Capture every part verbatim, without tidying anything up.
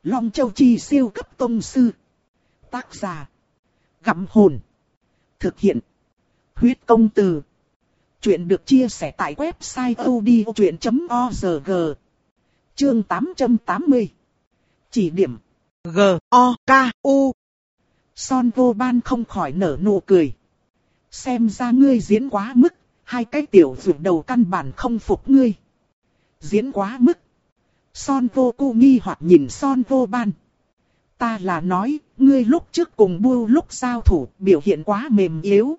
Long Châu Chi siêu cấp tông sư. Tác giả. Gặm hồn. Thực hiện. Huyết công từ. Chuyện được chia sẻ tại website audiochuyện chấm org. Chương tám trăm tám mươi. Chỉ điểm. G O K U. Son Vô Ban không khỏi nở nụ cười. Xem ra ngươi diễn quá mức, hai cái tiểu dược đầu căn bản không phục ngươi. Diễn quá mức. Son Vô Cu nghi hoặc nhìn Son Vô Ban. Ta là nói, ngươi lúc trước cùng Bưu lúc giao thủ, biểu hiện quá mềm yếu.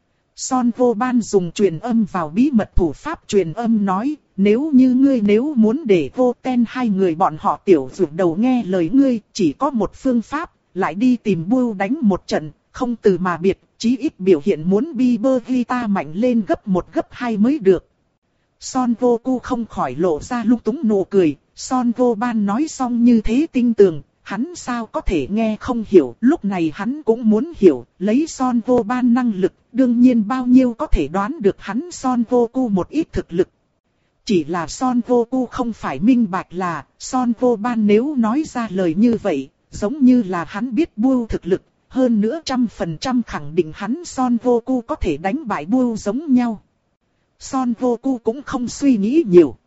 Son Vô Ban dùng truyền âm vào bí mật thủ pháp truyền âm nói, nếu như ngươi nếu muốn để Vô Ten hai người bọn họ tiểu dược đầu nghe lời ngươi, chỉ có một phương pháp, lại đi tìm Bưu đánh một trận, không từ mà biệt, chí ít biểu hiện muốn bi bơ ghi ta mạnh lên gấp một gấp hai mới được. Son Vô Cu không khỏi lộ ra lung túng nụ cười, Son Vô Ban nói xong như thế tinh tường, hắn sao có thể nghe không hiểu, lúc này hắn cũng muốn hiểu, lấy Son Vô Ban năng lực, đương nhiên bao nhiêu có thể đoán được hắn Son Vô Cu một ít thực lực. Chỉ là Son Vô Cu không phải minh bạch là, Son Vô Ban nếu nói ra lời như vậy, giống như là hắn biết Bưu thực lực, hơn nữa trăm phần trăm khẳng định hắn Son Vô Cu có thể đánh bại Bưu giống nhau. Son Vô Cu cũng không suy nghĩ nhiều.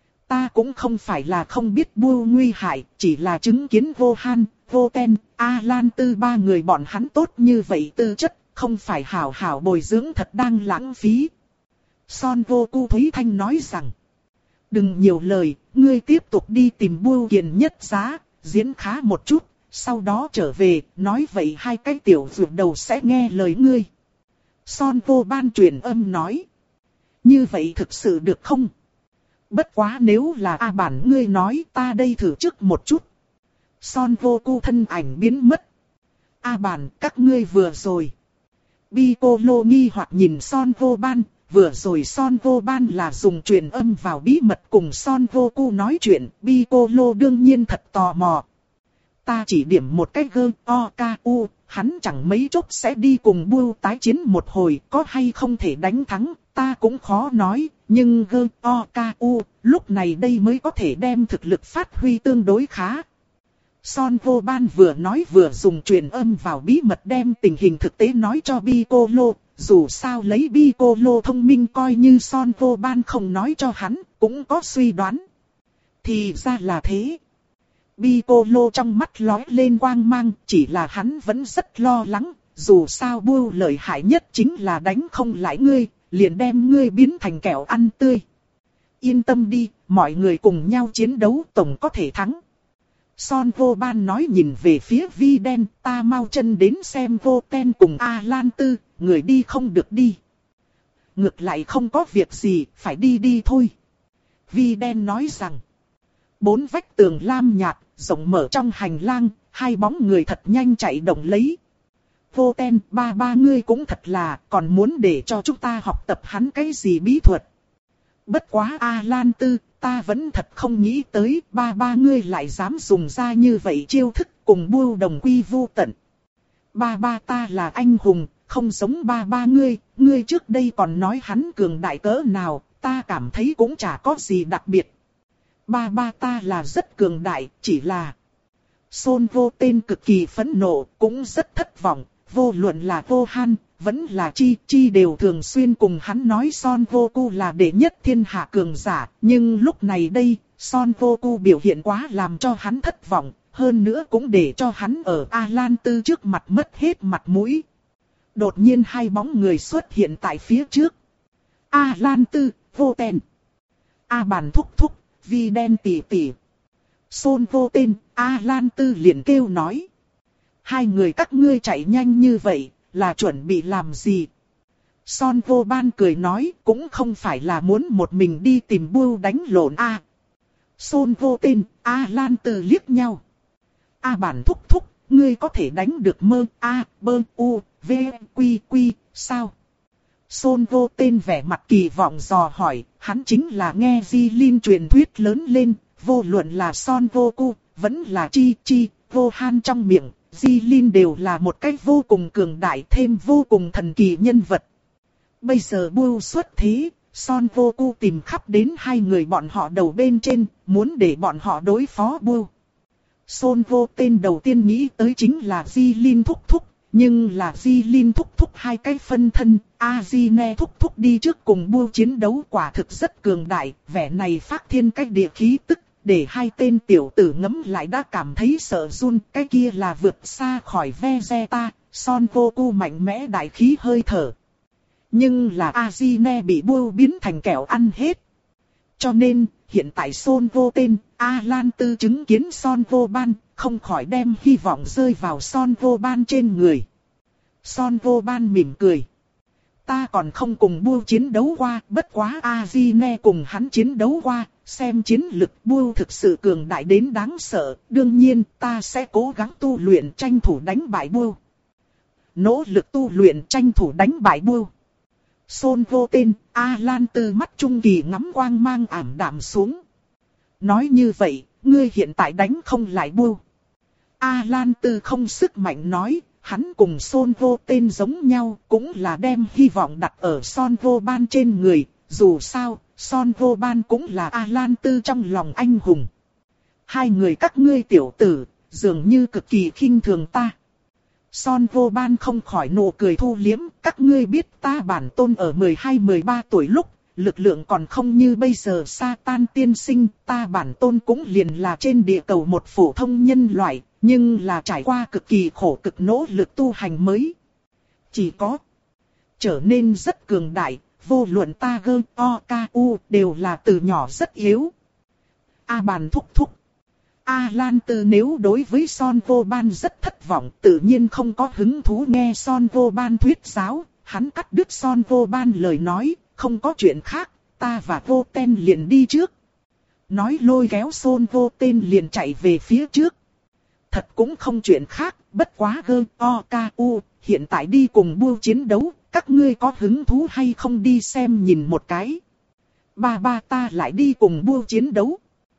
Ta cũng không phải là không biết Bưu nguy hại, chỉ là chứng kiến Vô Han, Vô Ten, A Lan Tư ba người bọn hắn tốt như vậy tư chất, không phải hảo hảo bồi dưỡng thật đang lãng phí. Son Vô Cu Thúy Thanh nói rằng, đừng nhiều lời, ngươi tiếp tục đi tìm Bưu Kiền nhất giá, diễn khá một chút, sau đó trở về, nói vậy hai cái tiểu dược đầu sẽ nghe lời ngươi. Son Vô Ban truyền âm nói, như vậy thực sự được không? Bất quá nếu là A Bản ngươi nói ta đây thử trước một chút. Son Vô Cu thân ảnh biến mất. A Bản các ngươi vừa rồi. Piccolo nghi hoặc nhìn Son Vô Ban, vừa rồi Son Vô Ban là dùng truyền âm vào bí mật cùng Son Vô Cu nói chuyện, Piccolo đương nhiên thật tò mò. Ta chỉ điểm một cái gơ o ca u, hắn chẳng mấy chốc sẽ đi cùng Bưu tái chiến một hồi, có hay không thể đánh thắng, ta cũng khó nói, nhưng gơ o ca u, lúc này đây mới có thể đem thực lực phát huy tương đối khá. Son Vô Ban vừa nói vừa dùng truyền âm vào bí mật đem tình hình thực tế nói cho Piccolo, dù sao lấy Piccolo thông minh coi như Son Vô Ban không nói cho hắn, cũng có suy đoán. Thì ra là thế. Piccolo trong mắt lóe lên quang mang, chỉ là hắn vẫn rất lo lắng, dù sao Bưu lợi hại nhất chính là đánh không lại ngươi, liền đem ngươi biến thành kẹo ăn tươi. Yên tâm đi, mọi người cùng nhau chiến đấu tổng có thể thắng. Son Vô Ban nói nhìn về phía Vi Đen, ta mau chân đến xem Vô Ten cùng A Lan Tư, người đi không được đi. Ngược lại không có việc gì, phải đi đi thôi. Vi Đen nói rằng, bốn vách tường lam nhạt, rộng mở trong hành lang, hai bóng người thật nhanh chạy động lấy. Vô Ten, ba ba ngươi cũng thật là, còn muốn để cho chúng ta học tập hắn cái gì bí thuật. Bất quá A Lan Tư, ta vẫn thật không nghĩ tới, ba ba ngươi lại dám dùng ra như vậy chiêu thức cùng Bưu đồng quy vu tận. Ba ba ta là anh hùng, không giống ba ba ngươi, ngươi trước đây còn nói hắn cường đại cỡ nào, ta cảm thấy cũng chả có gì đặc biệt. Ba ba ta là rất cường đại, chỉ là... Son Vô Tên cực kỳ phẫn nộ, cũng rất thất vọng, vô luận là Vô Han, vẫn là Chi, Chi đều thường xuyên cùng hắn nói Son Vô Cu là đệ nhất thiên hạ cường giả, nhưng lúc này đây, Son Vô Cu biểu hiện quá làm cho hắn thất vọng, hơn nữa cũng để cho hắn ở A Lan Tư trước mặt mất hết mặt mũi. Đột nhiên hai bóng người xuất hiện tại phía trước. A Lan Tư, Vô Ten. A Bản thúc thúc, Vi Đen tỉ tỉ. Son Vô Tên, A Lan Tư liền kêu nói. Hai người các ngươi chạy nhanh như vậy, là chuẩn bị làm gì? Son Vô Ban cười nói, cũng không phải là muốn một mình đi tìm Bưu đánh lộn a. À. Son Vô Tên, A Lan Tư liếc nhau. A Bản thúc thúc, ngươi có thể đánh được mơ a, bơ u, v, quy quy, sao? Son Vô Tên vẻ mặt kỳ vọng dò hỏi, hắn chính là nghe Di Linh truyền thuyết lớn lên, vô luận là Son Vô Cu, vẫn là Chi Chi, Vô Han trong miệng, Di Linh đều là một cách vô cùng cường đại thêm vô cùng thần kỳ nhân vật. Bây giờ Bưu xuất thế, Son Vô Cu tìm khắp đến hai người bọn họ đầu bên trên, muốn để bọn họ đối phó Bưu. Son Vô tên đầu tiên nghĩ tới chính là Di Linh thúc thúc, nhưng là Di Linh thúc thúc hai cái phân thân, Azine thúc thúc đi trước cùng Bưu chiến đấu quả thực rất cường đại, vẻ này phát thiên cách địa khí tức, để hai tên tiểu tử ngấm lại đã cảm thấy sợ run, cái kia là vượt xa khỏi Vegeta, Son Goku mạnh mẽ đại khí hơi thở. Nhưng là Azine bị Bưu biến thành kẹo ăn hết. Cho nên, hiện tại Son Vô tên, Alan Tư chứng kiến Son Vô Ban, không khỏi đem hy vọng rơi vào Son Vô Ban trên người. Son Vô Ban mỉm cười. Ta còn không cùng Bưu chiến đấu qua, bất quá Azine cùng hắn chiến đấu qua, xem chiến lực Bưu thực sự cường đại đến đáng sợ, đương nhiên ta sẽ cố gắng tu luyện tranh thủ đánh bại Bưu. Nỗ lực tu luyện tranh thủ đánh bại Bưu. Son Vô tên, Alan Tư mắt trung kỳ ngắm quang mang ảm đạm xuống. Nói như vậy, ngươi hiện tại đánh không lại Bưu. Alan Tư không sức mạnh nói, hắn cùng Son Vô tên giống nhau, cũng là đem hy vọng đặt ở Son Vô Ban trên người, dù sao, Son Vô Ban cũng là Alan Tư trong lòng anh hùng. Hai người các ngươi tiểu tử, dường như cực kỳ khinh thường ta. Son Vô Ban không khỏi nụ cười thu liếm, các ngươi biết ta bản tôn ở mười hai mười ba tuổi lúc, lực lượng còn không như bây giờ Satan tiên sinh, ta bản tôn cũng liền là trên địa cầu một phổ thông nhân loại, nhưng là trải qua cực kỳ khổ cực nỗ lực tu hành mới. Chỉ có trở nên rất cường đại, vô luận ta gơ, o, ca, u đều là từ nhỏ rất yếu. A bàn thúc thúc. Alan Tư nếu đối với Son Vô Ban rất thất vọng, tự nhiên không có hứng thú nghe Son Vô Ban thuyết giáo, hắn cắt đứt Son Vô Ban lời nói, không có chuyện khác, ta và Vô Ten liền đi trước. Nói lôi kéo Son Vô Tên liền chạy về phía trước. Thật cũng không chuyện khác, bất quá gơ, o, ca, u, hiện tại đi cùng Bưu chiến đấu, các ngươi có hứng thú hay không đi xem nhìn một cái. Ba ba ta lại đi cùng Bưu chiến đấu.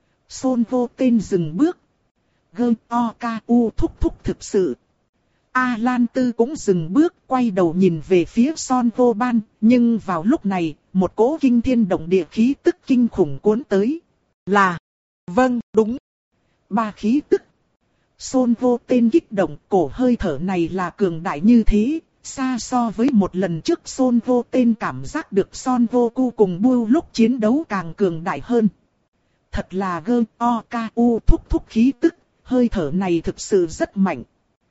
Son Vô tên dừng bước. Gơ, o, ca, u thúc thúc thực sự. Alan Tư cũng dừng bước, quay đầu nhìn về phía Son Vô Ban, nhưng vào lúc này, một cỗ kinh thiên động địa khí tức kinh khủng cuốn tới. Là, vâng, đúng. Ba khí tức. Son Vô tên kích động, cổ hơi thở này là cường đại như thế, xa so với một lần trước Son Vô tên cảm giác được Son Goku cùng Bưu lúc chiến đấu càng cường đại hơn. Thật là gơ, o, ca, u thúc thúc khí tức, hơi thở này thực sự rất mạnh.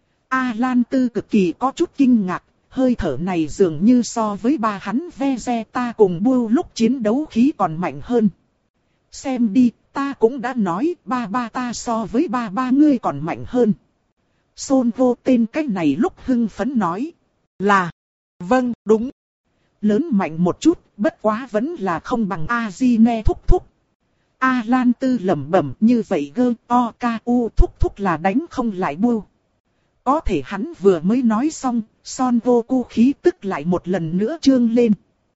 Alan Tư cực kỳ có chút kinh ngạc, hơi thở này dường như so với ba hắn Vegeta cùng Bưu lúc chiến đấu khí còn mạnh hơn. Xem đi, ta cũng đã nói, ba ba ta so với ba ba ngươi còn mạnh hơn. Son Vô tên cách này lúc hưng phấn nói, là, vâng, đúng. Lớn mạnh một chút, bất quá vẫn là không bằng Azine thúc thúc. Alan Tư lẩm bẩm như vậy gơ, o, ca, u thúc thúc là đánh không lại Bưu. Có thể hắn vừa mới nói xong, Son Goku khí tức lại một lần nữa trương lên.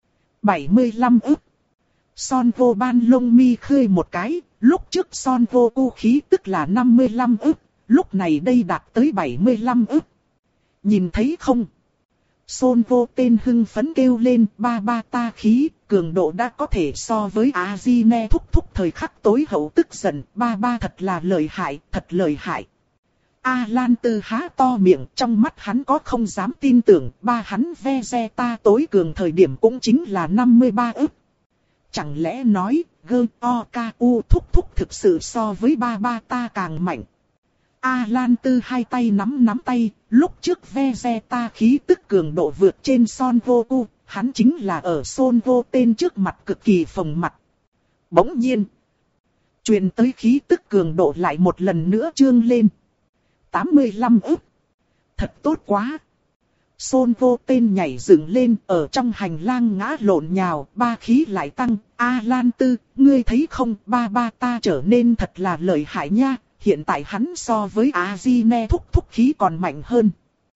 bảy mươi lăm ức. Son Vô Ban lông mi khơi một cái, lúc trước Son Goku khí tức là năm mươi lăm ức, lúc này đây đạt tới bảy mươi lăm ức. Nhìn thấy không? Son Vô tên hưng phấn kêu lên, ba ba ta khí, cường độ đã có thể so với Azine thúc thúc thời khắc tối hậu tức giận, ba ba thật là lợi hại, thật lợi hại. Alan Tư há to miệng, trong mắt hắn có không dám tin tưởng, ba hắn Vegeta tối cường thời điểm cũng chính là năm mươi ba ức. Chẳng lẽ nói, gơ, o, ca, u thúc thúc thực sự so với ba ba ta càng mạnh. Alan Tư hai tay nắm nắm tay, lúc trước Vegeta khí tức cường độ vượt trên Son Goku, hắn chính là ở Son Vô tên trước mặt cực kỳ phồng mặt. Bỗng nhiên, truyền tới khí tức cường độ lại một lần nữa trương lên. tám mươi lăm ức. Thật tốt quá. Son Vô tên nhảy dựng lên, ở trong hành lang ngã lộn nhào, ba khí lại tăng. Alan Tư, ngươi thấy không, ba ba ta trở nên thật là lợi hại nha. Hiện tại hắn so với Azine thúc thúc khí còn mạnh hơn.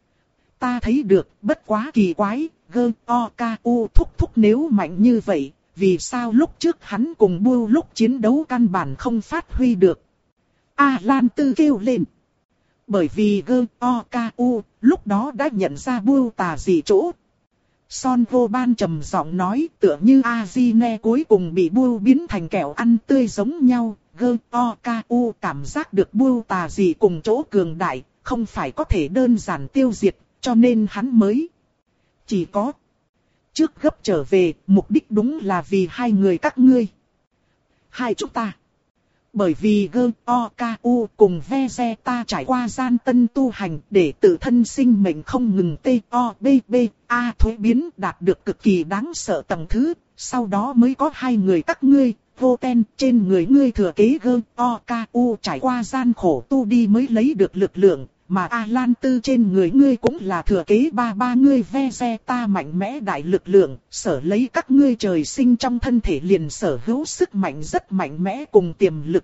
Ta thấy được, bất quá kỳ quái, gơ, o, ca, u thúc thúc nếu mạnh như vậy, vì sao lúc trước hắn cùng Bưu lúc chiến đấu căn bản không phát huy được. Alan Tư kêu lên. Bởi vì gơ, o, ca, u, lúc đó đã nhận ra Bưu tà dị chỗ. Son Vô Ban trầm giọng nói, tựa như Azine cuối cùng bị Bưu biến thành kẹo ăn tươi giống nhau, gơ o ca u cảm giác được bưu tà gì cùng chỗ cường đại, không phải có thể đơn giản tiêu diệt, cho nên hắn mới chỉ có trước gấp trở về, mục đích đúng là vì hai người các ngươi. Hai chúng ta. Bởi vì gơ o ca u cùng Vegeta trải qua gian tân tu hành để tự thân sinh mệnh không ngừng T O B B A thuế biến đạt được cực kỳ đáng sợ tầng thứ, sau đó mới có hai người các ngươi. Vô Ten trên người ngươi thừa kế gơ o ca u trải qua gian khổ tu đi mới lấy được lực lượng, mà A-Lan Tư trên người ngươi cũng là thừa kế ba ba ngươi Vegeta mạnh mẽ đại lực lượng, sở lấy các ngươi trời sinh trong thân thể liền sở hữu sức mạnh rất mạnh mẽ cùng tiềm lực.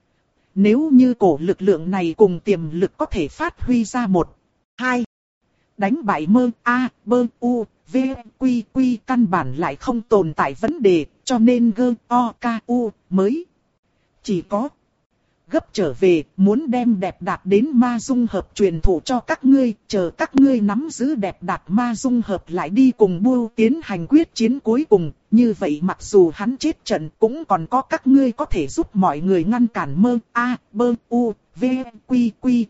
Nếu như cổ lực lượng này cùng tiềm lực có thể phát huy ra một, hai, đánh bại mơ A, bơ U, V, Quy, Quy căn bản lại không tồn tại vấn đề, cho nên gơ o ca u mới chỉ có gấp trở về, muốn đem đẹp đạt đến ma dung hợp truyền thụ cho các ngươi, chờ các ngươi nắm giữ đẹp đạt ma dung hợp lại đi cùng Bưu tiến hành quyết chiến cuối cùng, như vậy mặc dù hắn chết trận cũng còn có các ngươi có thể giúp mọi người ngăn cản mơ A, bơ U, V, Quy, Quy.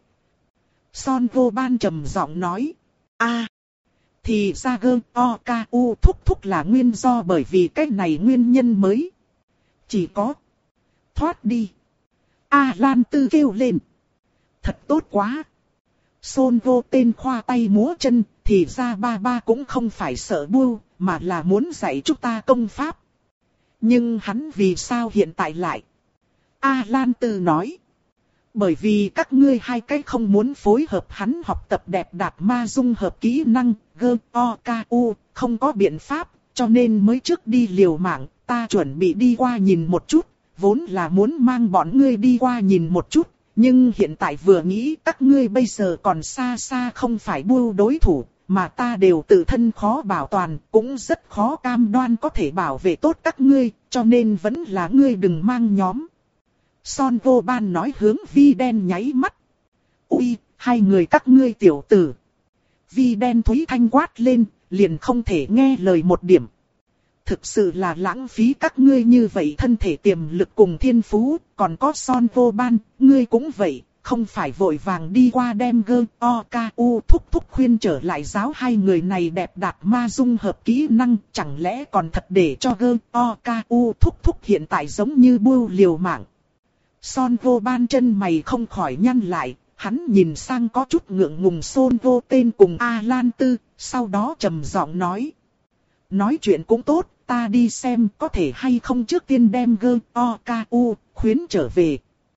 Son Vô Ban trầm giọng nói, A. Thì ra gơ o ca u thúc thúc là nguyên do bởi vì cái này nguyên nhân mới chỉ có thoát đi. A-Lan Tư kêu lên. Thật tốt quá. Son Vô Tên khoa tay múa chân, thì ra ba ba cũng không phải sợ Bưu, mà là muốn dạy chúng ta công pháp. Nhưng hắn vì sao hiện tại lại? A-Lan Tư nói. Bởi vì các ngươi hai cái không muốn phối hợp hắn học tập đẹp đạt ma dung hợp kỹ năng, gơ o ca u, không có biện pháp, cho nên mới trước đi liều mạng, ta chuẩn bị đi qua nhìn một chút, vốn là muốn mang bọn ngươi đi qua nhìn một chút, nhưng hiện tại vừa nghĩ các ngươi bây giờ còn xa xa không phải Bưu đối thủ, mà ta đều tự thân khó bảo toàn, cũng rất khó cam đoan có thể bảo vệ tốt các ngươi, cho nên vẫn là ngươi đừng mang nhóm. Son Vô Ban nói hướng Vi Đen nháy mắt. Ui, hai người các ngươi tiểu tử. Vi Đen thúy thanh quát lên, liền không thể nghe lời một điểm. Thực sự là lãng phí các ngươi như vậy thân thể tiềm lực cùng thiên phú, còn có Son Vô Ban, ngươi cũng vậy, không phải vội vàng đi qua đem gơ o ca u thúc thúc khuyên trở lại giáo hai người này đẹp đạt ma dung hợp kỹ năng, chẳng lẽ còn thật để cho gơ o ca u thúc thúc hiện tại giống như Bưu liều mạng. Son Vô Ban chân mày không khỏi nhăn lại, hắn nhìn sang có chút ngượng ngùng Son Vô Tên cùng A-Lan Tư, sau đó trầm giọng nói. Nói chuyện cũng tốt, ta đi xem có thể hay không trước tiên đem gơ o ca u khuyến trở về.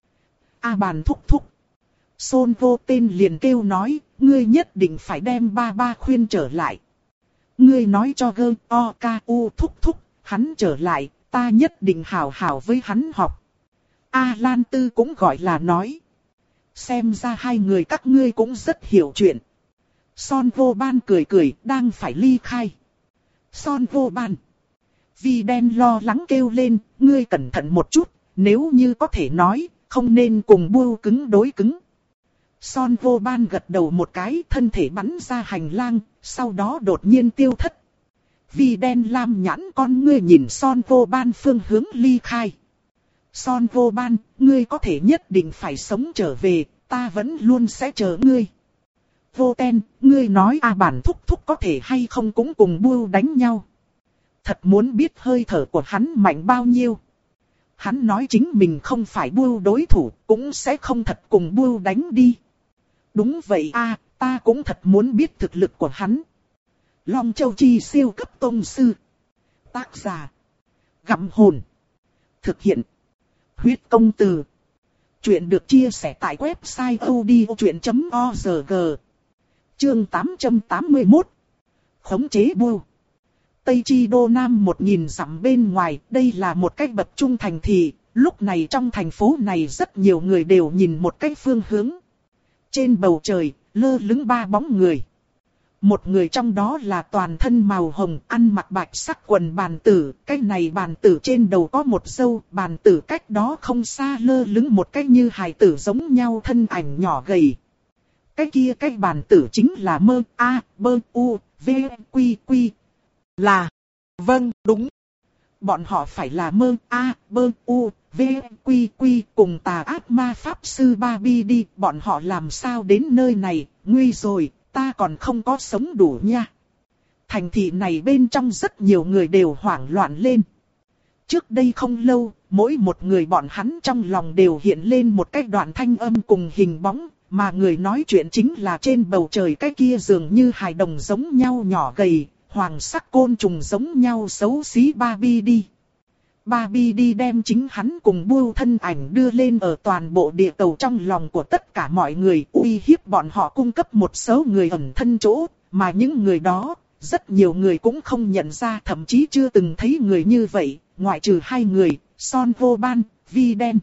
A Bàn thúc thúc. Son Vô Tên liền kêu nói, ngươi nhất định phải đem ba ba khuyên trở lại. Ngươi nói cho gơ o ca u thúc thúc, hắn trở lại, ta nhất định hảo hảo với hắn học. A-Lan Tư cũng gọi là nói. Xem ra hai người các ngươi cũng rất hiểu chuyện. Son Vô Ban cười cười, đang phải ly khai. Son Vô Ban. Vi Đen lo lắng kêu lên, ngươi cẩn thận một chút, nếu như có thể nói, không nên cùng Bưu cứng đối cứng. Son Vô Ban gật đầu một cái, thân thể bắn ra hành lang, sau đó đột nhiên tiêu thất. Vi Đen lam nhãn con ngươi nhìn Son Vô Ban phương hướng ly khai. Son Vô Ban, ngươi có thể nhất định phải sống trở về, ta vẫn luôn sẽ chờ ngươi. Vô Ten, ngươi nói A Bản thúc thúc có thể hay không cũng cùng Bưu đánh nhau. Thật muốn biết hơi thở của hắn mạnh bao nhiêu. Hắn nói chính mình không phải Bưu đối thủ, cũng sẽ không thật cùng Bưu đánh đi. Đúng vậy a, ta cũng thật muốn biết thực lực của hắn. Long Châu Chi siêu cấp tông sư. Tác giả. Gặm hồn. Thực hiện. Huyết công từ. Chuyện được chia sẻ tại website odchuyện chấm org. Chương tám trăm tám mươi mốt. Khống chế Bưu. Tây Chi Đô Nam một nghìn dặm bên ngoài, đây là một cách bậc trung thành thị. Lúc này trong thành phố này rất nhiều người đều nhìn một cách phương hướng. Trên bầu trời, lơ lửng ba bóng người. Một người trong đó là toàn thân màu hồng, ăn mặc bạch sắc quần bàn tử. Cái này bàn tử trên đầu có một râu, bàn tử cách đó không xa lơ lửng một cái như hài tử giống nhau thân ảnh nhỏ gầy. Cái kia cái bàn tử chính là mơ A, bơ U, V, Quy, Quy. Là, vâng, đúng. Bọn họ phải là mơ A, bơ U, V, Quy, Quy cùng tà ác ma pháp sư Barbie đi, bọn họ làm sao đến nơi này, nguy rồi, ta còn không có sống đủ nha. Thành thị này bên trong rất nhiều người đều hoảng loạn lên. Trước đây không lâu, mỗi một người bọn hắn trong lòng đều hiện lên một cái đoạn thanh âm cùng hình bóng, mà người nói chuyện chính là trên bầu trời cái kia dường như hài đồng giống nhau nhỏ gầy, hoàng sắc côn trùng giống nhau xấu xí Barbie đi. Barbie đi đem chính hắn cùng Bưu thân ảnh đưa lên ở toàn bộ địa cầu trong lòng của tất cả mọi người, uy hiếp bọn họ cung cấp một số người ẩn thân chỗ, mà những người đó, rất nhiều người cũng không nhận ra, thậm chí chưa từng thấy người như vậy, ngoại trừ hai người, Son Vô Ban, Vi Đen.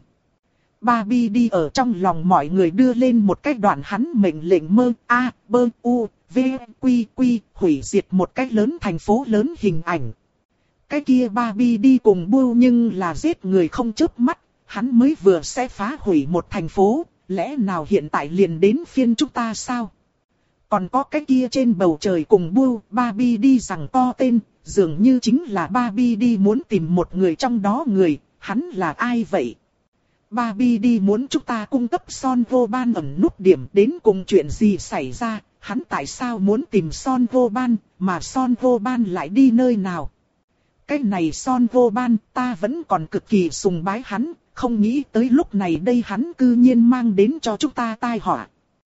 Barbie đi ở trong lòng mọi người đưa lên một cái đoạn hắn mệnh lệnh mơ, A, bơ, u, v, quy, quy, hủy diệt một cái lớn thành phố lớn hình ảnh. Cái kia Barbie đi cùng Bưu nhưng là giết người không chớp mắt, hắn mới vừa sẽ phá hủy một thành phố, lẽ nào hiện tại liền đến phiên chúng ta sao? Còn có cái kia trên bầu trời cùng Bưu, Barbie đi rằng to tên, dường như chính là Barbie đi muốn tìm một người trong đó người, hắn là ai vậy? Barbie đi muốn chúng ta cung cấp Son Vô Ban ẩn nút điểm, đến cùng chuyện gì xảy ra, hắn tại sao muốn tìm Son Vô Ban, mà Son Vô Ban lại đi nơi nào? Cái này Son Vô Ban, ta vẫn còn cực kỳ sùng bái hắn, không nghĩ tới lúc này đây hắn cư nhiên mang đến cho chúng ta tai họa.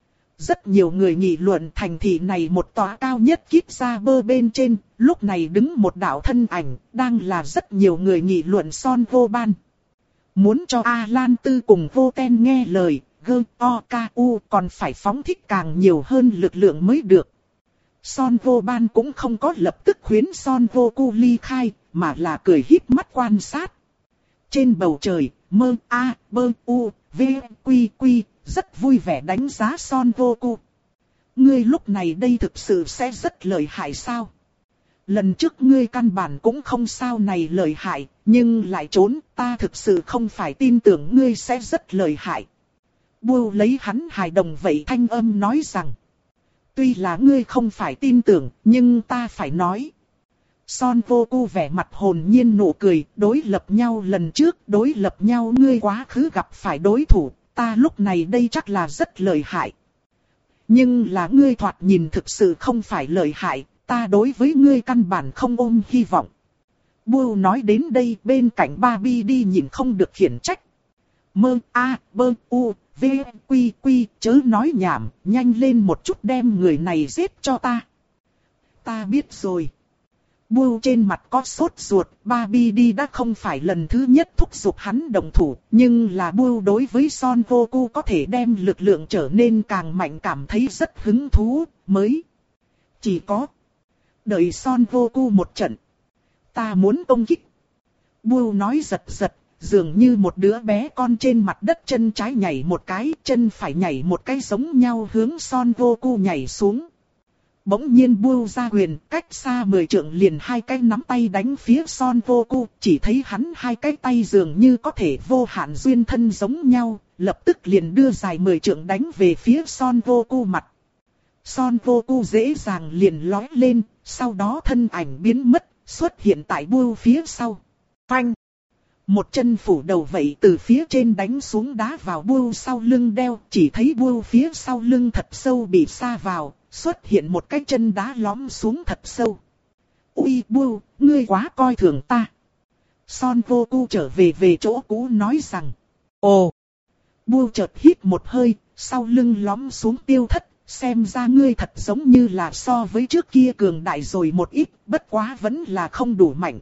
Rất nhiều người nghị luận thành thị này một tòa cao nhất kít ra bơ bên trên, lúc này đứng một đạo thân ảnh, đang là rất nhiều người nghị luận Son Vô Ban. Muốn cho A-Lan Tư cùng Vô Ten nghe lời, gơ, o, ca, u còn phải phóng thích càng nhiều hơn lực lượng mới được. Son Vô Ban cũng không có lập tức khuyến Son Vô Cu ly khai, mà là cười híp mắt quan sát. Trên bầu trời, mơ, a, bơ, u, v, quy, quy, rất vui vẻ đánh giá Son Vô Cu. Ngươi lúc này đây thực sự sẽ rất lợi hại sao? Lần trước ngươi căn bản cũng không sao này lợi hại, nhưng lại trốn, ta thực sự không phải tin tưởng ngươi sẽ rất lợi hại. Bưu lấy hắn hài đồng vậy thanh âm nói rằng, tuy là ngươi không phải tin tưởng, nhưng ta phải nói. Son Vô Cu vẻ mặt hồn nhiên nụ cười, đối lập nhau lần trước, đối lập nhau ngươi quá khứ gặp phải đối thủ, ta lúc này đây chắc là rất lợi hại. Nhưng là ngươi thoạt nhìn thực sự không phải lợi hại, ta đối với ngươi căn bản không ôm hy vọng. Bưu nói đến đây bên cạnh Barbie đi nhìn không được khiển trách. Mơ, a, bơ, u, v, quy, quy, chớ nói nhảm, nhanh lên một chút đem người này giết cho ta. Ta biết rồi. Bưu trên mặt có sốt ruột, Barbie đi đã không phải lần thứ nhất thúc giục hắn động thủ, nhưng là Bưu đối với Son Vô Cu có thể đem lực lượng trở nên càng mạnh cảm thấy rất hứng thú, mới. Chỉ có đợi Son Vô Cu một trận. Ta muốn công kích. Bưu nói giật giật, dường như một đứa bé con trên mặt đất chân trái nhảy một cái, chân phải nhảy một cái giống nhau hướng Son Vô Cu nhảy xuống. Bỗng nhiên Bưu ra quyền, cách xa mười trượng liền hai cái nắm tay đánh phía Son Vô Cu, chỉ thấy hắn hai cái tay dường như có thể vô hạn duyên thân giống nhau, lập tức liền đưa dài mười trượng đánh về phía Son Vô Cu mặt. Son Vô Cu dễ dàng liền lói lên, sau đó thân ảnh biến mất, xuất hiện tại Bưu phía sau. Phanh! Một chân phủ đầu vậy từ phía trên đánh xuống đá vào Bưu sau lưng đeo, chỉ thấy Bưu phía sau lưng thật sâu bị sa vào, xuất hiện một cái chân đá lõm xuống thật sâu. Ui Bưu, ngươi quá coi thường ta. Son Vô Cu trở về về chỗ cũ nói rằng. Ồ! Bưu chợt hít một hơi, sau lưng lõm xuống tiêu thất. Xem ra ngươi thật giống như là so với trước kia cường đại rồi một ít, bất quá vẫn là không đủ mạnh.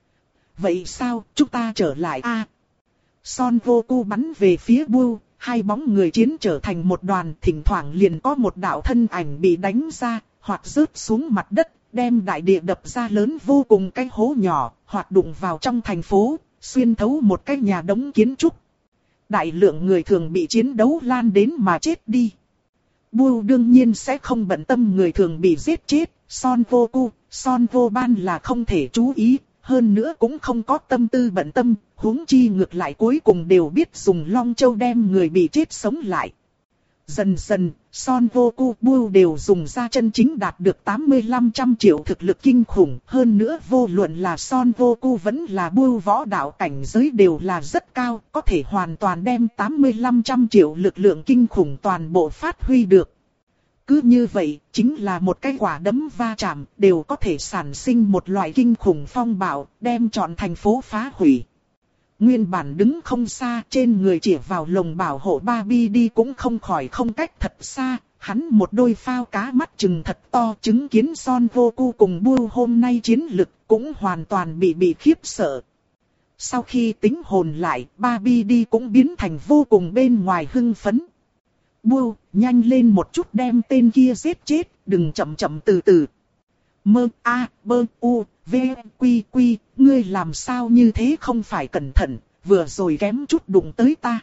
Vậy sao, chúng ta trở lại a? À, Son Vô Cu bắn về phía Bưu, hai bóng người chiến trở thành một đoàn, thỉnh thoảng liền có một đạo thân ảnh bị đánh ra, hoặc rớt xuống mặt đất, đem đại địa đập ra lớn vô cùng cái hố nhỏ, hoặc đụng vào trong thành phố, xuyên thấu một cái nhà đống kiến trúc. Đại lượng người thường bị chiến đấu lan đến mà chết đi. Bưu đương nhiên sẽ không bận tâm người thường bị giết chết, Son Vô Cu, Son Vô Ban là không thể chú ý, hơn nữa cũng không có tâm tư bận tâm, huống chi ngược lại cuối cùng đều biết dùng Long Châu đem người bị chết sống lại. Dần dần, Son Goku Buu đều dùng ra chân chính đạt được tám mươi lăm trăm triệu thực lực kinh khủng. Hơn nữa vô luận là Son Goku vẫn là Buu võ đạo cảnh giới đều là rất cao, có thể hoàn toàn đem tám mươi lăm trăm triệu lực lượng kinh khủng toàn bộ phát huy được. Cứ như vậy, chính là một cái quả đấm va chạm, đều có thể sản sinh một loại kinh khủng phong bạo, đem trọn thành phố phá hủy. Nguyên bản đứng không xa, trên người chỉ vào lồng bảo hộ Barbie đi cũng không khỏi không cách thật xa, hắn một đôi phao cá mắt trừng thật to, chứng kiến Son Goku cùng Buu hôm nay chiến lực cũng hoàn toàn bị bị khiếp sợ. Sau khi tính hồn lại, Barbie đi cũng biến thành vô cùng bên ngoài hưng phấn. Buu, nhanh lên một chút đem tên kia giết chết, đừng chậm chậm từ từ. Mơ A, bơ U, V, Quy Quy, ngươi làm sao như thế không phải cẩn thận, vừa rồi kém chút đụng tới ta.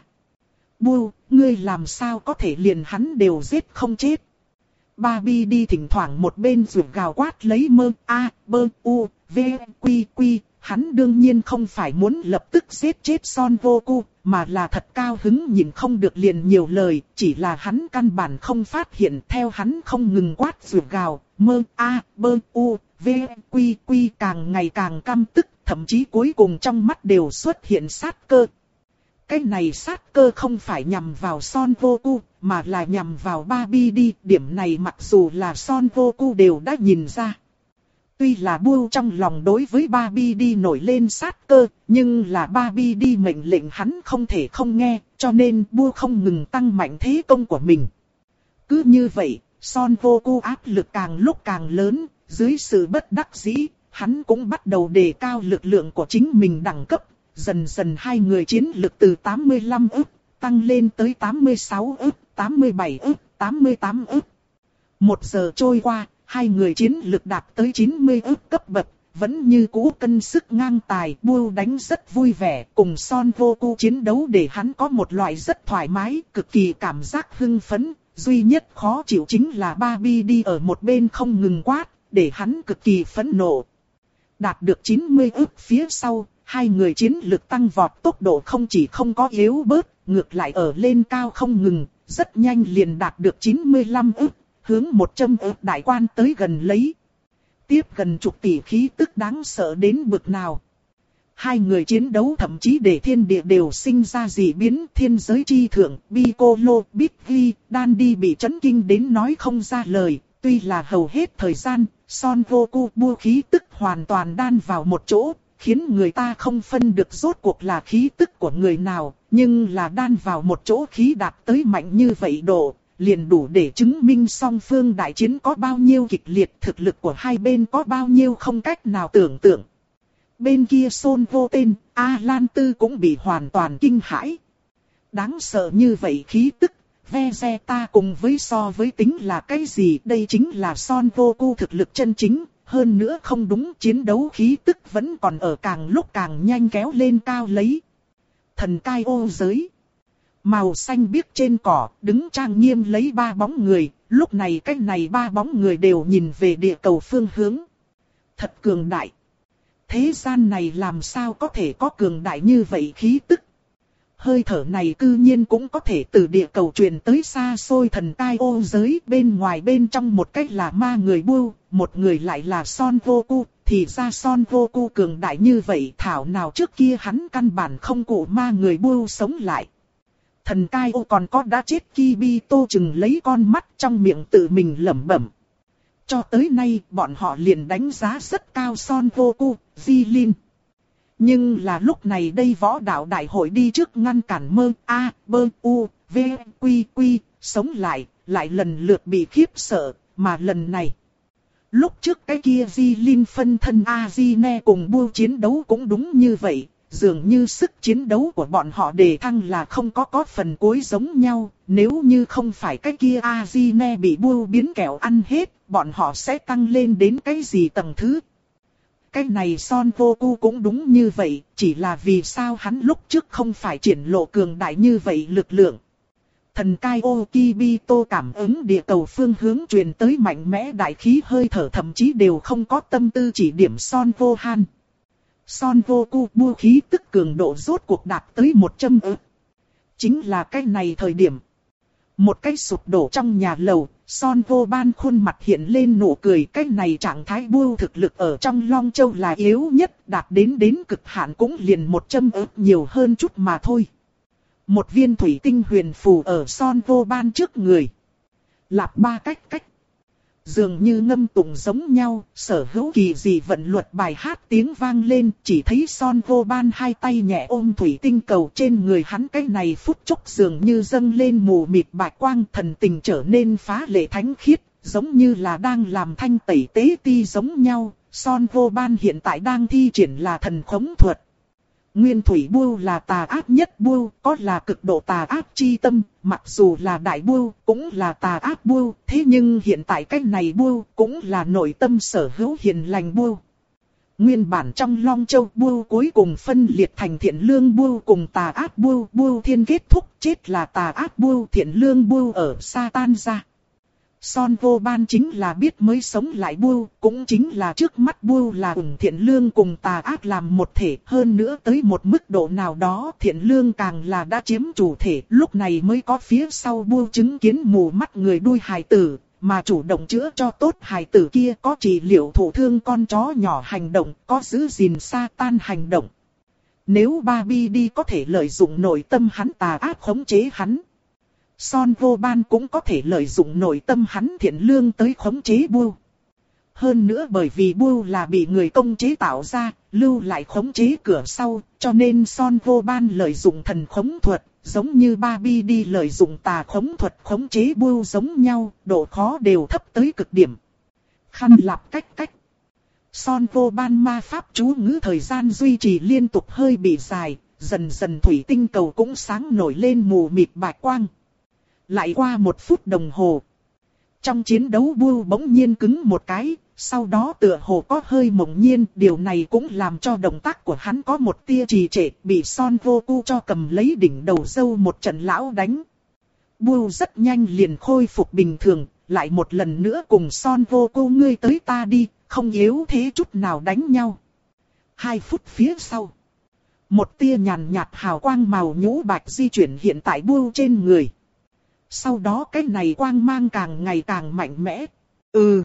Buu, ngươi làm sao có thể liền hắn đều giết không chết. Barbie đi thỉnh thoảng một bên rụt gào quát lấy mơ A, bơ U, V, Quy Quy, hắn đương nhiên không phải muốn lập tức giết chết Son Goku, mà là thật cao hứng nhìn không được liền nhiều lời, chỉ là hắn căn bản không phát hiện theo hắn không ngừng quát rụt gào, mơ A, bơ U, V, Quy Quy càng ngày càng căm tức, thậm chí cuối cùng trong mắt đều xuất hiện sát cơ. Cái này sát cơ không phải nhằm vào Son Goku, mà là nhằm vào Barbie đi, điểm này mặc dù là Son Goku đều đã nhìn ra. Tuy là Buu trong lòng đối với Barbie đi nổi lên sát cơ, nhưng là Barbie đi mệnh lệnh hắn không thể không nghe, cho nên Buu không ngừng tăng mạnh thế công của mình. Cứ như vậy, Son Goku áp lực càng lúc càng lớn, dưới sự bất đắc dĩ, hắn cũng bắt đầu đề cao lực lượng của chính mình đẳng cấp. Dần dần hai người chiến lực từ tám mươi lăm ức, tăng lên tới tám mươi sáu ức, tám mươi bảy ức, tám mươi tám ức. Một giờ trôi qua, hai người chiến lực đạt tới chín mươi ức cấp bậc, vẫn như cũ cân sức ngang tài. Buu đánh rất vui vẻ, cùng Son Goku chiến đấu để hắn có một loại rất thoải mái, cực kỳ cảm giác hưng phấn. Duy nhất khó chịu chính là Barbie đi ở một bên không ngừng quát, để hắn cực kỳ phẫn nộ. Đạt được chín mươi ức phía sau, hai người chiến lực tăng vọt, tốc độ không chỉ không có yếu bớt, ngược lại ở lên cao không ngừng, rất nhanh liền đạt được chín mươi lăm ức, hướng một trăm ức đại quan tới gần lấy. Tiếp gần chục tỷ khí tức đáng sợ đến bực nào. Hai người chiến đấu thậm chí để thiên địa đều sinh ra dị biến, thiên giới chi thượng, Piccolo, Big V, Dandy bị chấn kinh đến nói không ra lời. Tuy là hầu hết thời gian, Son Goku Buu khí tức hoàn toàn đan vào một chỗ, khiến người ta không phân được rốt cuộc là khí tức của người nào, nhưng là đan vào một chỗ khí đạt tới mạnh như vậy độ, liền đủ để chứng minh song phương đại chiến có bao nhiêu kịch liệt, thực lực của hai bên có bao nhiêu không cách nào tưởng tượng. Bên kia Son Vô Tên, A Lan Tư cũng bị hoàn toàn kinh hãi. Đáng sợ như vậy khí tức, Vegeta cùng với so với tính là cái gì, đây chính là Son Goku thực lực chân chính. Hơn nữa không đúng, chiến đấu khí tức vẫn còn ở càng lúc càng nhanh kéo lên cao lấy. Thần cai ô giới. Màu xanh biếc trên cỏ, đứng trang nghiêm lấy ba bóng người. Lúc này cái này ba bóng người đều nhìn về địa cầu phương hướng. Thật cường đại. Thế gian này làm sao có thể có cường đại như vậy khí tức. Hơi thở này cư nhiên cũng có thể từ địa cầu truyền tới xa xôi thần cai ô giới, bên ngoài bên trong một cách là ma người Buu, một người lại là Son Goku, thì ra Son Goku cường đại như vậy, thảo nào trước kia hắn căn bản không cụ ma người Buu sống lại. Thần cai ô còn có đã chết Kibito chừng lấy con mắt trong miệng tự mình lẩm bẩm. Cho tới nay bọn họ liền đánh giá rất cao Son Goku, Jilin. Nhưng là lúc này đây võ đạo đại hội đi trước ngăn cản mơ A, bơ U, V, Quy Quy, sống lại, lại lần lượt bị khiếp sợ, mà lần này. Lúc trước cái kia Jilin phân thân Azine cùng Buu chiến đấu cũng đúng như vậy, dường như sức chiến đấu của bọn họ đề thăng là không có có phần cuối giống nhau, nếu như không phải cái kia Azine bị Buu biến kẹo ăn hết, bọn họ sẽ tăng lên đến cái gì tầng thứ. Cái này Son Goku cũng đúng như vậy, chỉ là vì sao hắn lúc trước không phải triển lộ cường đại như vậy lực lượng. Thần cai ô Kibito cảm ứng địa cầu phương hướng truyền tới mạnh mẽ đại khí hơi thở, thậm chí đều không có tâm tư chỉ điểm Son Gohan. Son Goku Buu khí tức cường độ rốt cuộc đạt tới một trăm ức. Chính là cái này thời điểm. Một cái sụp đổ trong nhà lầu, Son Vô Ban khuôn mặt hiện lên nụ cười. Cái này trạng thái Bưu thực lực ở trong Long Châu là yếu nhất, đạt đến đến cực hạn cũng liền một châm ớt nhiều hơn chút mà thôi. Một viên thủy tinh huyền phù ở Son Vô Ban trước người. Lạp ba cách cách. Dường như ngâm tụng giống nhau, sở hữu kỳ dị vận luật bài hát tiếng vang lên, chỉ thấy Son Vô Ban hai tay nhẹ ôm thủy tinh cầu trên người hắn, cái này phút chốc dường như dâng lên mù mịt bạch quang, thần tình trở nên phá lệ thánh khiết, giống như là đang làm thanh tẩy tế ti giống nhau. Son Vô Ban hiện tại đang thi triển là thần khống thuật. Nguyên thủy Bưu là tà ác nhất Bưu, có là cực độ tà ác chi tâm, mặc dù là đại Bưu, cũng là tà ác Bưu, thế nhưng hiện tại cái này Bưu cũng là nội tâm sở hữu hiền lành Bưu. Nguyên bản trong Long Châu Bưu cuối cùng phân liệt thành thiện lương Bưu cùng tà ác Bưu, Bưu thiên kết thúc, chết là tà ác Bưu, thiện lương Bưu ở sa tan ra. Son Vô Ban chính là biết mới sống lại Bưu, cũng chính là trước mắt Bưu là ủng thiện lương cùng tà ác làm một thể, hơn nữa tới một mức độ nào đó thiện lương càng là đã chiếm chủ thể, lúc này mới có phía sau Bưu chứng kiến mù mắt người đuôi hài tử, mà chủ động chữa cho tốt hài tử kia, có trị liệu thụ thương con chó nhỏ hành động, có giữ gìn sa tan hành động. Nếu Barbie đi có thể lợi dụng nội tâm hắn tà ác khống chế hắn, Son Vô Ban cũng có thể lợi dụng nội tâm hắn thiện lương tới khống chế Bưu. Hơn nữa bởi vì Bưu là bị người công chế tạo ra, lưu lại khống chế cửa sau, cho nên Son Vô Ban lợi dụng thần khống thuật, giống như Barbie đi lợi dụng tà khống thuật khống chế Bưu giống nhau, độ khó đều thấp tới cực điểm. Khăn lạp cách cách. Son Vô Ban ma pháp chú ngữ thời gian duy trì liên tục hơi bị dài, dần dần thủy tinh cầu cũng sáng nổi lên mù mịt bạch quang. Lại qua một phút đồng hồ. Trong chiến đấu Bưu bỗng nhiên cứng một cái, sau đó tựa hồ có hơi mộng nhiên. Điều này cũng làm cho động tác của hắn có một tia trì trệ, bị Son Vô Cu cho cầm lấy đỉnh đầu râu một trận lão đánh. Bưu rất nhanh liền khôi phục bình thường, lại một lần nữa cùng Son Vô Cu ngươi tới ta đi, không yếu thế chút nào đánh nhau. Hai phút phía sau, một tia nhàn nhạt hào quang màu nhũ bạch di chuyển hiện tại Bưu trên người. Sau đó cái này quang mang càng ngày càng mạnh mẽ. Ừ.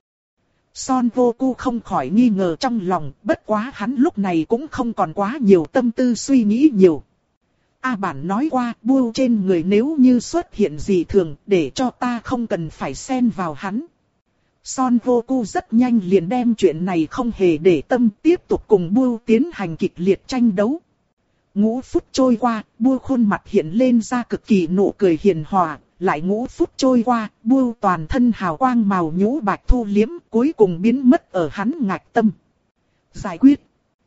Son Vô Cu không khỏi nghi ngờ trong lòng, bất quá hắn lúc này cũng không còn quá nhiều tâm tư suy nghĩ nhiều. A bản nói qua, Bưu trên người nếu như xuất hiện gì thường, để cho ta không cần phải xen vào hắn. Son Vô Cu rất nhanh liền đem chuyện này không hề để tâm, tiếp tục cùng Bưu tiến hành kịch liệt tranh đấu. Ngũ phút trôi qua, Bưu khuôn mặt hiện lên ra cực kỳ nụ cười hiền hòa. Lại ngũ phút trôi qua, Bưu toàn thân hào quang màu nhũ bạch thu liếm, cuối cùng biến mất ở hắn ngạch tâm. Giải quyết.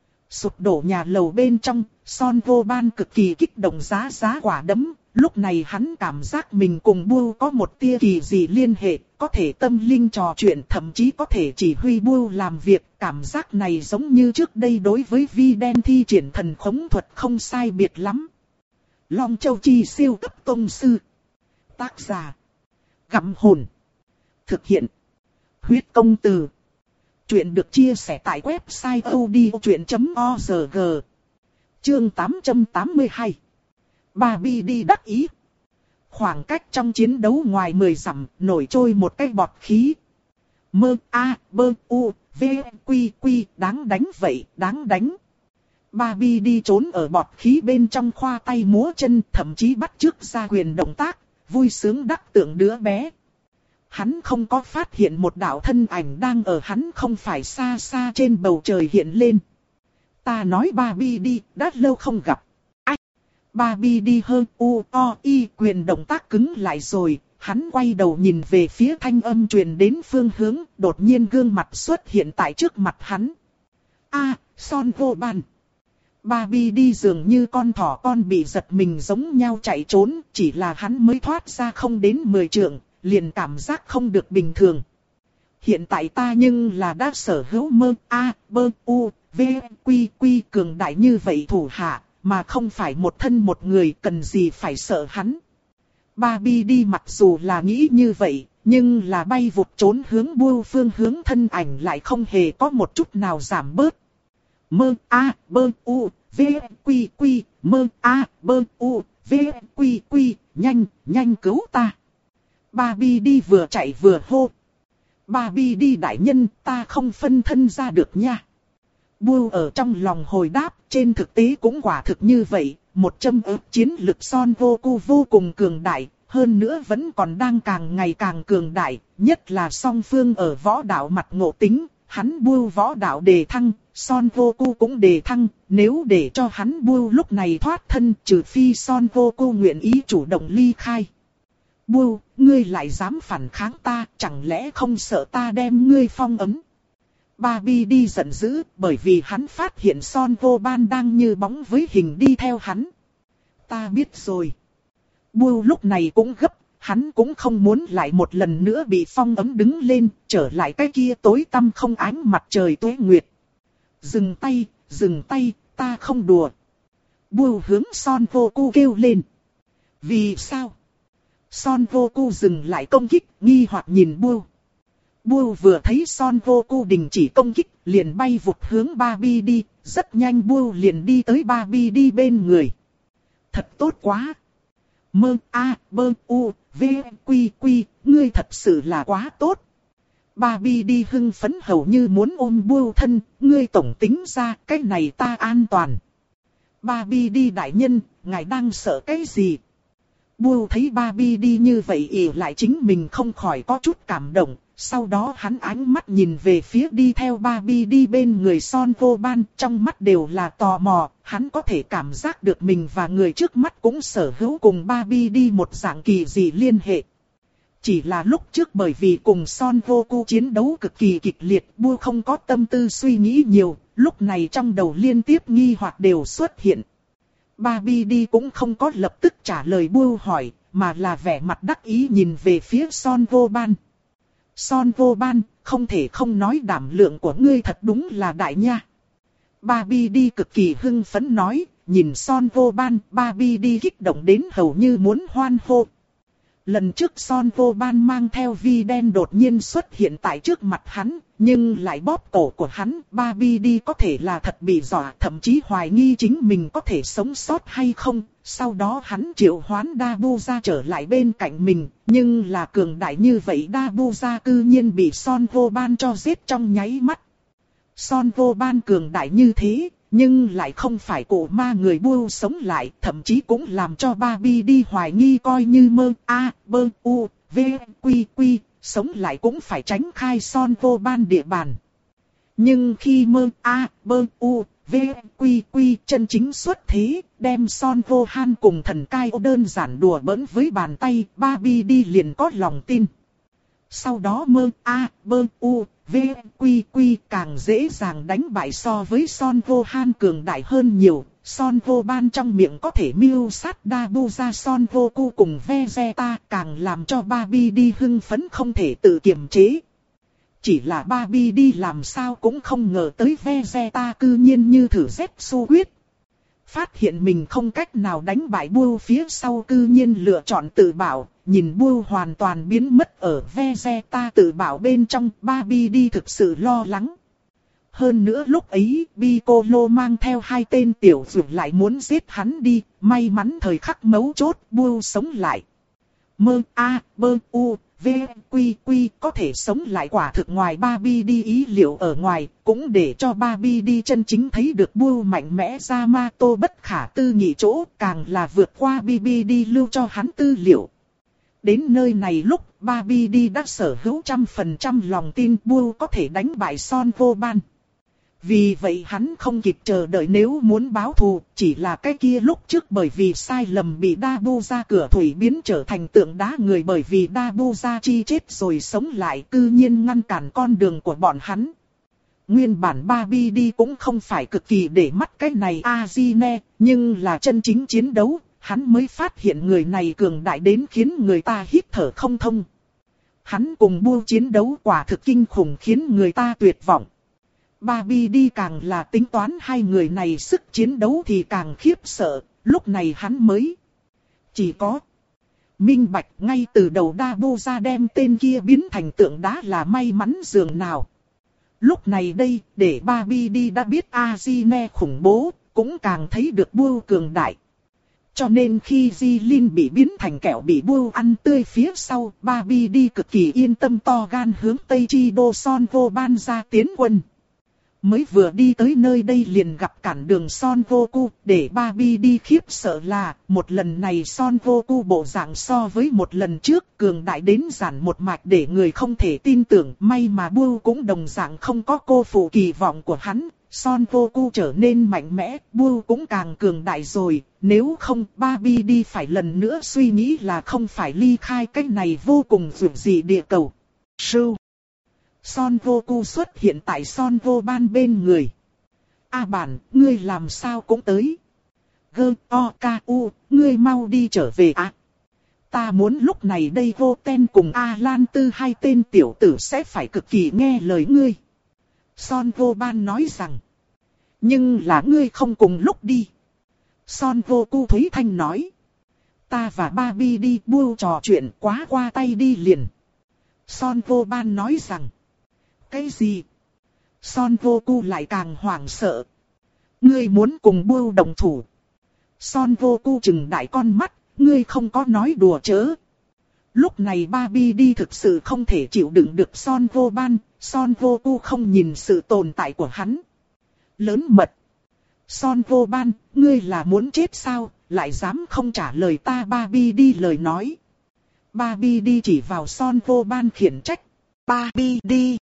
Sụp đổ nhà lầu bên trong, Son Vô Ban cực kỳ kích động giá giá quả đấm. Lúc này hắn cảm giác mình cùng Bưu có một tia kỳ dị liên hệ, có thể tâm linh trò chuyện, thậm chí có thể chỉ huy Bưu làm việc. Cảm giác này giống như trước đây đối với Vi Đen thi triển thần khống thuật không sai biệt lắm. Long Châu Chi siêu cấp tông sư. Tác giả Gặm Hồn. Thực hiện Huyết Công Từ. Chuyện được chia sẻ tại website odchuyện chấm org. Chương tám trăm tám mươi hai. Barbie đi đắc ý. Khoảng cách trong chiến đấu ngoài mười dặm nổi trôi một cái bọt khí. Mơ A bơ u v quy quy đáng đánh vậy đáng đánh. Barbie đi trốn ở bọt khí bên trong khoa tay múa chân, thậm chí bắt chước ra quyền động tác. Vui sướng đắc tượng đứa bé. Hắn không có phát hiện một đạo thân ảnh đang ở hắn không phải xa xa trên bầu trời hiện lên. Ta nói Barbie đi, đã lâu không gặp. Ách! Barbie đi hơn u o y quyền động tác cứng lại rồi. Hắn quay đầu nhìn về phía thanh âm truyền đến phương hướng, đột nhiên gương mặt xuất hiện tại trước mặt hắn. A, Son Vô Ban. Barbie đi dường như con thỏ con bị giật mình giống nhau chạy trốn, chỉ là hắn mới thoát ra không đến mười trượng, liền cảm giác không được bình thường. Hiện tại ta nhưng là đã sở hữu mơ A, bơ u, v, quy quy cường đại như vậy thủ hạ, mà không phải một thân một người, cần gì phải sợ hắn. Barbie đi mặc dù là nghĩ như vậy, nhưng là bay vụt trốn hướng Bưu phương hướng thân ảnh lại không hề có một chút nào giảm bớt. Mơ A, bơ u, v, quy quy, mơ A, bơ u, v, quy quy, nhanh, nhanh cứu ta. Barbie đi vừa chạy vừa hô. Barbie đi đại nhân, ta không phân thân ra được nha. Bull ở trong lòng hồi đáp, trên thực tế cũng quả thực như vậy, một châm ức chiến lực Son Goku vô cùng cường đại, hơn nữa vẫn còn đang càng ngày càng cường đại, nhất là song phương ở võ đạo mặt ngộ tính, hắn Bull võ đạo đề thăng, Son Goku cũng đề thăng, nếu để cho hắn Bull lúc này thoát thân, trừ phi Son Goku nguyện ý chủ động ly khai. Bull, ngươi lại dám phản kháng ta, chẳng lẽ không sợ ta đem ngươi phong ấn? Barbie đi giận dữ, bởi vì hắn phát hiện Son Goban đang như bóng với hình đi theo hắn. Ta biết rồi. Bull lúc này cũng gấp, hắn cũng không muốn lại một lần nữa bị phong ấn đứng lên, trở lại cái kia tối tăm không ánh mặt trời tuế nguyệt. Dừng tay, dừng tay, ta không đùa. Bull hướng Son Goku kêu lên. Vì sao? Son Goku dừng lại công kích, nghi hoặc nhìn Bull. Bull vừa thấy Son Goku đình chỉ công kích, liền bay vụt hướng Barbie đi, rất nhanh Bull liền đi tới Barbie đi bên người. Thật tốt quá! Mơ A, bơ U, V, Quy Quy, ngươi thật sự là quá tốt! Barbie đi hưng phấn hầu như muốn ôm Bull thân, ngươi tổng tính ra cái này ta an toàn. Barbie đi đại nhân, ngài đang sợ cái gì? Bull thấy Barbie đi như vậy ỉ lại chính mình không khỏi có chút cảm động. Sau đó hắn ánh mắt nhìn về phía đi theo Barbie đi bên người Son Goban, trong mắt đều là tò mò, hắn có thể cảm giác được mình và người trước mắt cũng sở hữu cùng Barbie đi một dạng kỳ dị liên hệ. Chỉ là lúc trước bởi vì cùng Son Goku chiến đấu cực kỳ kịch liệt, Bull không có tâm tư suy nghĩ nhiều, lúc này trong đầu liên tiếp nghi hoặc đều xuất hiện. Barbie đi cũng không có lập tức trả lời Bull hỏi, mà là vẻ mặt đắc ý nhìn về phía Son Goban. Son Goban, không thể không nói đảm lượng của ngươi thật đúng là đại nha. Barbie đi cực kỳ hưng phấn nói, nhìn Son Goban, Barbie đi kích động đến hầu như muốn hoan hô. Lần trước Son Goban mang theo vi đen đột nhiên xuất hiện tại trước mặt hắn, nhưng lại bóp cổ của hắn, Barbie đi có thể là thật bị dọa, thậm chí hoài nghi chính mình có thể sống sót hay không. Sau đó hắn triệu hoán Dabuza trở lại bên cạnh mình, nhưng là cường đại như vậy Dabuza cư nhiên bị Son Goban cho giết trong nháy mắt. Son Goban cường đại như thế, nhưng lại không phải cổ ma người Bull sống lại, thậm chí cũng làm cho Barbie đi hoài nghi coi như mơ A, bơ U, V, Quy Quy, sống lại cũng phải tránh khai Son Goban địa bàn. Nhưng khi mơ A, bơ U, V, Quy Quy chân chính xuất thế, đem Son Gohan cùng thần cai đơn giản đùa bỡn với bàn tay, Barbie đi liền có lòng tin. Sau đó mơ A, bơ U, V, Quy Quy càng dễ dàng đánh bại so với Son Gohan cường đại hơn nhiều. Son Goban trong miệng có thể mưu sát Dabuza Son Goku cùng Vegeta, càng làm cho Barbie đi hưng phấn không thể tự kiềm chế. Chỉ là Barbie đi làm sao cũng không ngờ tới Vegeta cư nhiên như thử Zetsu quyết. Phát hiện mình không cách nào đánh bại Bull phía sau cư nhiên lựa chọn tự bảo, nhìn Bull hoàn toàn biến mất ở Vegeta tự bảo bên trong, Barbie đi thực sự lo lắng. Hơn nữa lúc ấy, Piccolo mang theo hai tên tiểu dược lại muốn giết hắn đi, may mắn thời khắc mấu chốt, Bull sống lại. Mơ A, bơ U, V, Quy Quy có thể sống lại quả thực ngoài Barbie đi ý liệu ở ngoài, cũng để cho Barbie đi chân chính thấy được Bull mạnh mẽ Yamato bất khả tư nghị chỗ, càng là vượt qua Barbie đi lưu cho hắn tư liệu. Đến nơi này lúc Barbie đi đã sở hữu trăm phần trăm lòng tin Bull có thể đánh bại Son Goban. Vì vậy hắn không kịp chờ đợi nếu muốn báo thù, chỉ là cái kia lúc trước bởi vì sai lầm bị Dabuza cửa thủy biến trở thành tượng đá người, bởi vì Dabuza chi chết rồi sống lại cư nhiên ngăn cản con đường của bọn hắn. Nguyên bản Barbie đi cũng không phải cực kỳ để mắt cái này Azine, nhưng là chân chính chiến đấu, hắn mới phát hiện người này cường đại đến khiến người ta hít thở không thông. Hắn cùng Bull chiến đấu quả thực kinh khủng khiến người ta tuyệt vọng. Barbie đi càng là tính toán hai người này sức chiến đấu thì càng khiếp sợ, lúc này hắn mới chỉ có minh bạch ngay từ đầu Dabuza đem tên kia biến thành tượng đá là may mắn dường nào. Lúc này đây, để Barbie đi đã biết Azine khủng bố, cũng càng thấy được Bull cường đại. Cho nên khi Jilin bị biến thành kẹo bị Bull ăn tươi phía sau, Barbie đi cực kỳ yên tâm to gan hướng Tây Chi Đô Son Vô Ban ra tiến quân. Mới vừa đi tới nơi đây liền gặp cản đường Son Vô Cu, để Barbie đi khiếp sợ là, một lần này Son Vô Cu bộ dạng so với một lần trước, cường đại đến giản một mạch để người không thể tin tưởng, may mà Bull cũng đồng dạng không có cô phụ kỳ vọng của hắn, Son Vô Cu trở nên mạnh mẽ, Bull cũng càng cường đại rồi, nếu không Barbie đi phải lần nữa suy nghĩ là không phải ly khai cái này vô cùng vượt dị địa cầu. Sưu Son Vô Cu xuất hiện tại Son Vô Ban bên người. A bản, ngươi làm sao cũng tới. Gơ, o, ca, u, ngươi mau đi trở về à. Ta muốn lúc này đây Vô Ten cùng A Lan Tư hai tên tiểu tử sẽ phải cực kỳ nghe lời ngươi. Son Vô Ban nói rằng. Nhưng là ngươi không cùng lúc đi. Son Vô Cu Thúy Thanh nói. Ta và Barbie đi Bull trò chuyện quá qua tay đi liền. Son Vô Ban nói rằng. Cái gì? Son Vô Cu lại càng hoảng sợ. Ngươi muốn cùng Bull đồng thủ. Son Vô Cu trừng đại con mắt, ngươi không có nói đùa chớ. Lúc này Barbie đi thực sự không thể chịu đựng được Son Vô Ban, Son Vô Cu không nhìn sự tồn tại của hắn. Lớn mật. Son Vô Ban, ngươi là muốn chết sao, lại dám không trả lời ta. Barbie đi lời nói. Barbie đi chỉ vào Son Vô Ban khiển trách. Barbie đi.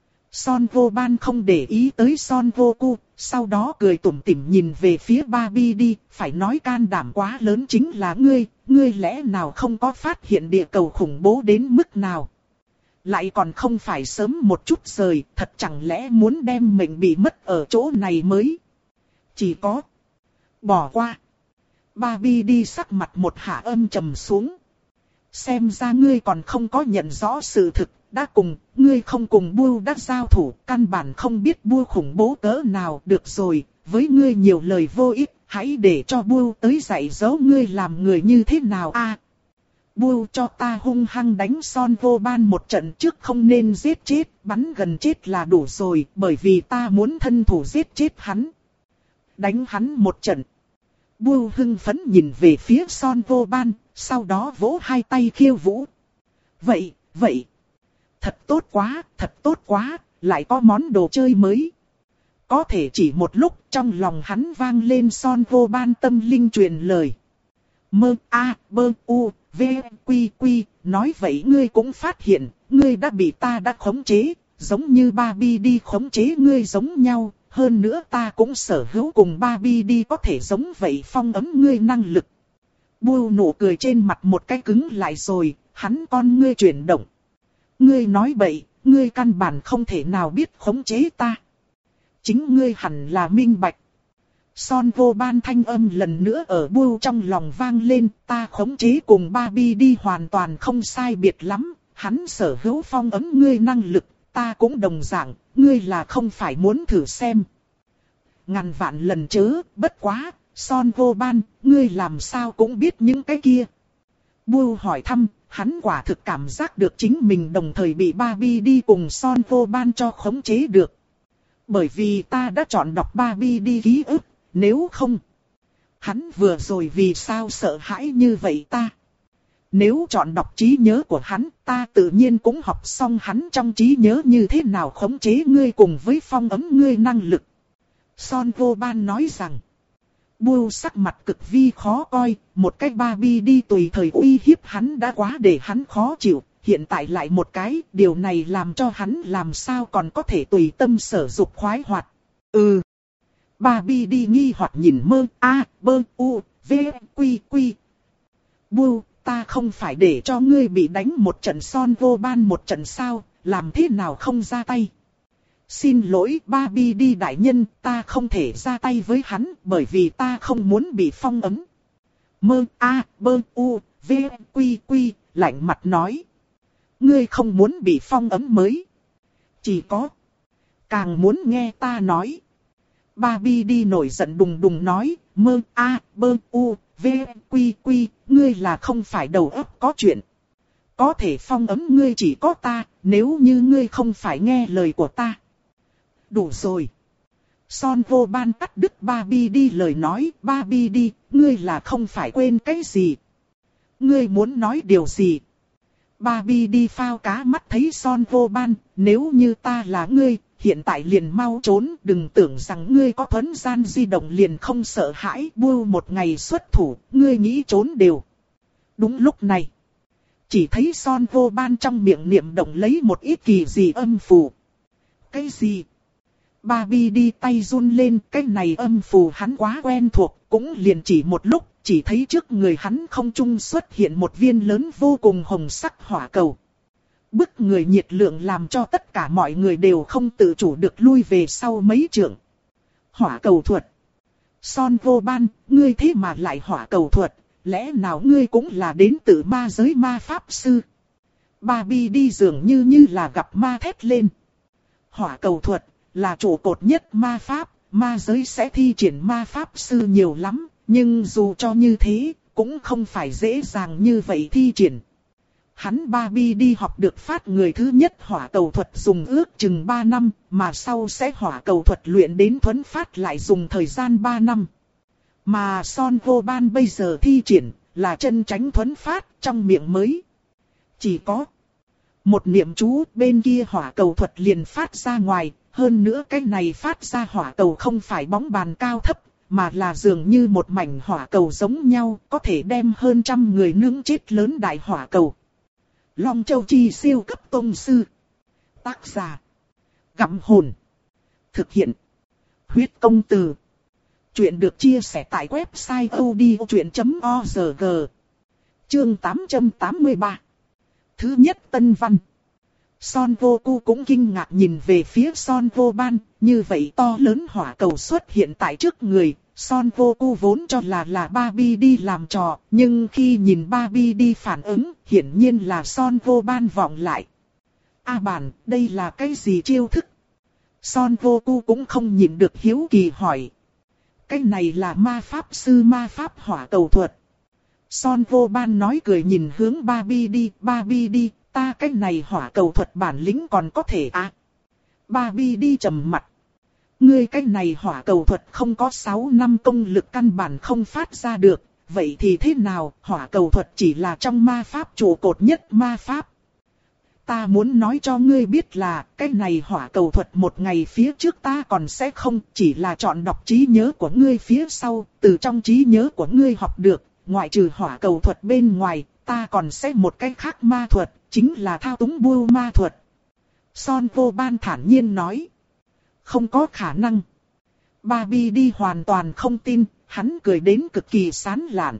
Son Vô Ban không để ý tới Son Vô Cu, sau đó cười tủm tỉm nhìn về phía Barbie đi, phải nói can đảm quá lớn chính là ngươi, ngươi lẽ nào không có phát hiện địa cầu khủng bố đến mức nào. Lại còn không phải sớm một chút rời, thật chẳng lẽ muốn đem mình bị mất ở chỗ này mới. Chỉ có bỏ qua. Barbie đi sắc mặt một hạ âm trầm xuống. Xem ra ngươi còn không có nhận rõ sự thực. Đã cùng, ngươi không cùng Bull đã giao thủ, căn bản không biết Bull khủng bố cỡ nào. Được rồi, với ngươi nhiều lời vô ích, hãy để cho Bull tới dạy dỗ ngươi làm người như thế nào a. À, Bull cho ta hung hăng đánh Son Vô Ban một trận trước không nên giết chết, bắn gần chết là đủ rồi, bởi vì ta muốn thân thủ giết chết hắn. Đánh hắn một trận. Bull hưng phấn nhìn về phía Son Vô Ban, sau đó vỗ hai tay khiêu vũ. Vậy, vậy. Thật tốt quá, thật tốt quá, lại có món đồ chơi mới. Có thể chỉ một lúc trong lòng hắn vang lên Son Vô Ban tâm linh truyền lời. Mơ a bơ u v quy quy, nói vậy ngươi cũng phát hiện, ngươi đã bị ta đã khống chế, giống như Barbie đi khống chế ngươi giống nhau. Hơn nữa ta cũng sở hữu cùng Barbie đi có thể giống vậy phong ấm ngươi năng lực. Bull nụ cười trên mặt một cái cứng lại rồi, hắn con ngươi chuyển động. Ngươi nói bậy, ngươi căn bản không thể nào biết khống chế ta. Chính ngươi hẳn là minh bạch. Son Vô Ban thanh âm lần nữa ở Bull trong lòng vang lên, ta khống chế cùng Barbie đi hoàn toàn không sai biệt lắm, hắn sở hữu phong ấm ngươi năng lực, ta cũng đồng dạng, ngươi là không phải muốn thử xem. Ngàn vạn lần chớ, bất quá, Son Vô Ban, ngươi làm sao cũng biết những cái kia. Bull hỏi thăm. Hắn quả thực cảm giác được chính mình đồng thời bị Barbie đi cùng Son Vô Ban cho khống chế được. Bởi vì ta đã chọn đọc Barbie đi ký ức, nếu không. Hắn vừa rồi vì sao sợ hãi như vậy ta? Nếu chọn đọc trí nhớ của hắn, ta tự nhiên cũng học xong hắn trong trí nhớ như thế nào khống chế ngươi cùng với phong ấm ngươi năng lực. Son Vô Ban nói rằng. Bull sắc mặt cực vi khó coi, một cái Barbie đi tùy thời uy hiếp hắn đã quá để hắn khó chịu, hiện tại lại một cái, điều này làm cho hắn làm sao còn có thể tùy tâm sở dục khoái hoạt. Ừ. Barbie đi nghi hoặc nhìn mơ, a, bơ, u, v, quy, quy. Bull, ta không phải để cho ngươi bị đánh một trận Son Vô Ban một trận sao, làm thế nào không ra tay. Xin lỗi Barbie đi đại nhân, ta không thể ra tay với hắn bởi vì ta không muốn bị phong ấm. Mơ a bơ u v quy quy lạnh mặt nói. Ngươi không muốn bị phong ấm mới. Chỉ có. Càng muốn nghe ta nói. Barbie đi nổi giận đùng đùng nói. Mơ a bơ u v quy quy, ngươi là không phải đầu óc có chuyện. Có thể phong ấm ngươi chỉ có ta, nếu như ngươi không phải nghe lời của ta. Đủ rồi. Son vô ban cắt đứt Barbie đi lời nói, Barbie đi, ngươi là không phải quên cái gì? Ngươi muốn nói điều gì? Barbie đi phao cá mắt thấy Son vô ban, nếu như ta là ngươi, hiện tại liền mau trốn, đừng tưởng rằng ngươi có thuấn gian di động liền không sợ hãi, bưu một ngày xuất thủ, ngươi nghĩ trốn đều. Đúng lúc này, chỉ thấy Son vô ban trong miệng niệm động lấy một ít kỳ dị âm phù. Cái gì? Barbie đi tay run lên, cái này âm phù hắn quá quen thuộc, cũng liền chỉ một lúc, chỉ thấy trước người hắn không trung xuất hiện một viên lớn vô cùng hồng sắc hỏa cầu. Bức người nhiệt lượng làm cho tất cả mọi người đều không tự chủ được lui về sau mấy trượng. Hỏa cầu thuật. Son vô ban, ngươi thế mà lại hỏa cầu thuật, lẽ nào ngươi cũng là đến từ ma giới ma pháp sư? Barbie đi dường như như là gặp ma thét lên. Hỏa cầu thuật là trụ cột nhất ma pháp, ma giới sẽ thi triển ma pháp sư nhiều lắm, nhưng dù cho như thế, cũng không phải dễ dàng như vậy thi triển. Hắn Barbie đi học được phát người thứ nhất hỏa cầu thuật dùng ước chừng ba năm, mà sau sẽ hỏa cầu thuật luyện đến thuấn phát lại dùng thời gian ba năm. Mà Son vô ban bây giờ thi triển là chân tránh thuấn phát trong miệng mới. Chỉ có một niệm chú bên kia hỏa cầu thuật liền phát ra ngoài, hơn nữa cái này phát ra hỏa cầu không phải bóng bàn cao thấp, mà là dường như một mảnh hỏa cầu giống nhau, có thể đem hơn trăm người nướng chết lớn đại hỏa cầu. Long Châu Chi siêu cấp tông sư. Tác giả Gặm Hồn. Thực hiện Huyết Công Từ. Chuyện được chia sẻ tại website odchuyện chấm org. Chương tám trăm tám mươi ba. Thứ nhất tân văn. Son vô cu cũng kinh ngạc nhìn về phía Son vô ban, như vậy to lớn hỏa cầu xuất hiện tại trước người. Son vô cu vốn cho là là Barbie đi làm trò, nhưng khi nhìn Barbie đi phản ứng, hiển nhiên là Son vô ban vọng lại. A bản, đây là cái gì chiêu thức? Son vô cu cũng không nhìn được hiếu kỳ hỏi. Cái này là ma pháp sư ma pháp hỏa cầu thuật. Son vô ban nói cười nhìn hướng Barbie đi, Barbie đi, ta cái này hỏa cầu thuật bản lĩnh còn có thể à? Barbie đi trầm mặt. Ngươi cái này hỏa cầu thuật không có sáu năm công lực căn bản không phát ra được, vậy thì thế nào, hỏa cầu thuật chỉ là trong ma pháp trụ cột nhất ma pháp. Ta muốn nói cho ngươi biết là, cái này hỏa cầu thuật một ngày phía trước ta còn sẽ không, chỉ là chọn đọc trí nhớ của ngươi phía sau, từ trong trí nhớ của ngươi học được, ngoại trừ hỏa cầu thuật bên ngoài, ta còn sẽ một cái khác ma thuật, chính là thao túng bưu ma thuật. Son vô ban thản nhiên nói. Không có khả năng. Barbie đi hoàn toàn không tin, hắn cười đến cực kỳ sán lạn.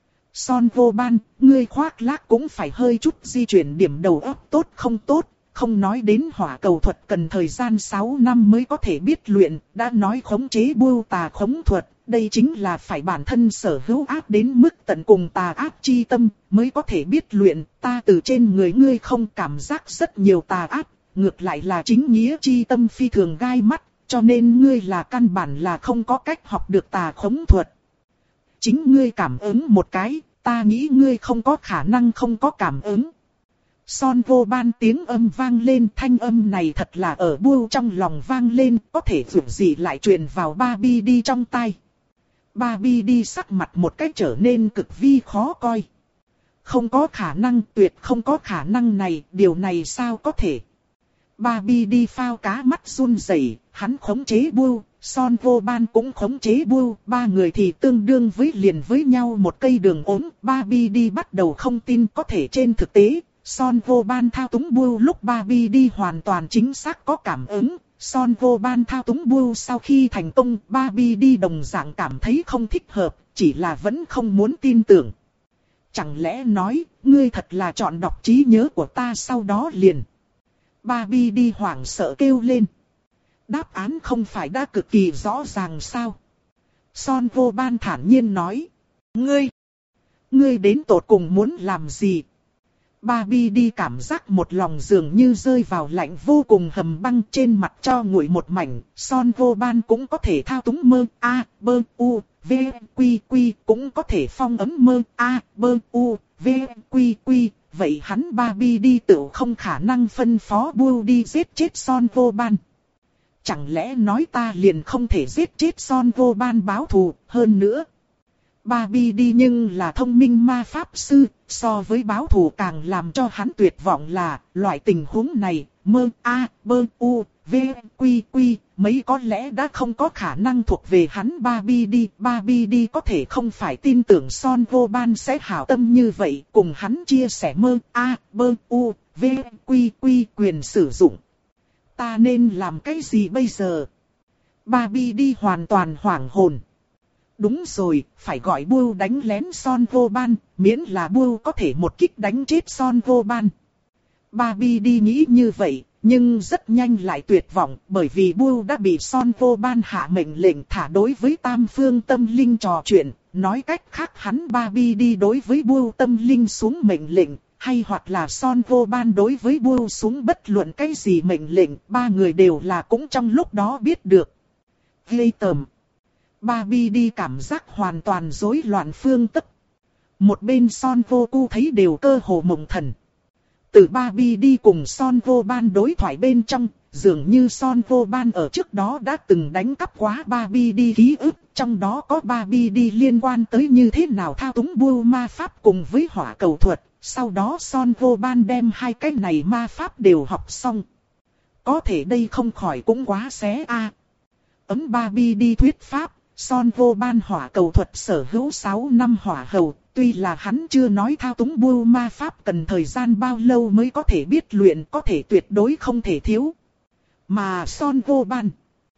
Son vô ban, ngươi khoác lác cũng phải hơi chút di chuyển điểm đầu óc tốt không tốt, không nói đến hỏa cầu thuật cần thời gian sáu năm mới có thể biết luyện, đã nói khống chế bưu tà khống thuật, đây chính là phải bản thân sở hữu áp đến mức tận cùng tà áp chi tâm, mới có thể biết luyện, ta từ trên người ngươi không cảm giác rất nhiều tà áp, ngược lại là chính nghĩa chi tâm phi thường gai mắt, cho nên ngươi là căn bản là không có cách học được tà khống thuật. Chính ngươi cảm ứng một cái, ta nghĩ ngươi không có khả năng không có cảm ứng. Son vô ban tiếng âm vang lên, thanh âm này thật là ở bưu trong lòng vang lên, có thể dù gì lại truyền vào Barbie đi trong tai. Barbie đi sắc mặt một cách trở nên cực vi khó coi. Không có khả năng, tuyệt không có khả năng này, điều này sao có thể. Barbie đi phao cá mắt run rẩy, hắn khống chế bưu, Son vô ban cũng khống chế bưu, ba người thì tương đương với liền với nhau một cây đường ốm. Barbie đi bắt đầu không tin, có thể trên thực tế, Son vô ban thao túng bưu lúc Barbie đi hoàn toàn chính xác có cảm ứng. Son vô ban thao túng bưu sau khi thành công, Barbie đi đồng dạng cảm thấy không thích hợp, chỉ là vẫn không muốn tin tưởng. Chẳng lẽ nói, ngươi thật là chọn đọc trí nhớ của ta sau đó liền. Barbie đi hoảng sợ kêu lên. Đáp án không phải đã cực kỳ rõ ràng sao? Son vô ban thản nhiên nói. Ngươi, ngươi đến tột cùng muốn làm gì? Barbie đi cảm giác một lòng dường như rơi vào lạnh vô cùng hầm băng, trên mặt cho nguội một mảnh. Son vô ban cũng có thể thao túng mơ a bơ u v quy quy, cũng có thể phong ấm mơ a bơ u v quy quy. Vậy hắn Barbie đi tự không khả năng phân phó bưu đi giết chết Son vô ban. Chẳng lẽ nói ta liền không thể giết chết Son vô ban báo thù, hơn nữa. Barbie đi nhưng là thông minh ma pháp sư, so với báo thù càng làm cho hắn tuyệt vọng là, loại tình huống này, mơ, a, bơ, u, v, quy, quy, mấy có lẽ đã không có khả năng thuộc về hắn Barbie đi. Barbie đi có thể không phải tin tưởng Son vô ban sẽ hảo tâm như vậy, cùng hắn chia sẻ mơ, a, bơ, u, v, quy, quy quyền sử dụng. Ta nên làm cái gì bây giờ? Barbie đi hoàn toàn hoảng hồn. Đúng rồi, phải gọi Bưu đánh lén Son vô ban, miễn là Bưu có thể một kích đánh chết Son vô ban. Barbie đi nghĩ như vậy, nhưng rất nhanh lại tuyệt vọng, bởi vì Bưu đã bị Son vô ban hạ mệnh lệnh thả đối với tam phương tâm linh trò chuyện. Nói cách khác hắn Barbie đi đối với Bưu tâm linh xuống mệnh lệnh, hay hoặc là Son vô ban đối với Bưu xuống bất luận cái gì mệnh lệnh, ba người đều là cũng trong lúc đó biết được. Ghê tởm. Barbie đi cảm giác hoàn toàn rối loạn phương tức. Một bên Son vô cu thấy đều cơ hồ mộng thần. Từ Barbie đi cùng Son vô ban đối thoại bên trong, dường như Son vô ban ở trước đó đã từng đánh cắp quá Barbie đi ký ức, trong đó có Barbie đi liên quan tới như thế nào thao túng Bưu ma pháp cùng với hỏa cầu thuật. Sau đó Son vô ban đem hai cái này ma pháp đều học xong. Có thể đây không khỏi cũng quá xé a. À. Ấm Barbie đi thuyết pháp, Son vô ban hỏa cầu thuật sở hữu sáu năm hỏa hầu, tuy là hắn chưa nói thao túng Bưu ma pháp cần thời gian bao lâu mới có thể biết luyện, có thể tuyệt đối không thể thiếu. Mà Son vô ban,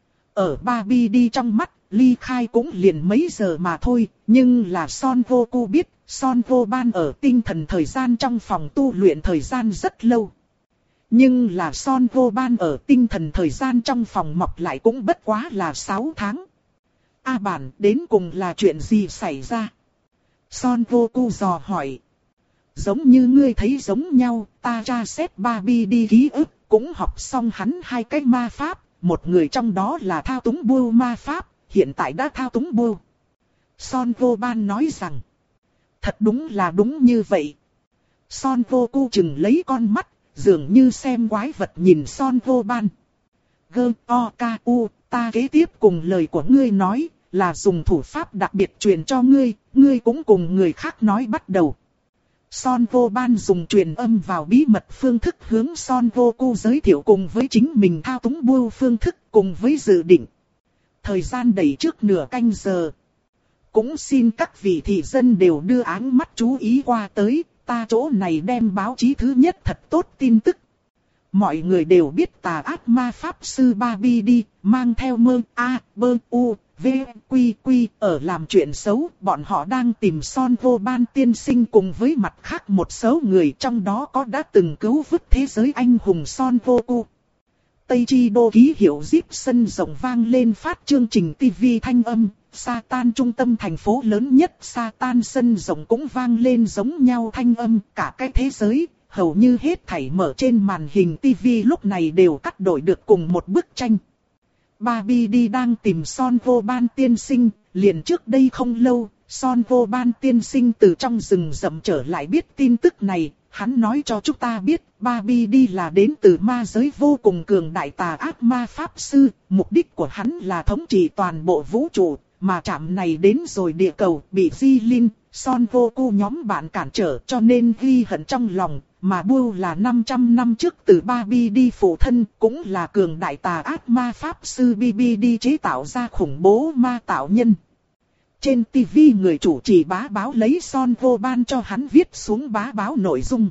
ở Barbie đi trong mắt, ly khai cũng liền mấy giờ mà thôi, nhưng là Son vô cu biết, Son vô ban ở tinh thần thời gian trong phòng tu luyện thời gian rất lâu. Nhưng là Son vô ban ở tinh thần thời gian trong phòng mọc lại cũng bất quá là sáu tháng. A bản đến cùng là chuyện gì xảy ra? Son vô cu dò hỏi. Giống như ngươi thấy giống nhau, ta tra xét Barbie đi ký ức, cũng học xong hắn hai cái ma pháp, một người trong đó là thao túng Bưu ma pháp, hiện tại đã thao túng Bưu. Son vô ban nói rằng, thật đúng là đúng như vậy. Son vô cu chừng lấy con mắt, dường như xem quái vật nhìn Son vô ban. Gơ, o, ca, u, ta kế tiếp cùng lời của ngươi nói, là dùng thủ pháp đặc biệt truyền cho ngươi, ngươi cũng cùng người khác nói bắt đầu. Son vô ban dùng truyền âm vào bí mật phương thức hướng Son vô cu giới thiệu cùng với chính mình thao túng Bưu phương thức cùng với dự định. Thời gian đẩy trước nửa canh giờ. Cũng xin các vị thị dân đều đưa áng mắt chú ý qua tới, ta chỗ này đem báo chí thứ nhất thật tốt tin tức. Mọi người đều biết tà ác ma pháp sư Barbie đi, mang theo mơ, a, bơ, u, v, quy, quy, ở làm chuyện xấu. Bọn họ đang tìm Son vô ban tiên sinh cùng với mặt khác một số người, trong đó có đã từng cứu vớt thế giới anh hùng Son vô cu. Tây Chi đô ký hiệu Zip sân rộng vang lên phát chương trình ti vi thanh âm. Satan trung tâm thành phố lớn nhất Satan sân rộng cũng vang lên giống nhau thanh âm. Cả cái thế giới, hầu như hết thảy mở trên màn hình ti vi lúc này đều cắt đổi được cùng một bức tranh. Barbie đi đang tìm Son vô ban tiên sinh, liền trước đây không lâu, Son vô ban tiên sinh từ trong rừng rậm trở lại biết tin tức này. Hắn nói cho chúng ta biết, Barbie đi là đến từ ma giới vô cùng cường đại tà ác ma pháp sư, mục đích của hắn là thống trị toàn bộ vũ trụ, mà trạm này đến rồi địa cầu, bị Di Linh, Son vô cu nhóm bạn cản trở cho nên ghi hận trong lòng, mà Bưu là năm trăm năm trước từ Barbie đi phụ thân, cũng là cường đại tà ác ma pháp sư bê bê đi chế tạo ra khủng bố ma tạo nhân. Trên ti vi người chủ trì bá báo lấy Son vô ban cho hắn viết xuống bá báo nội dung.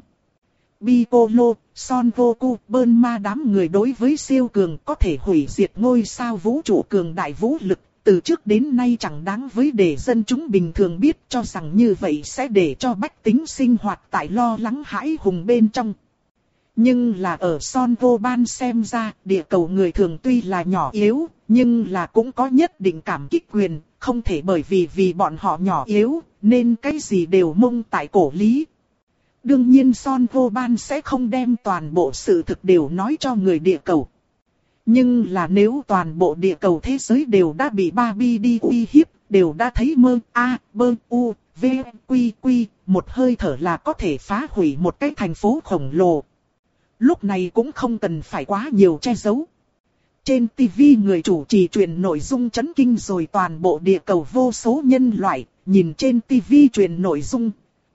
Piccolo, Son vô cu, bơn ma đám người đối với siêu cường có thể hủy diệt ngôi sao vũ trụ cường đại vũ lực. Từ trước đến nay chẳng đáng với để dân chúng bình thường biết cho rằng như vậy sẽ để cho bách tính sinh hoạt tại lo lắng hãi hùng bên trong. Nhưng là ở Son vô ban xem ra, địa cầu người thường tuy là nhỏ yếu, nhưng là cũng có nhất định cảm kích quyền, không thể bởi vì vì bọn họ nhỏ yếu, nên cái gì đều mông tại cổ lý. Đương nhiên Son vô ban sẽ không đem toàn bộ sự thực đều nói cho người địa cầu. Nhưng là nếu toàn bộ địa cầu thế giới đều đã bị Barbie đi uy hiếp, đều đã thấy mơ, a, bơ, u, v, quy, quy, một hơi thở là có thể phá hủy một cái thành phố khổng lồ. Lúc này cũng không cần phải quá nhiều che giấu. Trên ti vi người chủ trì truyền nội dung chấn kinh rồi toàn bộ địa cầu vô số nhân loại, nhìn trên ti vi truyền nội dung.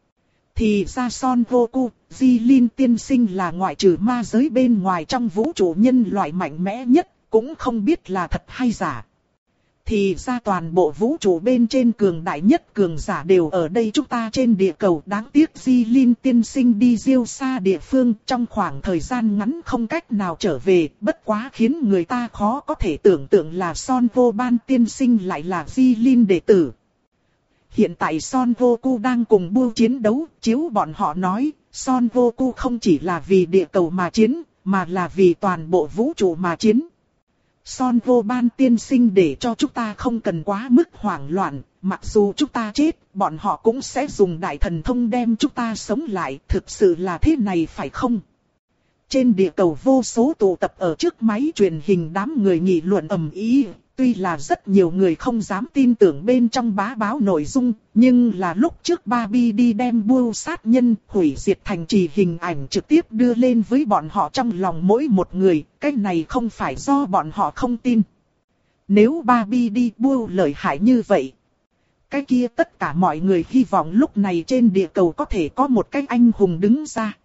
Thì ra Son Goku, Jilin tiên sinh là ngoại trừ ma giới bên ngoài trong vũ trụ nhân loại mạnh mẽ nhất, cũng không biết là thật hay giả. Thì ra toàn bộ vũ trụ bên trên cường đại nhất cường giả đều ở đây chúng ta trên địa cầu. Đáng tiếc Jilin tiên sinh đi diêu xa địa phương trong khoảng thời gian ngắn không cách nào trở về. Bất quá khiến người ta khó có thể tưởng tượng là Son Goban tiên sinh lại là Jilin đệ tử. Hiện tại Son Goku đang cùng Buu chiến đấu, chiếu bọn họ nói, Son Goku không chỉ là vì địa cầu mà chiến, mà là vì toàn bộ vũ trụ mà chiến. Son Goban tiên sinh để cho chúng ta không cần quá mức hoảng loạn, mặc dù chúng ta chết, bọn họ cũng sẽ dùng đại thần thông đem chúng ta sống lại, thực sự là thế này phải không? Trên địa cầu vô số tụ tập ở trước máy truyền hình đám người nghị luận ầm ĩ. Tuy là rất nhiều người không dám tin tưởng bên trong bá báo nội dung, nhưng là lúc trước Barbie đi đem Buu sát nhân hủy diệt thành trì hình ảnh trực tiếp đưa lên với bọn họ trong lòng mỗi một người, cái này không phải do bọn họ không tin. Nếu Barbie đi Buu lợi hại như vậy, cái kia tất cả mọi người hy vọng lúc này trên địa cầu có thể có một cái anh hùng đứng ra.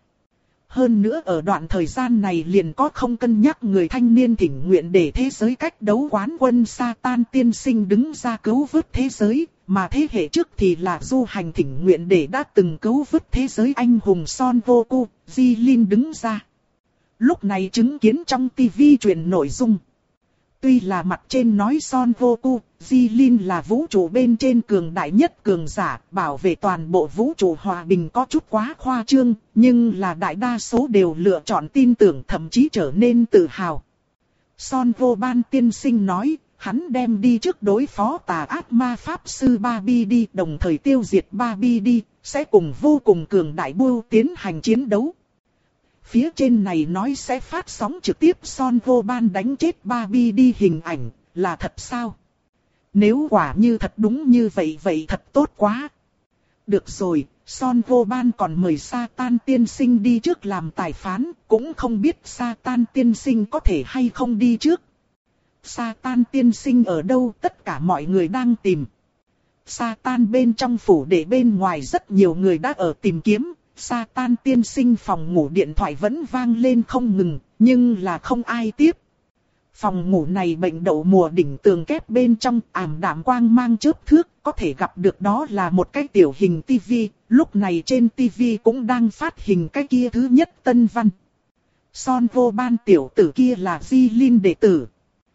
Hơn nữa ở đoạn thời gian này liền có không cân nhắc người thanh niên thỉnh nguyện để thế giới cách đấu quán quân Satan tiên sinh đứng ra cứu vớt thế giới, mà thế hệ trước thì là du hành thỉnh nguyện để đã từng cứu vớt thế giới anh hùng Son Goku, Jilin đứng ra. Lúc này chứng kiến trong tivi truyền nội dung. Tuy là mặt trên nói Son Goku, Jilin là vũ trụ bên trên cường đại nhất cường giả, bảo vệ toàn bộ vũ trụ hòa bình có chút quá khoa trương, nhưng là đại đa số đều lựa chọn tin tưởng thậm chí trở nên tự hào. Son Goban tiên sinh nói, hắn đem đi trước đối phó tà ác ma pháp sư Barbie đi, đồng thời tiêu diệt Barbie đi, sẽ cùng vô cùng cường đại Buu tiến hành chiến đấu. Phía trên này nói sẽ phát sóng trực tiếp Son Goban đánh chết Barbie đi hình ảnh, là thật sao? Nếu quả như thật đúng như vậy vậy thật tốt quá. Được rồi, Son Goban còn mời Satan tiên sinh đi trước làm tài phán, cũng không biết Satan tiên sinh có thể hay không đi trước. Satan tiên sinh ở đâu tất cả mọi người đang tìm. Satan bên trong phủ để bên ngoài rất nhiều người đã ở tìm kiếm. Satan tiên sinh phòng ngủ điện thoại vẫn vang lên không ngừng, nhưng là không ai tiếp. Phòng ngủ này bệnh đậu mùa đỉnh tường kép bên trong ảm đạm quang mang chớp thước, có thể gặp được đó là một cái tiểu hình tivi, lúc này trên tivi cũng đang phát hình cái kia thứ nhất tân văn. Son Goban tiểu tử kia là Jilin đệ tử.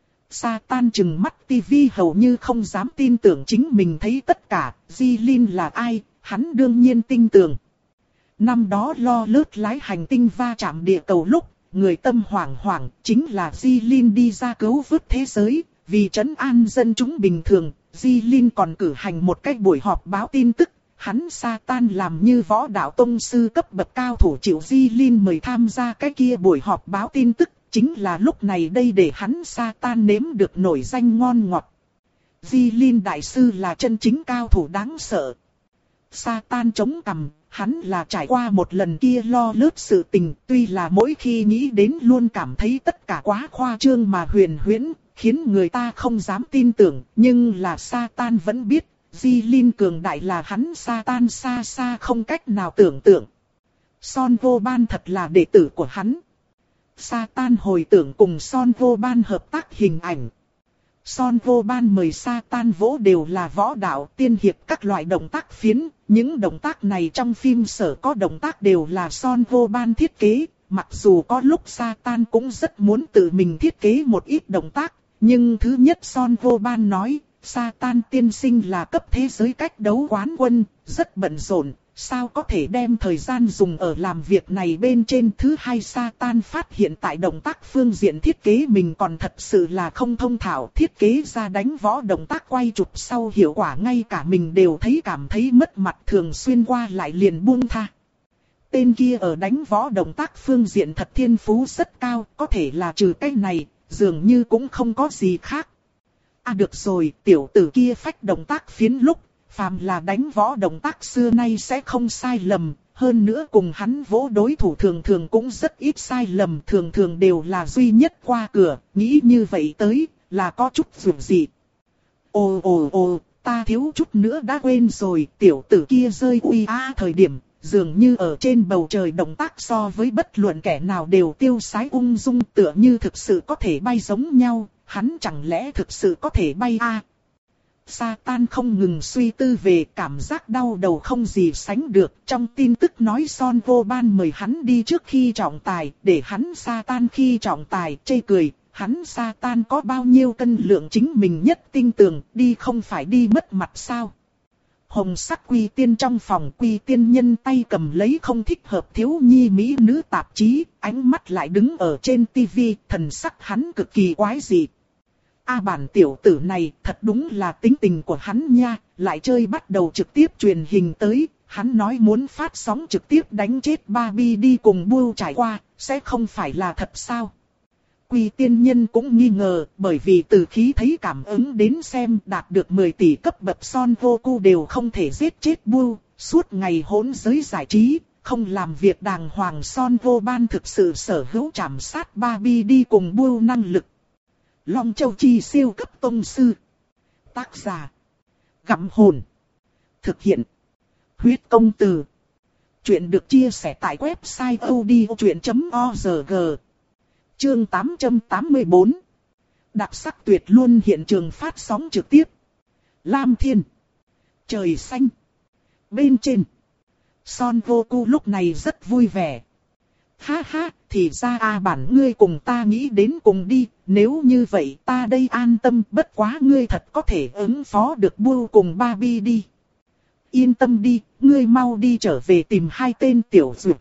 Satan trừng mắt tivi hầu như không dám tin tưởng chính mình thấy tất cả, Jilin là ai, hắn đương nhiên tin tưởng. Năm đó lo lướt lái hành tinh va chạm địa cầu lúc, người tâm hoảng hoảng chính là Jilin đi ra cứu vớt thế giới, vì trấn an dân chúng bình thường, Jilin còn cử hành một cái buổi họp báo tin tức, hắn Satan làm như võ đạo tông sư cấp bậc cao thủ chịu Jilin mời tham gia cái kia buổi họp báo tin tức, chính là lúc này đây để hắn Satan nếm được nổi danh ngon ngọt. Jilin đại sư là chân chính cao thủ đáng sợ. Satan chống cằm, hắn là trải qua một lần kia lo lướt sự tình, tuy là mỗi khi nghĩ đến luôn cảm thấy tất cả quá khoa trương mà huyền huyễn, khiến người ta không dám tin tưởng, nhưng là Satan vẫn biết, Jilin cường đại là hắn Satan xa xa không cách nào tưởng tượng. Son Goban thật là đệ tử của hắn. Satan hồi tưởng cùng Son Goban hợp tác hình ảnh. Son Goban mời Satan vỗ đều là võ đạo tiên hiệp các loại động tác phiến, những động tác này trong phim sở có động tác đều là Son Goban thiết kế, mặc dù có lúc Satan cũng rất muốn tự mình thiết kế một ít động tác, nhưng thứ nhất Son Goban nói, Satan tiên sinh là cấp thế giới cách đấu quán quân, rất bận rộn. Sao có thể đem thời gian dùng ở làm việc này bên trên. Thứ hai Satan phát hiện tại động tác phương diện thiết kế mình còn thật sự là không thông thạo. Thiết kế ra đánh võ động tác quay chụp sau hiệu quả ngay cả mình đều thấy cảm thấy mất mặt, thường xuyên qua lại liền buông tha. Tên kia ở đánh võ động tác phương diện thật thiên phú rất cao, có thể là trừ cái này, dường như cũng không có gì khác. À được rồi, tiểu tử kia phách động tác phiến lúc. Phàm là đánh võ động tác xưa nay sẽ không sai lầm, Hơn nữa cùng hắn vỗ đối thủ thường thường cũng rất ít sai lầm, thường thường đều là duy nhất qua cửa, nghĩ như vậy tới, là có chút dù gì. Ồ ồ ồ, ta thiếu chút nữa đã quên rồi, tiểu tử kia rơi uy á thời điểm, dường như ở trên bầu trời động tác so với bất luận kẻ nào đều tiêu sái ung dung, tựa như thực sự có thể bay giống nhau, hắn chẳng lẽ thực sự có thể bay a? À? Satan không ngừng suy tư về cảm giác đau đầu không gì sánh được. Trong tin tức nói Son Vô Ban mời hắn đi trước khi trọng tài, để hắn Satan khi trọng tài chê cười. Hắn Satan có bao nhiêu cân lượng chính mình nhất tin tưởng, đi không phải đi mất mặt sao. Hồng sắc Quy Tiên trong phòng, Quy Tiên nhân tay cầm lấy không thích hợp thiếu nhi mỹ nữ tạp chí, ánh mắt lại đứng ở trên tivi, thần sắc hắn cực kỳ quái dị. A bản tiểu tử này thật đúng là tính tình của hắn nha, lại chơi bắt đầu trực tiếp truyền hình tới, hắn nói muốn phát sóng trực tiếp đánh chết Barbie đi cùng Bưu trải qua, sẽ không phải là thật sao? Quy Tiên nhân cũng nghi ngờ, bởi vì từ khí thấy cảm ứng đến xem đạt được mười tỷ cấp bậc Son Goku đều không thể giết chết Bưu, suốt ngày hỗn giới giải trí, không làm việc đàng hoàng. Son Vô Ban thực sự sở hữu trảm sát Barbie đi cùng Bưu năng lực. Long Châu Chi siêu cấp tông sư. Tác giả: Gặm Hồn. Thực hiện: Huyết Công Từ. Chuyện được chia sẻ tại website odchuyện chấm org. Chương tám trăm tám mươi bốn. Đặc sắc tuyệt luôn hiện trường phát sóng trực tiếp. Lam Thiên. Trời xanh. Bên trên. Son Goku lúc này rất vui vẻ. Ha ha, thì ra A bản ngươi cùng ta nghĩ đến cùng đi, nếu như vậy ta đây an tâm, bất quá ngươi thật có thể ứng phó được Bưu cùng Barbie đi. Yên tâm đi, ngươi mau đi trở về tìm hai tên tiểu dược.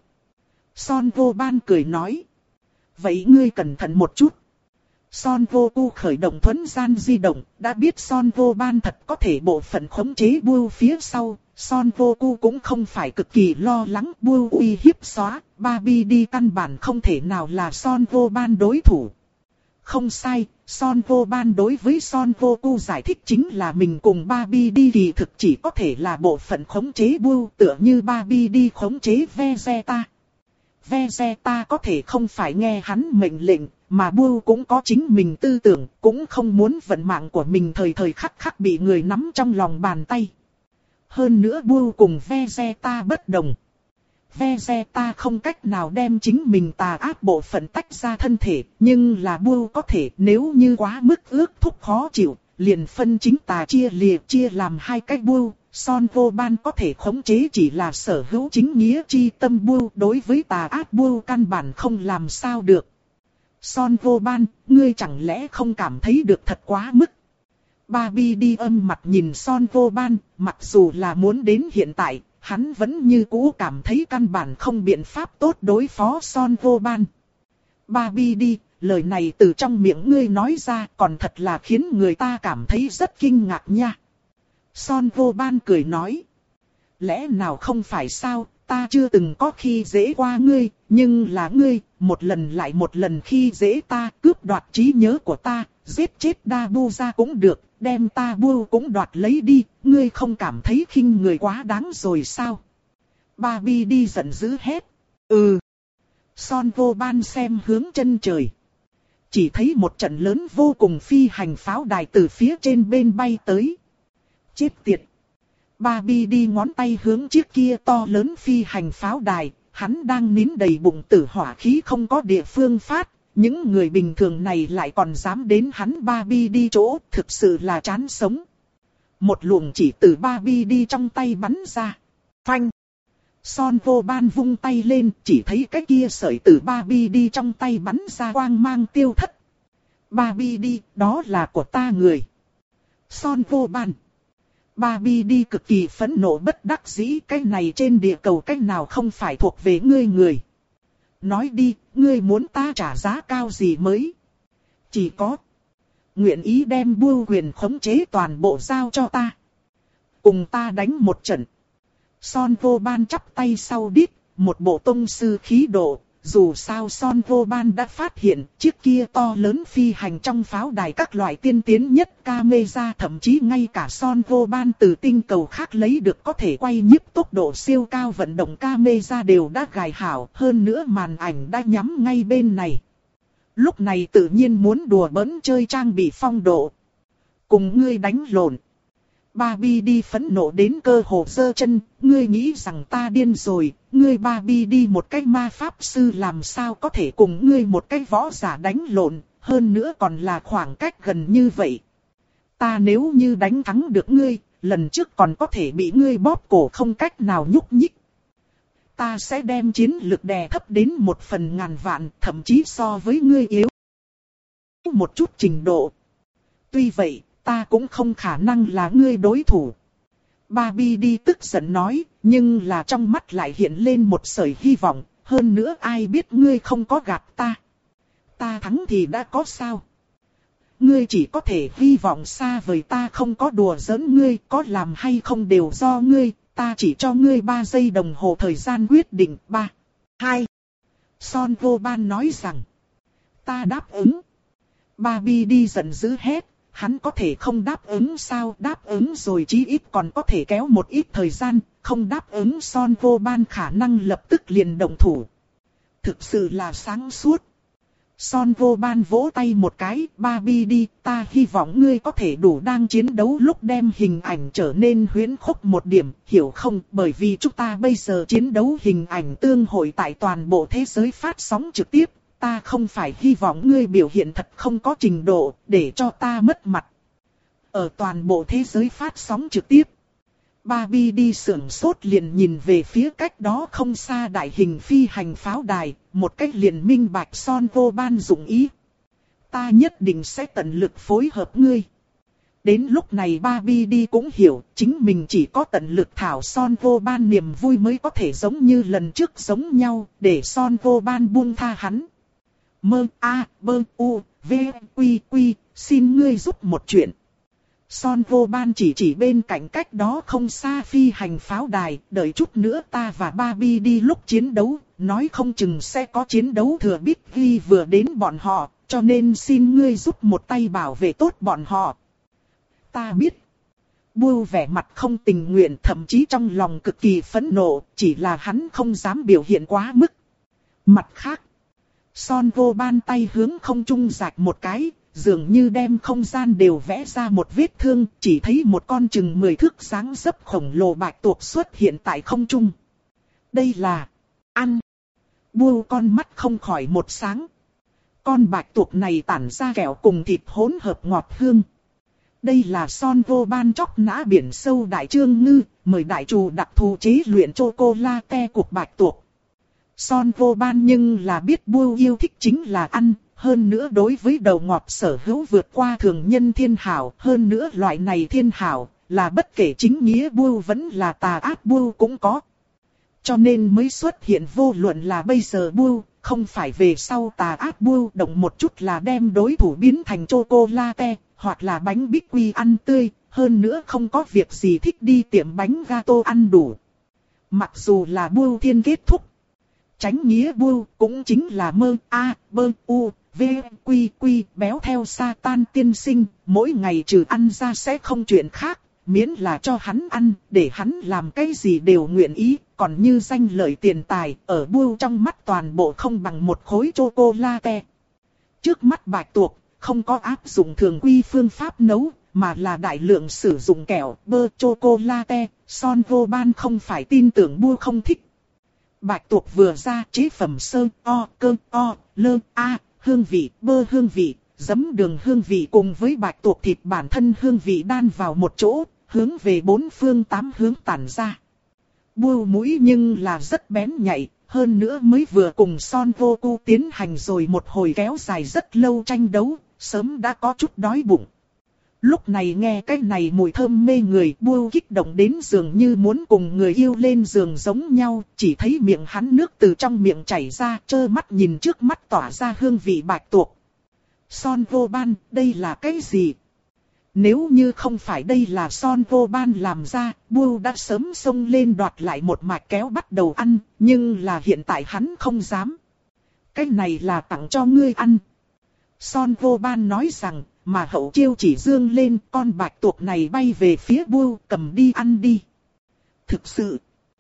Son Vô Ban cười nói. Vậy ngươi cẩn thận một chút. Son Goku khởi động thuấn gian di động, đã biết Son Vô Ban thật có thể bộ phận khống chế Bưu phía sau. Son Goku cũng không phải cực kỳ lo lắng Bưu uy hiếp xóa, Barbie đi căn bản không thể nào là Son Vô Ban đối thủ. Không sai, Son Vô Ban đối với Son Goku giải thích chính là mình cùng Barbie đi kỳ thực chỉ có thể là bộ phận khống chế Bưu, tựa như Barbie đi khống chế Vegeta. Vegeta có thể không phải nghe hắn mệnh lệnh, mà Bưu cũng có chính mình tư tưởng, cũng không muốn vận mạng của mình thời thời khắc khắc bị người nắm trong lòng bàn tay. Hơn nữa Bưu cùng Vegeta bất đồng. Vegeta không cách nào đem chính mình tà ác bộ phận tách ra thân thể, nhưng là Bưu có thể, nếu như quá mức ước thúc khó chịu, liền phân chính tà chia lìa chia làm hai cách. Bưu, Son Vô Ban có thể khống chế chỉ là sở hữu chính nghĩa chi tâm. Bưu đối với tà ác Bưu căn bản không làm sao được. Son Vô Ban, ngươi chẳng lẽ không cảm thấy được thật quá mức? Barbie đi âm mặt nhìn Son Vô Ban, mặc dù là muốn đến hiện tại, hắn vẫn như cũ cảm thấy căn bản không biện pháp tốt đối phó Son Vô Ban. Barbie đi, lời này từ trong miệng ngươi nói ra còn thật là khiến người ta cảm thấy rất kinh ngạc nha. Son Vô Ban cười nói. Lẽ nào không phải sao, ta chưa từng có khi dễ qua ngươi, nhưng là ngươi, một lần lại một lần khi dễ ta, cướp đoạt trí nhớ của ta, giết chết Dabu ra cũng được, đem ta Bưu cũng đoạt lấy đi, ngươi không cảm thấy khinh người quá đáng rồi sao? Barbie đi giận dữ hét. Ừ. Son Vô Ban xem hướng chân trời. Chỉ thấy một trận lớn vô cùng phi hành pháo đài từ phía trên bên bay tới. Chết tiệt. Barbie đi ngón tay hướng chiếc kia to lớn phi hành pháo đài, hắn đang nín đầy bụng tử hỏa khí không có địa phương phát. Những người bình thường này lại còn dám đến hắn Barbie đi chỗ, thực sự là chán sống. Một luồng chỉ từ Barbie đi trong tay bắn ra. Phanh. Son Vô Ban vung tay lên, chỉ thấy cái kia sợi từ Barbie đi trong tay bắn ra quang mang tiêu thất. Barbie đi, đó là của ta người. Son Vô Ban. Barbie đi cực kỳ phẫn nộ bất đắc dĩ, cái này trên địa cầu cái nào không phải thuộc về ngươi người. Nói đi, ngươi muốn ta trả giá cao gì mới? Chỉ có nguyện ý đem Bưu quyền khống chế toàn bộ giao cho ta. Cùng ta đánh một trận. Son Vô Ban chắp tay sau đít, một bộ tông sư khí độ, Dù sao Son Vô Ban đã phát hiện chiếc kia to lớn phi hành trong pháo đài các loại tiên tiến nhất camera, thậm chí ngay cả Son Vô Ban từ tinh cầu khác lấy được có thể quay nhiếp tốc độ siêu cao vận động camera đều đã gài hảo, hơn nữa màn ảnh đã nhắm ngay bên này. Lúc này tự nhiên muốn đùa bỡn chơi trang bị phong độ. Cùng ngươi đánh lộn. Barbie đi phẫn nộ đến cơ hồ giơ chân, ngươi nghĩ rằng ta điên rồi, ngươi Barbie đi một cái ma pháp sư làm sao có thể cùng ngươi một cái võ giả đánh lộn, hơn nữa còn là khoảng cách gần như vậy. Ta nếu như đánh thắng được ngươi, lần trước còn có thể bị ngươi bóp cổ không cách nào nhúc nhích. Ta sẽ đem chiến lực đè thấp đến một phần ngàn vạn, thậm chí so với ngươi yếu một chút trình độ. Tuy vậy, ta cũng không khả năng là ngươi đối thủ. Barbie đi tức giận nói, nhưng là trong mắt lại hiện lên một sợi hy vọng, hơn nữa ai biết ngươi không có gạt ta. Ta thắng thì đã có sao? Ngươi chỉ có thể hy vọng xa vời, ta không có đùa giỡn ngươi, có làm hay không đều do ngươi, ta chỉ cho ngươi ba giây đồng hồ thời gian quyết định. Ba, hai. Son Vô Ban nói rằng, ta đáp ứng. Barbie đi giận dữ hét. Hắn có thể không đáp ứng sao? Đáp ứng rồi chí ít còn có thể kéo một ít thời gian, không đáp ứng Son Vô Ban khả năng lập tức liền động thủ. Thực sự là sáng suốt. Son Vô Ban vỗ tay một cái, Barbie đi, ta hy vọng ngươi có thể đủ đang chiến đấu lúc đem hình ảnh trở nên huyễn khốc một điểm, hiểu không? Bởi vì chúng ta bây giờ chiến đấu hình ảnh tương hội tại toàn bộ thế giới phát sóng trực tiếp. Ta không phải hy vọng ngươi biểu hiện thật không có trình độ, để cho ta mất mặt. Ở toàn bộ thế giới phát sóng trực tiếp. Barbie đi sưởng sốt liền nhìn về phía cách đó không xa đại hình phi hành pháo đài, một cách liền minh bạch Son Vô Ban dụng ý. Ta nhất định sẽ tận lực phối hợp ngươi. Đến lúc này Barbie đi cũng hiểu, chính mình chỉ có tận lực thảo Son Vô Ban niềm vui mới có thể giống như lần trước giống nhau, để Son Vô Ban buông tha hắn. Mơ A, bơ u, v, quy quy, xin ngươi giúp một chuyện. Son Vô Ban chỉ chỉ bên cạnh cách đó không xa phi hành pháo đài, đợi chút nữa ta và Barbie đi lúc chiến đấu, nói không chừng sẽ có chiến đấu thừa biết ghi vừa đến bọn họ, cho nên xin ngươi giúp một tay bảo vệ tốt bọn họ. Ta biết. Bưu vẻ mặt không tình nguyện, thậm chí trong lòng cực kỳ phẫn nộ, chỉ là hắn không dám biểu hiện quá mức. Mặt khác, Son Vô Ban tay hướng không trung rạch một cái, dường như đem không gian đều vẽ ra một vết thương, chỉ thấy một con chừng mười thước dáng dấp khổng lồ bạch tuộc xuất hiện tại không trung. Đây là ăn. Bưu con mắt không khỏi một sáng. Con bạch tuộc này tản ra kẹo cùng thịt hỗn hợp ngọt hương. Đây là Son Vô Ban chóc nã biển sâu đại trương ngư, mời đại chủ đặc thù chế luyện chocolate cục bạch tuộc. Son Vô Ban nhưng là biết Bưu yêu thích chính là ăn, hơn nữa đối với đầu ngọt sở hữu vượt qua thường nhân thiên hảo, hơn nữa loại này thiên hảo, là bất kể chính nghĩa Bưu vẫn là tà ác Bưu cũng có. Cho nên mới xuất hiện vô luận là bây giờ Bưu, không phải về sau tà ác Bưu động một chút là đem đối thủ biến thành chocolate, hoặc là bánh bích quy ăn tươi, hơn nữa không có việc gì thích đi tiệm bánh gato ăn đủ. Mặc dù là Bưu thiên kết thúc. Chánh nghĩa Bưu cũng chính là mơ A, bơ u, v, quy quy, béo theo Satan tiên sinh, mỗi ngày trừ ăn ra sẽ không chuyện khác, miễn là cho hắn ăn, để hắn làm cái gì đều nguyện ý, còn như danh lợi tiền tài, ở Bưu trong mắt toàn bộ không bằng một khối chocolate. Trước mắt bạch tuộc, không có áp dụng thường quy phương pháp nấu, mà là đại lượng sử dụng kẹo, bơ, chocolate, Son Vô Ban không phải tin tưởng Bưu không thích. Bạch tuộc vừa ra chế phẩm sơ, o, cơ, o, lơ, a, hương vị, bơ hương vị, giấm đường hương vị cùng với bạch tuộc thịt bản thân hương vị đan vào một chỗ, hướng về bốn phương tám hướng tản ra. Bưu mũi nhưng là rất bén nhạy, hơn nữa mới vừa cùng Son Vô Cu tiến hành rồi một hồi kéo dài rất lâu tranh đấu, sớm đã có chút đói bụng. Lúc này nghe cái này mùi thơm mê người, Bưu kích động đến dường như muốn cùng người yêu lên giường giống nhau, chỉ thấy miệng hắn nước từ trong miệng chảy ra, trơ mắt nhìn trước mắt tỏa ra hương vị bạch tuộc. Son Vô Ban, đây là cái gì? Nếu như không phải đây là Son Vô Ban làm ra, Bưu đã sớm xông lên đoạt lại một mạch kéo bắt đầu ăn, nhưng là hiện tại hắn không dám. Cái này là tặng cho ngươi ăn. Son vô ban nói rằng, mà hậu chiêu chỉ dương lên, con bạch tuộc này bay về phía Bưu, cầm đi ăn đi. Thực sự,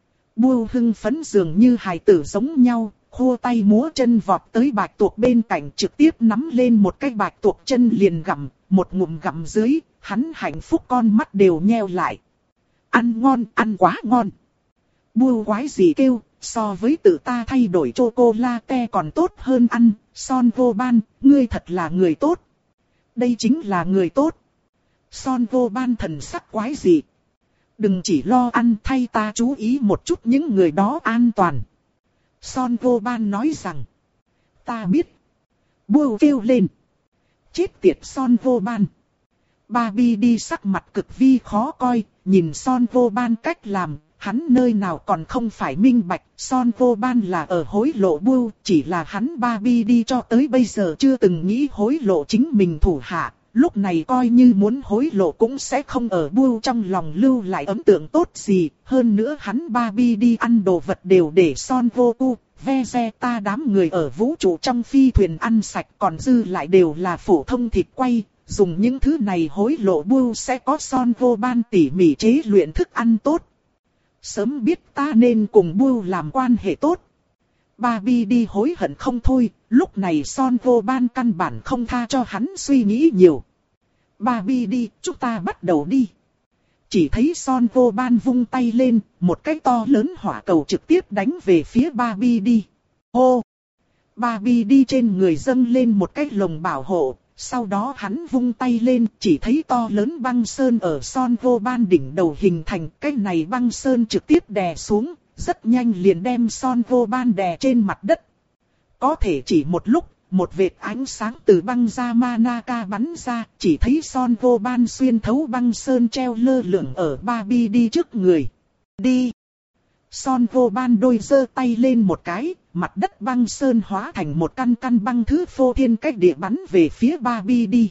Bưu hưng phấn dường như hài tử giống nhau, khua tay múa chân vọt tới bạch tuộc bên cạnh, trực tiếp nắm lên một cái bạch tuộc chân liền gặm, một ngụm gặm dưới, hắn hạnh phúc con mắt đều nheo lại. Ăn ngon, ăn quá ngon. Bưu quái gì kêu, so với tự ta thay đổi chocolate còn tốt hơn ăn, Son vô ban, ngươi thật là người tốt. Đây chính là người tốt. Son vô ban thần sắc quái gì. Đừng chỉ lo ăn, thay ta chú ý một chút những người đó an toàn. Son vô ban nói rằng, ta biết. Bưu kêu lên. Chết tiệt Son vô ban. Barbie đi sắc mặt cực vi khó coi, nhìn Son vô ban cách làm, hắn nơi nào còn không phải minh bạch, Son vô ban là ở hối lộ Bưu, chỉ là hắn Barbie đi cho tới bây giờ chưa từng nghĩ hối lộ chính mình thủ hạ, lúc này coi như muốn hối lộ cũng sẽ không ở Bưu trong lòng lưu lại ấn tượng tốt gì, hơn nữa hắn Barbie đi ăn đồ vật đều để Son vô cu, Vegeta đám người ở vũ trụ trong phi thuyền ăn sạch, còn dư lại đều là phổ thông thịt quay. Dùng những thứ này hối lộ Bưu sẽ có Son vô ban tỉ mỉ chế luyện thức ăn tốt. Sớm biết ta nên cùng Bưu làm quan hệ tốt. Barbie đi hối hận không thôi, lúc này Son vô ban căn bản không tha cho hắn suy nghĩ nhiều. Barbie đi, chúng ta bắt đầu đi. Chỉ thấy Son vô ban vung tay lên, một cái to lớn hỏa cầu trực tiếp đánh về phía Barbie đi. Hô! Barbie đi trên người dâng lên một cái lồng bảo hộ. Sau đó hắn vung tay lên, chỉ thấy to lớn băng sơn ở Son vô ban đỉnh đầu hình thành, cái này băng sơn trực tiếp đè xuống, rất nhanh liền đem Son vô ban đè trên mặt đất. Có thể chỉ một lúc, một vệt ánh sáng từ băng Yamanaka bắn ra, chỉ thấy Son vô ban xuyên thấu băng sơn treo lơ lửng ở Barbie đi trước người. Đi! Son vô ban đôi giơ tay lên một cái, mặt đất băng sơn hóa thành một căn căn băng thứ phô thiên cách địa bắn về phía Barbie đi.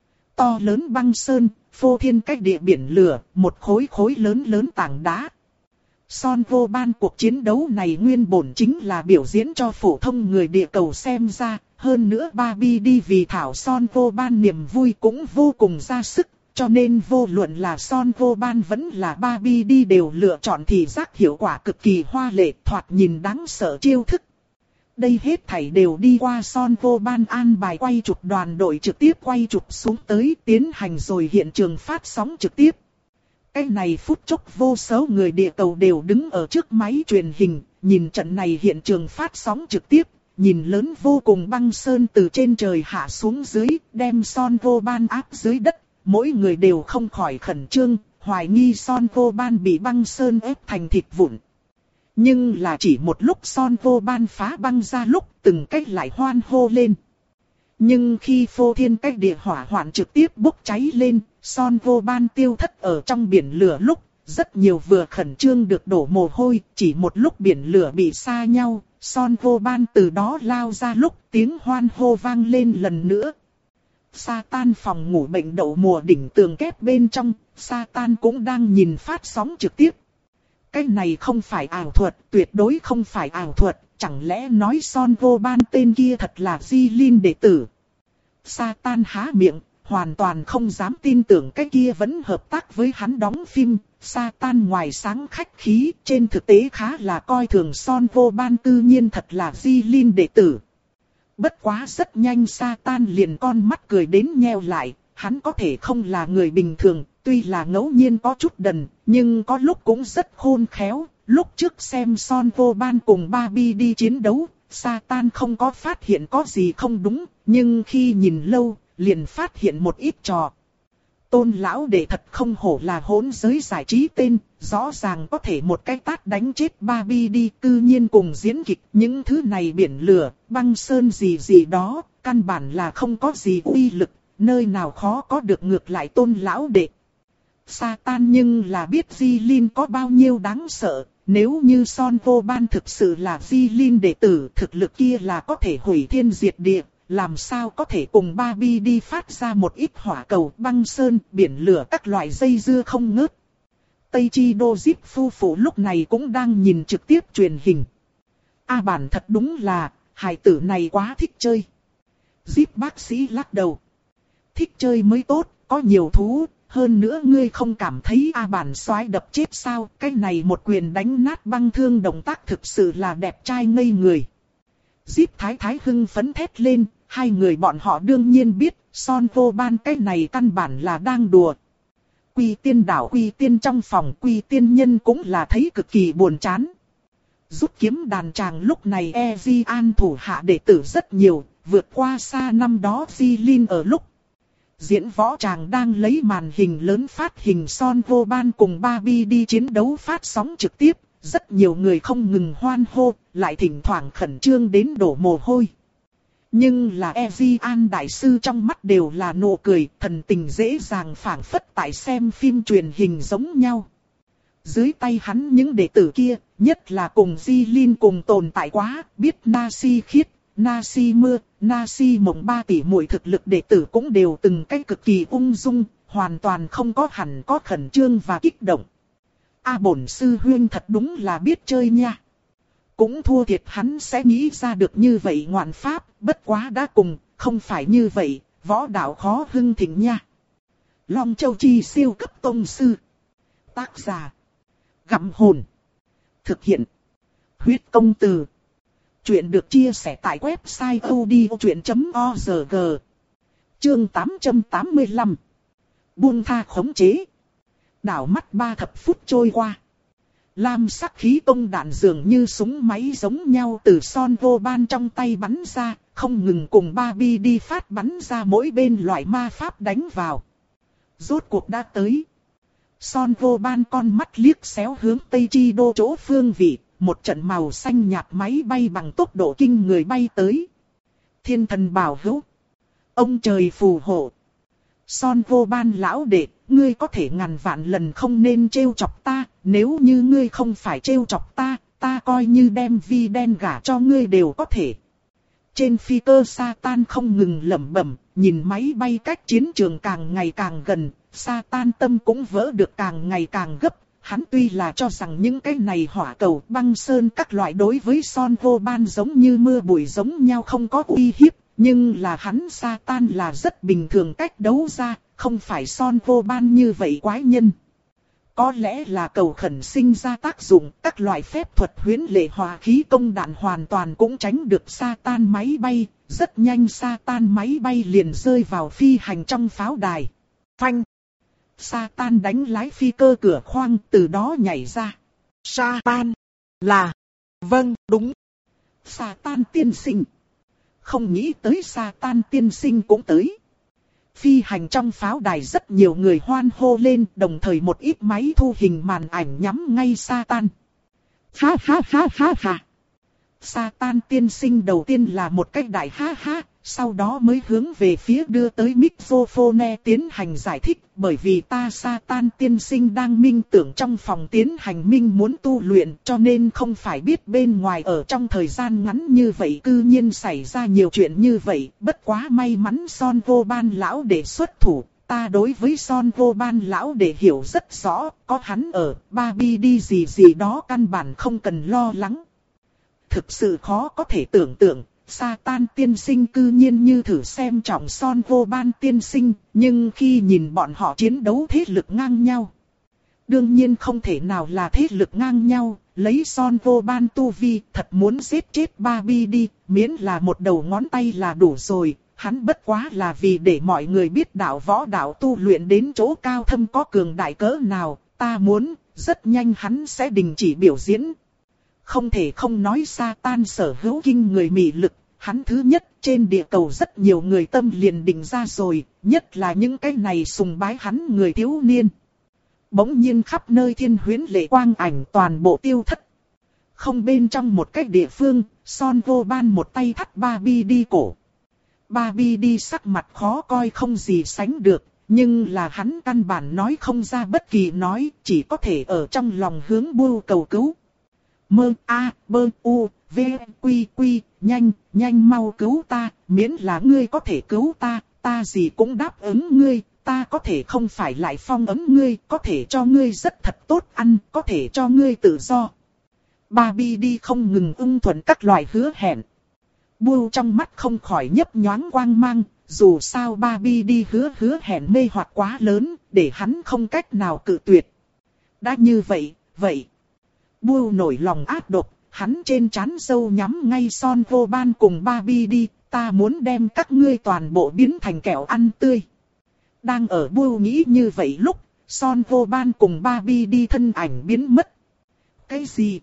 To lớn băng sơn, phô thiên cách địa biển lửa, một khối khối lớn lớn tảng đá. Son vô ban cuộc chiến đấu này nguyên bổn chính là biểu diễn cho phổ thông người địa cầu xem ra, hơn nữa Barbie đi vì thảo Son vô ban niềm vui cũng vô cùng ra sức. Cho nên vô luận là Son vô ban vẫn là Barbie đi đều lựa chọn thị giác hiệu quả cực kỳ hoa lệ, thoạt nhìn đáng sợ chiêu thức. Đây hết thảy đều đi qua Son vô ban an bài quay chụp đoàn đội trực tiếp quay chụp xuống tới tiến hành rồi hiện trường phát sóng trực tiếp. Cái này phút chốc vô số người địa cầu đều đứng ở trước máy truyền hình, nhìn trận này hiện trường phát sóng trực tiếp, nhìn lớn vô cùng băng sơn từ trên trời hạ xuống dưới, đem Son vô ban áp dưới đất. Mỗi người đều không khỏi khẩn trương, hoài nghi Son vô ban bị băng sơn ép thành thịt vụn. Nhưng là chỉ một lúc Son vô ban phá băng ra lúc từng cách lại hoan hô lên. Nhưng khi phô thiên cách địa hỏa hoạn trực tiếp bốc cháy lên, Son vô ban tiêu thất ở trong biển lửa lúc, rất nhiều vừa khẩn trương được đổ mồ hôi, chỉ một lúc biển lửa bị xa nhau, Son vô ban từ đó lao ra lúc tiếng hoan hô vang lên lần nữa. Satan phòng ngủ bệnh đậu mùa đỉnh tường kép bên trong, Satan cũng đang nhìn phát sóng trực tiếp. Cái này không phải ảo thuật, tuyệt đối không phải ảo thuật, chẳng lẽ nói Son vô ban tên kia thật là Di Linh đệ tử. Satan há miệng, hoàn toàn không dám tin tưởng cái kia vẫn hợp tác với hắn đóng phim. Satan ngoài sáng khách khí, trên thực tế khá là coi thường Son vô ban, tự nhiên thật là Di Linh đệ tử. Bất quá rất nhanh Satan liền con mắt cười đến nheo lại, hắn có thể không là người bình thường, tuy là ngẫu nhiên có chút đần, nhưng có lúc cũng rất khôn khéo. Lúc trước xem Son vô ban cùng Barbie đi chiến đấu, Satan không có phát hiện có gì không đúng, nhưng khi nhìn lâu, liền phát hiện một ít trò. Tôn lão đệ thật không hổ là hỗn giới giải trí tên, rõ ràng có thể một cái tát đánh chết Barbie đi, cư nhiên cùng diễn kịch. Những thứ này biển lửa, băng sơn gì gì đó, căn bản là không có gì uy lực, nơi nào khó có được ngược lại Tôn lão đệ. Satan nhưng là biết Di Linh có bao nhiêu đáng sợ, nếu như Son vô ban thực sự là Di Linh đệ tử, thực lực kia là có thể hủy thiên diệt địa. Làm sao có thể cùng Barbie đi phát ra một ít hỏa cầu, băng sơn, biển lửa các loại dây dưa không ngớt. Tây Chi Đô Diếp phu phụ lúc này cũng đang nhìn trực tiếp truyền hình. A bản thật đúng là, hài tử này quá thích chơi. Zip bác sĩ lắc đầu. Thích chơi mới tốt, có nhiều thú, hơn nữa ngươi không cảm thấy A bản soái đập chết sao, cái này một quyền đánh nát băng thương động tác thực sự là đẹp trai ngây người. Zip thái thái hưng phấn thét lên, hai người bọn họ đương nhiên biết, Son Vô Ban cái này căn bản là đang đùa. Quy tiên đảo quy tiên trong phòng quy tiên nhân cũng là thấy cực kỳ buồn chán. Rút kiếm đàn tràng lúc này e di an thủ hạ đệ tử rất nhiều, vượt qua xa năm đó Di Linh ở lúc. Diễn võ tràng đang lấy màn hình lớn phát hình Son Vô Ban cùng Barbie đi chiến đấu phát sóng trực tiếp, rất nhiều người không ngừng hoan hô, lại thỉnh thoảng khẩn trương đến đổ mồ hôi. Nhưng là Ezian đại sư trong mắt đều là nụ cười, thần tình dễ dàng phảng phất tại xem phim truyền hình giống nhau. Dưới tay hắn những đệ tử kia, nhất là cùng Di Linh cùng tồn tại quá, biết Nasi khiết, Nasi mưa, Nasi mộng ba tỷ muội thực lực đệ tử cũng đều từng cách cực kỳ ung dung, hoàn toàn không có hẳn có khẩn trương và kích động. A bổn sư huynh thật đúng là biết chơi nha. Cũng thua thiệt hắn sẽ nghĩ ra được như vậy ngoạn pháp, bất quá đã cùng, không phải như vậy, võ đạo khó hưng thịnh nha. Long Châu Chi siêu cấp tông sư. Tác giả. Gặm hồn. Thực hiện. Huyết công từ. Chuyện được chia sẻ tại website odchuyện chấm org. Chương tám trăm tám mươi lăm. Buông tha khống chế. Đảo mắt ba thập phút trôi qua. Lam sắc khí công đạn dường như súng máy giống nhau từ Son Vô Ban trong tay bắn ra, không ngừng cùng Barbie đi phát bắn ra mỗi bên loại ma pháp đánh vào. Rốt cuộc đã tới. Son Vô Ban con mắt liếc xéo hướng Tây Chi Đô chỗ phương vị, một trận màu xanh nhạt máy bay bằng tốc độ kinh người bay tới. Thiên thần bảo hữu. Ông trời phù hộ. Son Vô Ban lão đệ, ngươi có thể ngàn vạn lần không nên trêu chọc ta, nếu như ngươi không phải trêu chọc ta, ta coi như đem vi đen gả cho ngươi đều có thể. Trên phi cơ Satan không ngừng lẩm bẩm, nhìn máy bay cách chiến trường càng ngày càng gần, Satan tâm cũng vỡ được càng ngày càng gấp. Hắn tuy là cho rằng những cái này hỏa cầu băng sơn các loại đối với Son Vô Ban giống như mưa bụi giống nhau không có uy hiếp, nhưng là hắn Satan là rất bình thường cách đấu ra, không phải Son Vô Ban như vậy quái nhân. Có lẽ là cầu khẩn sinh ra tác dụng, các loại phép thuật huyễn lệ hòa khí công đạn hoàn toàn cũng tránh được Satan máy bay, rất nhanh Satan máy bay liền rơi vào phi hành trong pháo đài. Phanh! Satan đánh lái phi cơ cửa khoang từ đó nhảy ra. Satan! Là! Vâng, đúng! Satan tiên sinh! Không nghĩ tới Satan tiên sinh cũng tới. Phi hành trong pháo đài rất nhiều người hoan hô lên, đồng thời một ít máy thu hình màn ảnh nhắm ngay Satan. Ha ha ha ha ha! Satan tiên sinh đầu tiên là một cách đại ha ha, sau đó mới hướng về phía đưa tới microphone tiến hành giải thích, bởi vì ta Satan tiên sinh đang minh tưởng trong phòng tiến hành minh muốn tu luyện, cho nên không phải biết bên ngoài ở trong thời gian ngắn như vậy cư nhiên xảy ra nhiều chuyện như vậy, bất quá may mắn Son Vô Ban lão để xuất thủ. Ta đối với Son Vô Ban lão để hiểu rất rõ, có hắn ở, Barbie đi gì gì đó căn bản không cần lo lắng. Thực sự khó có thể tưởng tượng, Satan tiên sinh cư nhiên như thử xem trọng Son Vô Ban tiên sinh, nhưng khi nhìn bọn họ chiến đấu thế lực ngang nhau. Đương nhiên không thể nào là thế lực ngang nhau, lấy Son Vô Ban tu vi thật muốn giết chết Barbie đi, miễn là một đầu ngón tay là đủ rồi. Hắn bất quá là vì để mọi người biết đạo võ đạo tu luyện đến chỗ cao thâm có cường đại cỡ nào, ta muốn, rất nhanh hắn sẽ đình chỉ biểu diễn. Không thể không nói Satan sở hữu kinh người mị lực, hắn thứ nhất trên địa cầu rất nhiều người tâm liền định ra rồi, nhất là những cái này sùng bái hắn người thiếu niên. Bỗng nhiên khắp nơi thiên huyễn lệ quang ảnh toàn bộ tiêu thất. Không bên trong một cái địa phương, Son Vô Ban một tay thắt Barbie đi cổ. Barbie đi sắc mặt khó coi không gì sánh được, nhưng là hắn căn bản nói không ra bất kỳ nói, chỉ có thể ở trong lòng hướng bưu cầu cứu. Mơ a bơ u v quy quy, nhanh, nhanh mau cứu ta, miễn là ngươi có thể cứu ta, ta gì cũng đáp ứng ngươi, ta có thể không phải lại phong ấn ngươi, có thể cho ngươi rất thật tốt ăn, có thể cho ngươi tự do. Barbie đi không ngừng ưng thuận các loại hứa hẹn. Bull trong mắt không khỏi nhấp nhoáng quang mang, dù sao Barbie đi hứa hứa hẹn mê hoặc quá lớn, để hắn không cách nào cự tuyệt. Đã như vậy, vậy. Bull nổi lòng ác độc, hắn trên trán râu nhắm ngay Son Vô Ban cùng Barbie đi, ta muốn đem các ngươi toàn bộ biến thành kẹo ăn tươi. Đang ở Bull nghĩ như vậy lúc, Son Vô Ban cùng Barbie đi thân ảnh biến mất. Cái gì?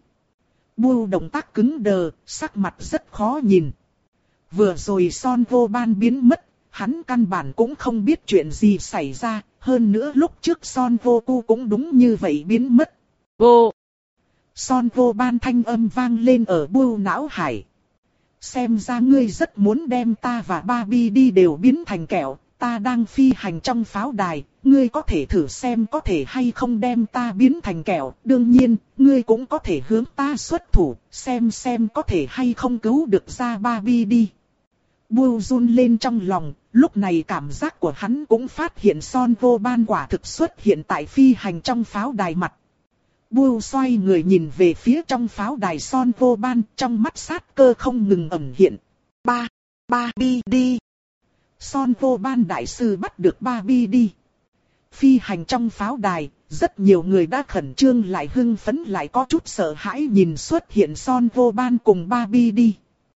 Bull động tác cứng đờ, sắc mặt rất khó nhìn. Vừa rồi Son Vô Ban biến mất, hắn căn bản cũng không biết chuyện gì xảy ra, hơn nữa lúc trước Son Vô Cu cũng đúng như vậy biến mất. Vô! Son Vô Ban thanh âm vang lên ở Bull não hải. Xem ra ngươi rất muốn đem ta và Barbie đi đều biến thành kẹo, ta đang phi hành trong pháo đài, ngươi có thể thử xem có thể hay không đem ta biến thành kẹo, đương nhiên, ngươi cũng có thể hướng ta xuất thủ, xem xem có thể hay không cứu được ra Barbie đi. Bull run lên trong lòng, lúc này cảm giác của hắn cũng phát hiện Son Vô Ban quả thực xuất hiện tại phi hành trong pháo đài mặt. Bull xoay người nhìn về phía trong pháo đài Son Vô Ban, trong mắt sát cơ không ngừng ẩn hiện. Ba, Barbie đi. Son Vô Ban đại sư bắt được Barbie đi. Phi hành trong pháo đài, rất nhiều người đã khẩn trương lại hưng phấn lại có chút sợ hãi nhìn xuất hiện Son Vô Ban cùng Barbie đi.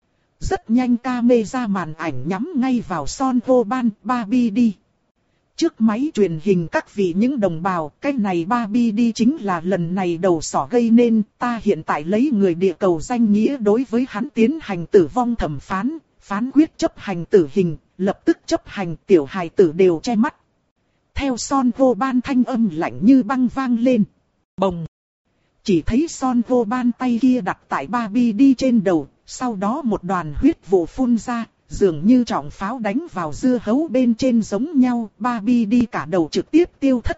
Rất nhanh camera màn ảnh nhắm ngay vào Son Vô Ban, Barbie đi. Trước máy truyền hình các vị những đồng bào, cái này Barbie đi chính là lần này đầu sỏ gây nên, ta hiện tại lấy người địa cầu danh nghĩa đối với hắn tiến hành tử vong thẩm phán, phán quyết chấp hành tử hình, lập tức chấp hành tiểu hài tử đều che mắt. Theo Son Vô Ban thanh âm lạnh như băng vang lên. Bồng! Chỉ thấy Son Vô Ban tay kia đặt tại Barbie đi trên đầu, sau đó một đoàn huyết vụ phun ra, dường như trọng pháo đánh vào dưa hấu bên trên giống nhau, Barbie đi cả đầu trực tiếp tiêu thất.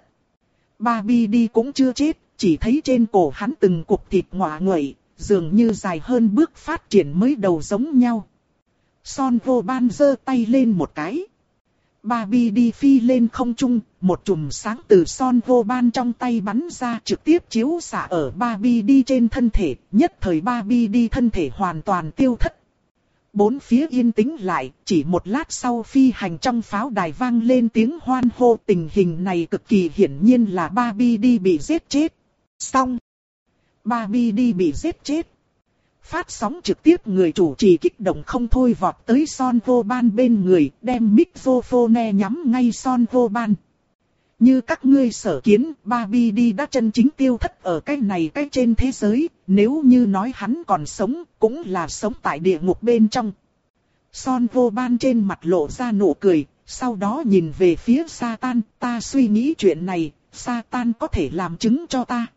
Barbie đi cũng chưa chết, chỉ thấy trên cổ hắn từng cục thịt ngọa nguậy, dường như dài hơn bước phát triển mới đầu giống nhau. Son Vô Ban giơ tay lên một cái. Barbie đi phi lên không trung, một chùm sáng từ Son Vô Ban trong tay bắn ra trực tiếp chiếu xạ ở Barbie đi trên thân thể, nhất thời Barbie đi thân thể hoàn toàn tiêu thất. Bốn phía yên tĩnh lại, chỉ một lát sau phi hành trong pháo đài vang lên tiếng hoan hô, tình hình này cực kỳ hiển nhiên là Barbie đi bị giết chết. Xong! Barbie đi bị giết chết. Phát sóng trực tiếp người chủ trì kích động không thôi vọt tới Son Vô Ban bên người, đem microphone nhắm ngay Son Vô Ban. Như các ngươi sở kiến, Barbie đi đã chân chính tiêu thất ở cái này cái trên thế giới, nếu như nói hắn còn sống, cũng là sống tại địa ngục bên trong. Son Vô Ban trên mặt lộ ra nụ cười, sau đó nhìn về phía Satan, ta suy nghĩ chuyện này, Satan có thể làm chứng cho ta.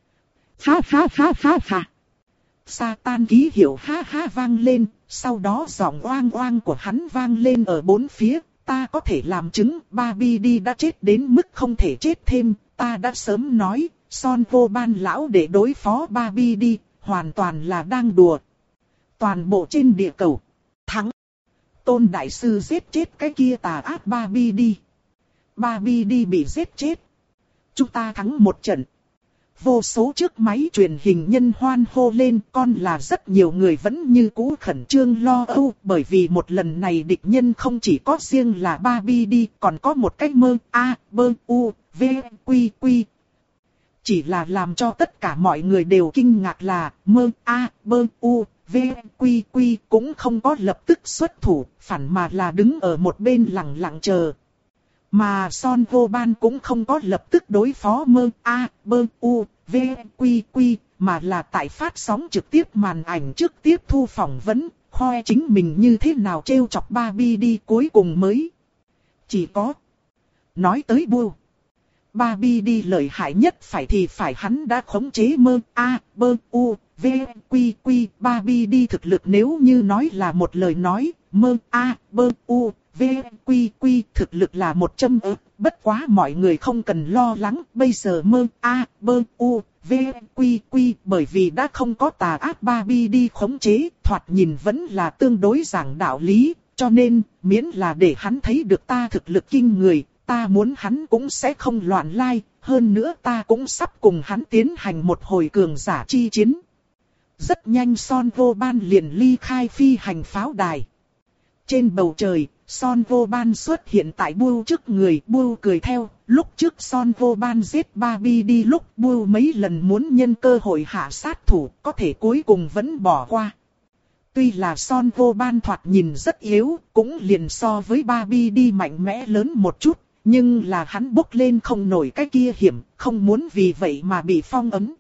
Ha ha ha ha ha. Satan ký hiệu ha ha vang lên, sau đó giọng oang oang của hắn vang lên ở bốn phía. Ta có thể làm chứng, Barbie đi đã chết đến mức không thể chết thêm, ta đã sớm nói, Son Vô Ban lão để đối phó Barbie đi, hoàn toàn là đang đùa. Toàn bộ trên địa cầu, thắng. Tôn Đại Sư giết chết cái kia tà ác Barbie đi. Barbie đi bị giết chết. Chúng ta thắng một trận. Vô số chiếc máy truyền hình nhân hoan hô lên, con là rất nhiều người vẫn như cũ khẩn trương lo âu, bởi vì một lần này địch nhân không chỉ có riêng là Barbie đi, còn có một cái mơ, A, bơ, u, v, quy, quy. Chỉ là làm cho tất cả mọi người đều kinh ngạc là, mơ, A, bơ, u, v, quy, quy cũng không có lập tức xuất thủ, phản mà là đứng ở một bên lặng lặng chờ. Mà Son Vô Ban cũng không có lập tức đối phó mơ, A, bơ, u, v, quy, quy, mà là tại phát sóng trực tiếp màn ảnh trước tiếp thu phỏng vấn, khoe chính mình như thế nào trêu chọc Barbie đi cuối cùng mới. Chỉ có nói tới Bull. Barbie đi lợi hại nhất phải thì phải hắn đã khống chế mơ, A, bơ, u, v, quy, quy, Barbie đi thực lực nếu như nói là một lời nói, mơ, A, bơ, u, v, quy, quy thực lực là một trăm ức, bất quá mọi người không cần lo lắng, bây giờ mơ, A, bơ, u, v, quy, quy bởi vì đã không có tà ác Barbie đi khống chế, thoạt nhìn vẫn là tương đối giảng đạo lý, cho nên, miễn là để hắn thấy được ta thực lực kinh người, ta muốn hắn cũng sẽ không loạn lai, hơn nữa ta cũng sắp cùng hắn tiến hành một hồi cường giả chi chiến. Rất nhanh Son Vô Ban liền ly khai phi hành pháo đài. Trên bầu trời, Son Vô Ban xuất hiện tại Bưu trước người, Bưu cười theo. Lúc trước Son Vô Ban giết Barbie đi lúc Bưu mấy lần muốn nhân cơ hội hạ sát thủ, có thể cuối cùng vẫn bỏ qua. Tuy là Son Vô Ban thoạt nhìn rất yếu, cũng liền so với Barbie đi mạnh mẽ lớn một chút, nhưng là hắn bốc lên không nổi cái kia hiểm, không muốn vì vậy mà bị phong ấn.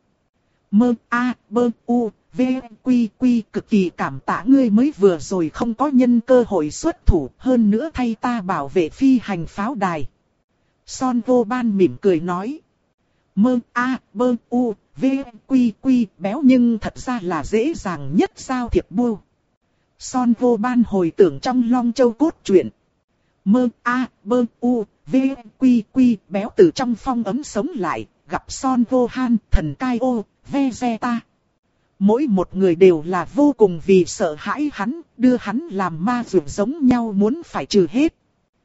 Mơ A, Bơ U, V, Quy Quy cực kỳ cảm tạ ngươi mới vừa rồi không có nhân cơ hội xuất thủ, hơn nữa thay ta bảo vệ phi hành pháo đài. Son Vô Ban mỉm cười nói. Mơ A, Bơ U, V, Quy Quy béo nhưng thật ra là dễ dàng nhất giao thiệp Bưu. Son Vô Ban hồi tưởng trong Long Châu cốt truyện. Mơ A, Bơ U, V, Quy Quy béo từ trong phong ấm sống lại, gặp Son Vô Han, thần cai ô, Vegeta. Mỗi một người đều là vô cùng vì sợ hãi hắn, đưa hắn làm ma dược giống nhau muốn phải trừ hết.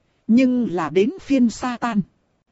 Nhưng là đến phiên Satan.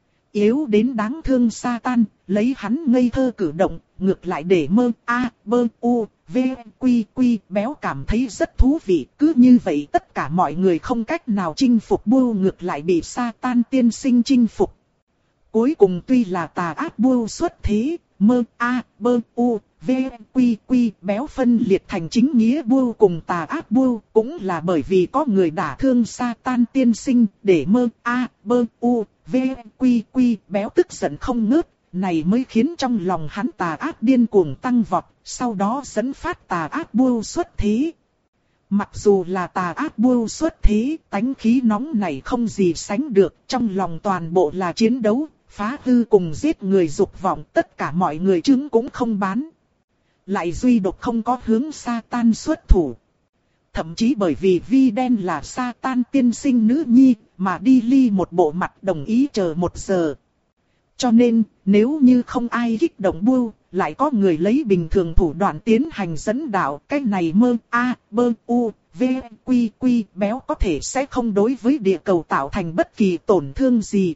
Yếu đến đáng thương Satan, lấy hắn ngây thơ cử động, ngược lại để Mơ A, Bơ U, V, Quy Quy béo cảm thấy rất thú vị. Cứ như vậy tất cả mọi người không cách nào chinh phục Bưu, ngược lại bị Satan tiên sinh chinh phục. Cuối cùng tuy là tà ác Bưu xuất thế, Mơ A, Bơ U, V, Quy Quy béo phân liệt thành chính nghĩa Bưu cùng tà ác Bưu, cũng là bởi vì có người đả thương Satan tiên sinh, để Mơ A, Bơ U, V, Quy Quy béo tức giận không ngớt, này mới khiến trong lòng hắn tà ác điên cuồng tăng vọt, sau đó dẫn phát tà ác Bưu xuất thế. Mặc dù là tà ác Bưu xuất thế, tánh khí nóng này không gì sánh được, trong lòng toàn bộ là chiến đấu, phá hư cùng giết người dục vọng, tất cả mọi người chứng cũng không bán. Lại duy độc không có hướng Satan xuất thủ. Thậm chí bởi vì Vi Đen là Satan tiên sinh nữ nhi, mà đi ly một bộ mặt đồng ý chờ một giờ. Cho nên, nếu như không ai kích động Bưu, lại có người lấy bình thường thủ đoạn tiến hành dẫn đạo, cái này Mơ A, Bơ U, V, Quy Quy béo có thể sẽ không đối với địa cầu tạo thành bất kỳ tổn thương gì.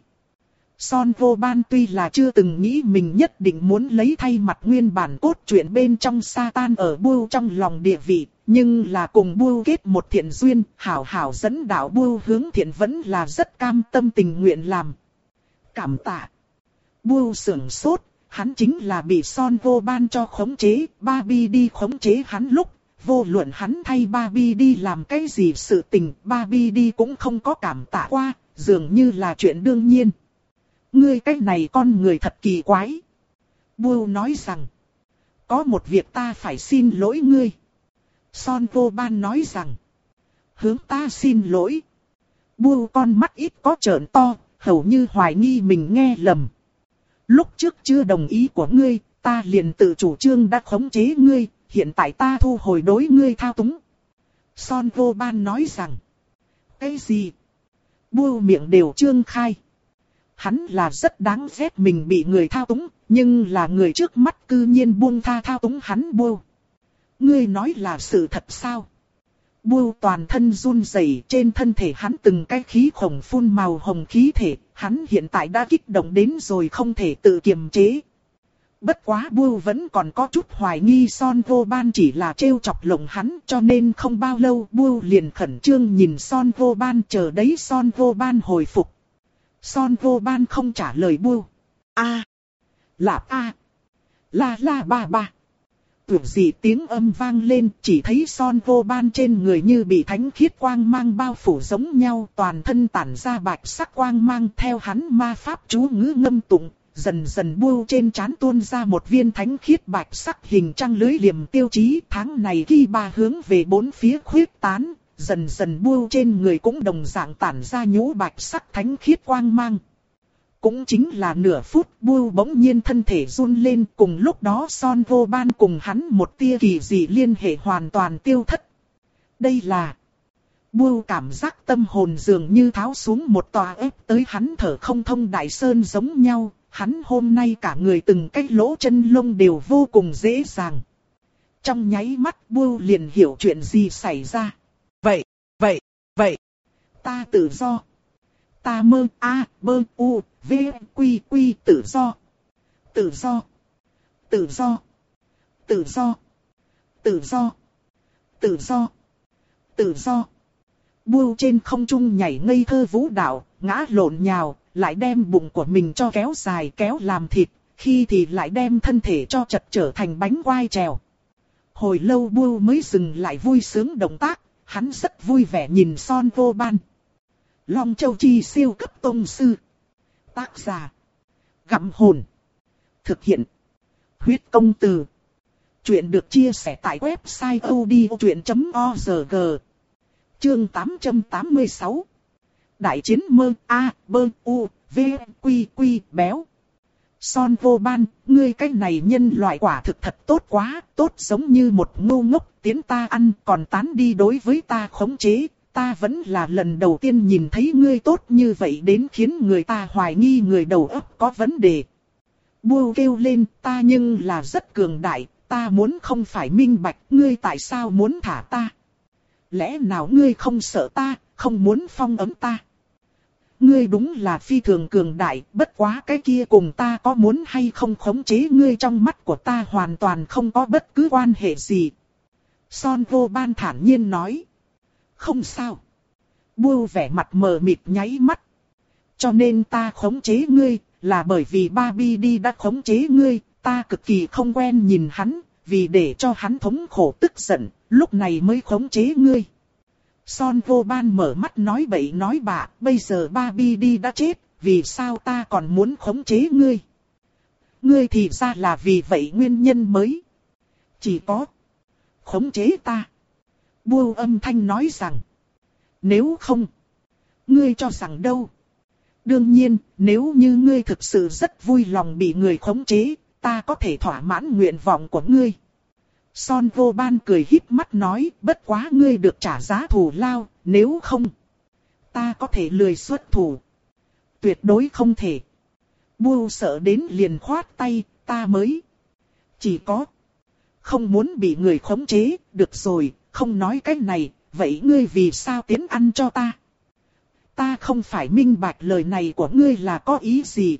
Son Vô Ban tuy là chưa từng nghĩ mình nhất định muốn lấy thay mặt nguyên bản cốt truyện bên trong Satan ở Bưu trong lòng địa vị, nhưng là cùng Bưu kết một thiện duyên, hảo hảo dẫn đạo Bưu hướng thiện vẫn là rất cam tâm tình nguyện làm. Cảm tạ. Bưu sưởng sốt, hắn chính là bị Son Vô Ban cho khống chế, Barbie đi khống chế hắn lúc, vô luận hắn thay Barbie đi làm cái gì sự tình, Barbie đi cũng không có cảm tạ qua, dường như là chuyện đương nhiên. Ngươi cái này con người thật kỳ quái. Bưu nói rằng, có một việc ta phải xin lỗi ngươi. Son Vô Ban nói rằng, hướng ta xin lỗi. Bưu con mắt ít có trợn to, hầu như hoài nghi mình nghe lầm. Lúc trước chưa đồng ý của ngươi, ta liền tự chủ trương đã khống chế ngươi, hiện tại ta thu hồi đối ngươi thao túng. Son Vô Ban nói rằng, cái gì? Bưu miệng đều trương khai. Hắn là rất đáng ghét mình bị người thao túng, nhưng là người trước mắt cư nhiên buông tha thao túng hắn Bưu. Ngươi nói là sự thật sao? Bưu toàn thân run rẩy, trên thân thể hắn từng cái khí khổng phun màu hồng khí thể, hắn hiện tại đã kích động đến rồi không thể tự kiềm chế. Bất quá Bưu vẫn còn có chút hoài nghi Son Vô Ban chỉ là trêu chọc lộng hắn, cho nên không bao lâu Bưu liền khẩn trương nhìn Son Vô Ban, chờ đấy Son Vô Ban hồi phục. Son Vô Ban không trả lời Bưu. A, lạp a, la la ba ba. Tưởng gì tiếng âm vang lên, chỉ thấy Son Vô Ban trên người như bị thánh khiết quang mang bao phủ giống nhau, toàn thân tản ra bạch sắc quang mang, theo hắn ma pháp chú ngữ ngâm tụng, dần dần Bưu trên trán tuôn ra một viên thánh khiết bạch sắc hình trăng lưới liềm tiêu chí. Tháng này khi ba hướng về bốn phía khuyết tán, dần dần Bưu trên người cũng đồng dạng tản ra nhũ bạch sắc thánh khiết quang mang. Cũng chính là nửa phút, Bưu bỗng nhiên thân thể run lên, cùng lúc đó Son Vô Ban cùng hắn một tia kỳ dị liên hệ hoàn toàn tiêu thất. Đây là... Bưu cảm giác tâm hồn dường như tháo xuống một tòa ép tới hắn thở không thông đại sơn giống nhau, hắn hôm nay cả người từng cái lỗ chân lông đều vô cùng dễ dàng. Trong nháy mắt Bưu liền hiểu chuyện gì xảy ra. Vậy, vậy, vậy, ta tự do. Ta Mơ A, Bơ U, V, Quy Quy tự do. Tự do. Tự do. Tự do. Tự do, tự do, tự do. Bưu trên không trung nhảy ngây thơ vũ đạo, ngã lộn nhào, lại đem bụng của mình cho kéo dài kéo làm thịt, khi thì lại đem thân thể cho chật trở thành bánh quai trèo. Hồi lâu Bưu mới dừng lại vui sướng động tác, hắn rất vui vẻ nhìn Son Vô Ban. Long Châu Chi siêu cấp tông sư. Tác giả: Gặm Hồn. Thực hiện: Huyết Công Từ. Chuyện được chia sẻ tại website odchuyện chấm org. Chương tám trăm tám mươi sáu. Đại chiến mơ A, bơ, u, v, quy, quy, béo. Son Vô Ban, ngươi cái này nhân loại quả thực thật tốt quá, tốt giống như một ngu ngốc, tiến ta ăn còn tán đi đối với ta khống chế. Ta vẫn là lần đầu tiên nhìn thấy ngươi tốt như vậy đến khiến người ta hoài nghi người đầu óc có vấn đề. Bưu kêu lên, ta nhưng là rất cường đại, ta muốn không phải minh bạch, ngươi tại sao muốn thả ta? Lẽ nào ngươi không sợ ta, không muốn phong ấm ta? Ngươi đúng là phi thường cường đại, bất quá cái kia cùng ta có muốn hay không khống chế ngươi trong mắt của ta hoàn toàn không có bất cứ quan hệ gì. Son Vô Ban thản nhiên nói. Không sao. Bưu vẻ mặt mờ mịt nháy mắt. Cho nên ta khống chế ngươi, là bởi vì Barbie đi đã khống chế ngươi, ta cực kỳ không quen nhìn hắn, vì để cho hắn thống khổ tức giận, lúc này mới khống chế ngươi. Son Vô Ban mở mắt nói bậy nói bạ, bây giờ Barbie đi đã chết, vì sao ta còn muốn khống chế ngươi? Ngươi thì ra là vì vậy nguyên nhân mới. Chỉ có khống chế ta. Bưu âm thanh nói rằng. Nếu không, ngươi cho rằng đâu? Đương nhiên, nếu như ngươi thực sự rất vui lòng bị người khống chế, ta có thể thỏa mãn nguyện vọng của ngươi. Son Vô Ban cười híp mắt nói, bất quá ngươi được trả giá thù lao, nếu không, ta có thể lười xuất thủ. Tuyệt đối không thể. Bưu sợ đến liền khoát tay, ta mới. Chỉ có, không muốn bị người khống chế, được rồi, không nói cái này, vậy ngươi vì sao tiến ăn cho ta? Ta không phải minh bạch lời này của ngươi là có ý gì.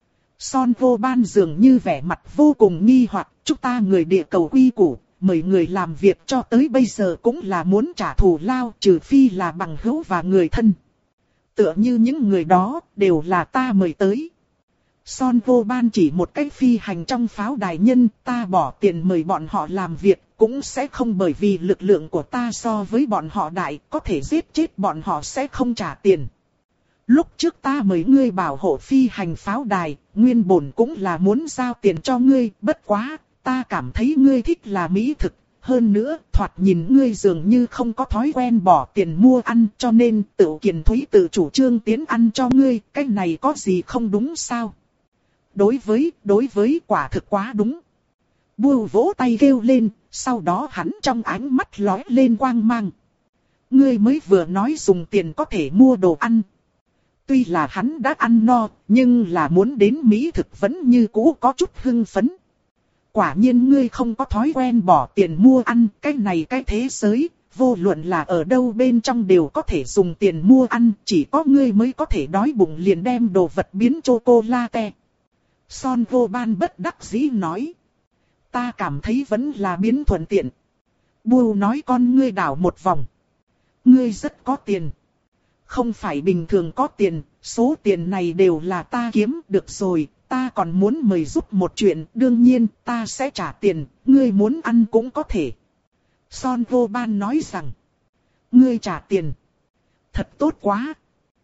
Son Vô Ban dường như vẻ mặt vô cùng nghi hoặc, chúng ta người địa cầu quy củ, mời người làm việc cho tới bây giờ cũng là muốn trả thù lao, trừ phi là bằng hữu và người thân. Tựa như những người đó, đều là ta mời tới. Son Vô Ban chỉ một cách phi hành trong pháo đài nhân, ta bỏ tiền mời bọn họ làm việc, cũng sẽ không bởi vì lực lượng của ta so với bọn họ đại, có thể giết chết bọn họ sẽ không trả tiền. Lúc trước ta mời ngươi bảo hộ phi hành pháo đài, nguyên bổn cũng là muốn giao tiền cho ngươi, bất quá, ta cảm thấy ngươi thích là mỹ thực, hơn nữa, thoạt nhìn ngươi dường như không có thói quen bỏ tiền mua ăn, cho nên Tự Kiền Thúy tự chủ trương tiến ăn cho ngươi, cái này có gì không đúng sao? Đối với, đối với quả thực quá đúng. Bưu vỗ tay kêu lên, sau đó hắn trong ánh mắt lóe lên quang mang. Ngươi mới vừa nói dùng tiền có thể mua đồ ăn. Tuy là hắn đã ăn no, nhưng là muốn đến mỹ thực vẫn như cũ có chút hưng phấn. Quả nhiên ngươi không có thói quen bỏ tiền mua ăn, cái này cái thế giới, vô luận là ở đâu bên trong đều có thể dùng tiền mua ăn, chỉ có ngươi mới có thể đói bụng liền đem đồ vật biến chocolate. Son Vô Ban bất đắc dĩ nói. Ta cảm thấy vẫn là biến thuận tiện. Bưu nói con ngươi đảo một vòng. Ngươi rất có tiền. Không phải bình thường có tiền, số tiền này đều là ta kiếm được rồi, ta còn muốn mời giúp một chuyện, đương nhiên ta sẽ trả tiền, ngươi muốn ăn cũng có thể. Son Vô Ban nói rằng, ngươi trả tiền. Thật tốt quá.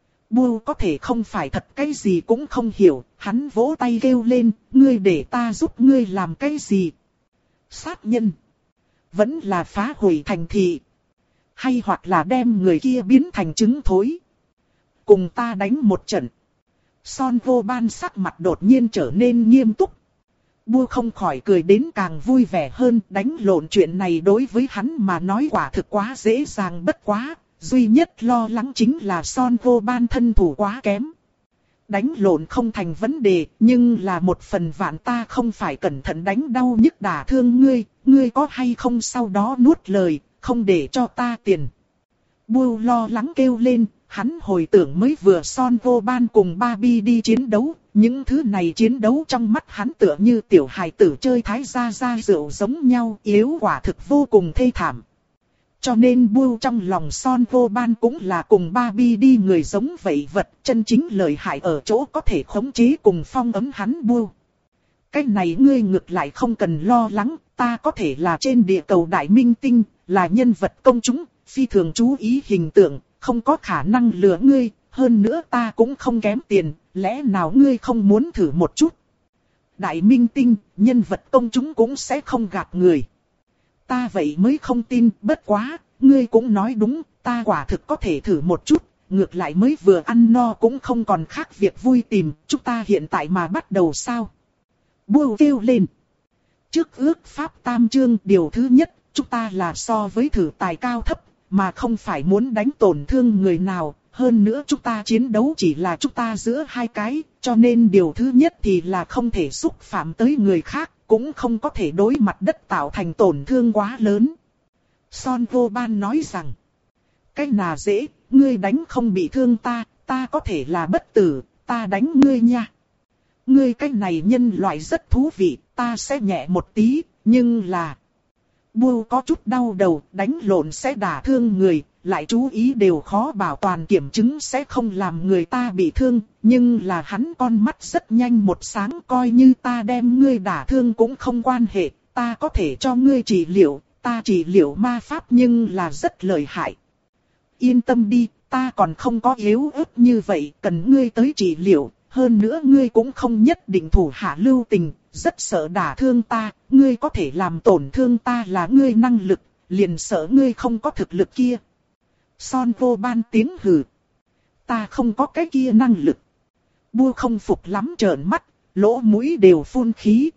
Bưu có thể không phải thật cái gì cũng không hiểu, hắn vỗ tay kêu lên, ngươi để ta giúp ngươi làm cái gì? Sát nhân. Vẫn là phá hủy thành thị. Hay hoặc là đem người kia biến thành trứng thối. Cùng ta đánh một trận. Son Vô Ban sắc mặt đột nhiên trở nên nghiêm túc. Bưu không khỏi cười đến càng vui vẻ hơn, đánh lộn chuyện này đối với hắn mà nói quả thực quá dễ dàng bất quá. Duy nhất lo lắng chính là Son Vô Ban thân thủ quá kém. Đánh lộn không thành vấn đề, nhưng là một phần vạn ta không phải cẩn thận đánh đau nhức đả thương ngươi, ngươi có hay không sau đó nuốt lời, không để cho ta tiền. Bưu lo lắng kêu lên, hắn hồi tưởng mới vừa Son Vô Ban cùng Barbie đi chiến đấu, Những thứ này chiến đấu trong mắt hắn tựa như tiểu hài tử chơi thái gia gia rượu giống nhau, yếu quả thực vô cùng thê thảm. Cho nên Bưu trong lòng Son Vô Ban cũng là cùng Barbie đi người giống vậy vật, chân chính lợi hại ở chỗ có thể khống chế cùng phong ấm hắn Bưu. Cái này ngươi ngược lại không cần lo lắng, ta có thể là trên địa cầu đại minh tinh, là nhân vật công chúng, phi thường chú ý hình tượng, không có khả năng lừa ngươi, hơn nữa ta cũng không kém tiền, lẽ nào ngươi không muốn thử một chút? Đại minh tinh, nhân vật công chúng cũng sẽ không gạt người. Ta vậy mới không tin, bất quá, ngươi cũng nói đúng, ta quả thực có thể thử một chút, ngược lại mới vừa ăn no cũng không còn khác việc vui tìm, chúng ta hiện tại mà bắt đầu sao? Bưu kêu lên. Trước ước pháp tam chương điều thứ nhất, chúng ta là so với thử tài cao thấp, mà không phải muốn đánh tổn thương người nào. Hơn nữa chúng ta chiến đấu chỉ là chúng ta giữa hai cái, cho nên điều thứ nhất thì là không thể xúc phạm tới người khác, cũng không có thể đối mặt đất tạo thành tổn thương quá lớn. Son Vô Ban nói rằng, cái nào dễ, ngươi đánh không bị thương ta, ta có thể là bất tử, ta đánh ngươi nha. Ngươi cái này nhân loại rất thú vị, ta sẽ nhẹ một tí, nhưng là... Bưu có chút đau đầu, đánh lộn sẽ đả thương người, lại chú ý đều khó bảo toàn kiểm chứng sẽ không làm người ta bị thương, nhưng là hắn con mắt rất nhanh một sáng, coi như ta đem ngươi đả thương cũng không quan hệ, ta có thể cho ngươi trị liệu, ta trị liệu ma pháp nhưng là rất lợi hại. Yên tâm đi, ta còn không có yếu ớt như vậy, cần ngươi tới trị liệu, hơn nữa ngươi cũng không nhất định thủ hạ lưu tình, rất sợ đả thương ta, ngươi có thể làm tổn thương ta là ngươi năng lực, liền sợ ngươi không có thực lực kia. Son Vô Ban tiếng hừ. Ta không có cái kia năng lực. Bưu không phục lắm trợn mắt, lỗ mũi đều phun khí.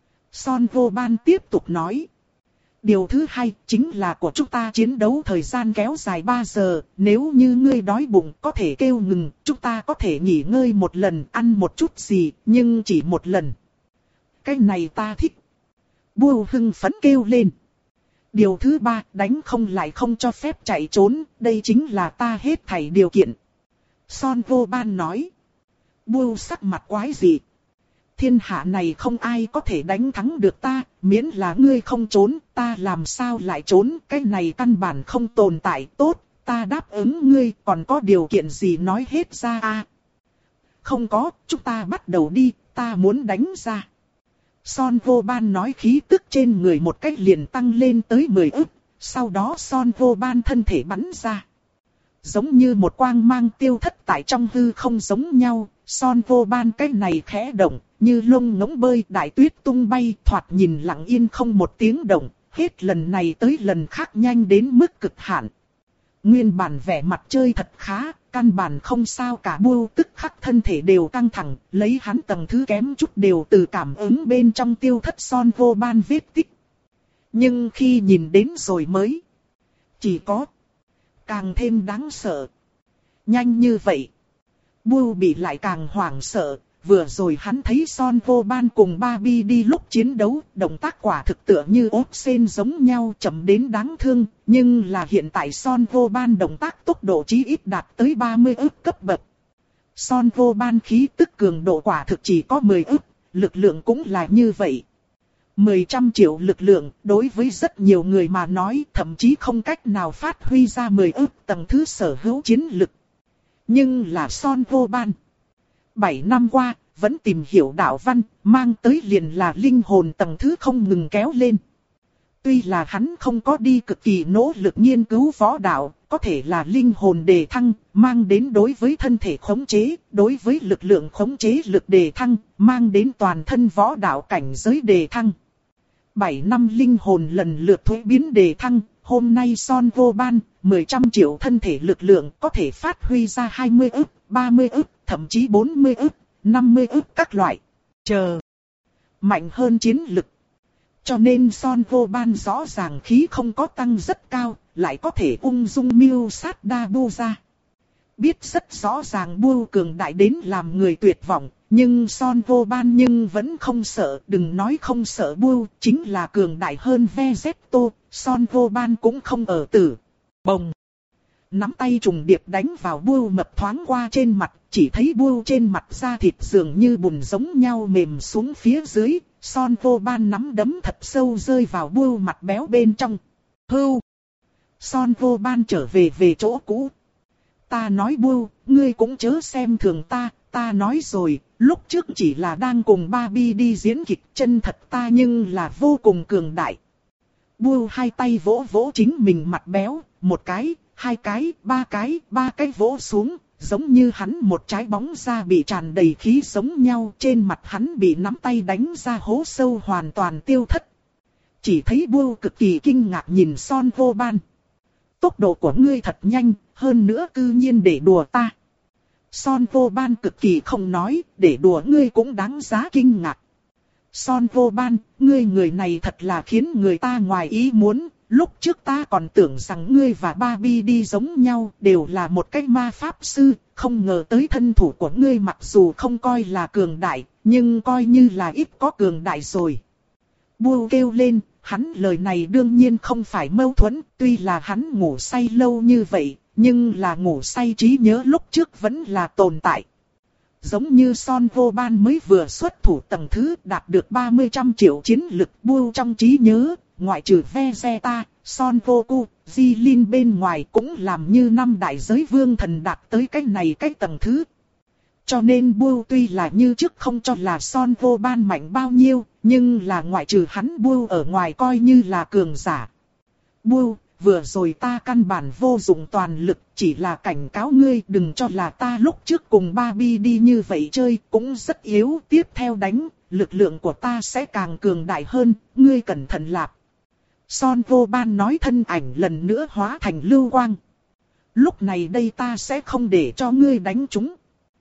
Son Vô Ban tiếp tục nói. Điều thứ hai chính là của chúng ta chiến đấu thời gian kéo dài ba giờ. Nếu như ngươi đói bụng có thể kêu ngừng, chúng ta có thể nghỉ ngơi một lần, ăn một chút gì, nhưng chỉ một lần. Cái này ta thích. Bưu hưng phấn kêu lên. Điều thứ ba, đánh không lại không cho phép chạy trốn, đây chính là ta hết thảy điều kiện. Son Vô Ban nói. Bưu sắc mặt quái dị. Thiên hạ này không ai có thể đánh thắng được ta, miễn là ngươi không trốn, ta làm sao lại trốn, cái này căn bản không tồn tại, tốt, ta đáp ứng ngươi, còn có điều kiện gì nói hết ra a? Không có, chúng ta bắt đầu đi, ta muốn đánh ra. Son Vô Ban nói khí tức trên người một cách liền tăng lên tới mười ức, sau đó Son Vô Ban thân thể bắn ra. Giống như một quang mang tiêu thất tại trong hư không giống nhau, Son Vô Ban cái này khẽ động, như lông ngỗng bơi đại tuyết tung bay, thoạt nhìn lặng yên không một tiếng động, hết lần này tới lần khác nhanh đến mức cực hạn. Nguyên bản vẻ mặt chơi thật khá, căn bản không sao cả. Bưu tức khắc thân thể đều căng thẳng, lấy hắn tầng thứ kém chút đều từ cảm ứng bên trong tiêu thất Son Vô Ban vết tích. Nhưng khi nhìn đến rồi mới, chỉ có càng thêm đáng sợ. Nhanh như vậy, Bưu bị lại càng hoảng sợ. Vừa rồi hắn thấy Son Vô Ban cùng Barbie đi lúc chiến đấu, động tác quả thực tựa như ốp sên giống nhau chậm đến đáng thương, nhưng là hiện tại Son Vô Ban động tác tốc độ chí ít đạt tới ba mươi ức cấp bậc. Son Vô Ban khí tức cường độ quả thực chỉ có mười ức, lực lượng cũng là như vậy. mười trăm triệu lực lượng, đối với rất nhiều người mà nói thậm chí không cách nào phát huy ra mười ức tầng thứ sở hữu chiến lực. Nhưng là Son Vô Ban. Bảy năm qua, vẫn tìm hiểu đạo văn, mang tới liền là linh hồn tầng thứ không ngừng kéo lên. Tuy là hắn không có đi cực kỳ nỗ lực nghiên cứu võ đạo, có thể là linh hồn đề thăng, mang đến đối với thân thể khống chế, đối với lực lượng khống chế lực đề thăng, mang đến toàn thân võ đạo cảnh giới đề thăng. Bảy năm linh hồn lần lượt thuế biến đề thăng, hôm nay Son Vô Ban, mười trăm triệu thân thể lực lượng có thể phát huy ra hai mươi ức, ba mươi ức, thậm chí bốn mươi ức, năm mươi ức các loại. Chờ. Mạnh hơn chiến lực. Cho nên Son Vô Ban rõ ràng khí không có tăng rất cao, lại có thể ung dung miêu sát đa Bưu ra. Biết rất rõ ràng Bưu cường đại đến làm người tuyệt vọng, nhưng Son Vô Ban nhưng vẫn không sợ, đừng nói không sợ Bưu, chính là cường đại hơn Vegeto, Son Vô Ban cũng không ở tử. Bồng. nắm tay trùng điệp đánh vào bưu mập thoáng qua trên mặt, chỉ thấy bưu trên mặt da thịt dường như bùn giống nhau mềm xuống phía dưới, Son Vô Ban nắm đấm thật sâu rơi vào bưu mặt béo bên trong. Hưu! Son Vô Ban trở về về chỗ cũ. Ta nói bưu, ngươi cũng chớ xem thường ta, ta nói rồi, lúc trước chỉ là đang cùng Barbie đi diễn kịch, chân thật ta nhưng là vô cùng cường đại. Bưu hai tay vỗ vỗ chính mình mặt béo, một cái, hai cái, ba cái, ba cái vỗ xuống, giống như hắn một trái bóng ra bị tràn đầy khí giống nhau, trên mặt hắn bị nắm tay đánh ra hố sâu hoàn toàn tiêu thất. Chỉ thấy Bưu cực kỳ kinh ngạc nhìn Son Vô Ban. Tốc độ của ngươi thật nhanh, hơn nữa cư nhiên để đùa ta. Son Vô Ban cực kỳ không nói, để đùa ngươi cũng đáng giá kinh ngạc. Son Vô Ban, ngươi người này thật là khiến người ta ngoài ý muốn, lúc trước ta còn tưởng rằng ngươi và Barbie đi giống nhau, đều là một cái ma pháp sư, không ngờ tới thân thủ của ngươi mặc dù không coi là cường đại, nhưng coi như là ít có cường đại rồi. Bưu kêu lên, hắn lời này đương nhiên không phải mâu thuẫn, tuy là hắn ngủ say lâu như vậy, nhưng là ngủ say trí nhớ lúc trước vẫn là tồn tại. Giống như Son Vô Ban mới vừa xuất thủ tầng thứ đạt được ba mươi trăm triệu chiến lực, Bưu trong trí nhớ, ngoại trừ Vegeta, Son Goku, Jilin bên ngoài cũng làm như năm đại giới vương thần đạt tới cái này cái tầng thứ. Cho nên Bưu tuy là như trước không cho là Son Vô Ban mạnh bao nhiêu, nhưng là ngoại trừ hắn Bưu ở ngoài coi như là cường giả. Bưu, vừa rồi ta căn bản vô dụng toàn lực, chỉ là cảnh cáo ngươi đừng cho là ta lúc trước cùng Barbie đi như vậy chơi, cũng rất yếu, tiếp theo đánh, lực lượng của ta sẽ càng cường đại hơn, ngươi cẩn thận lạp. Son Vô Ban nói thân ảnh lần nữa hóa thành lưu quang. Lúc này đây ta sẽ không để cho ngươi đánh chúng.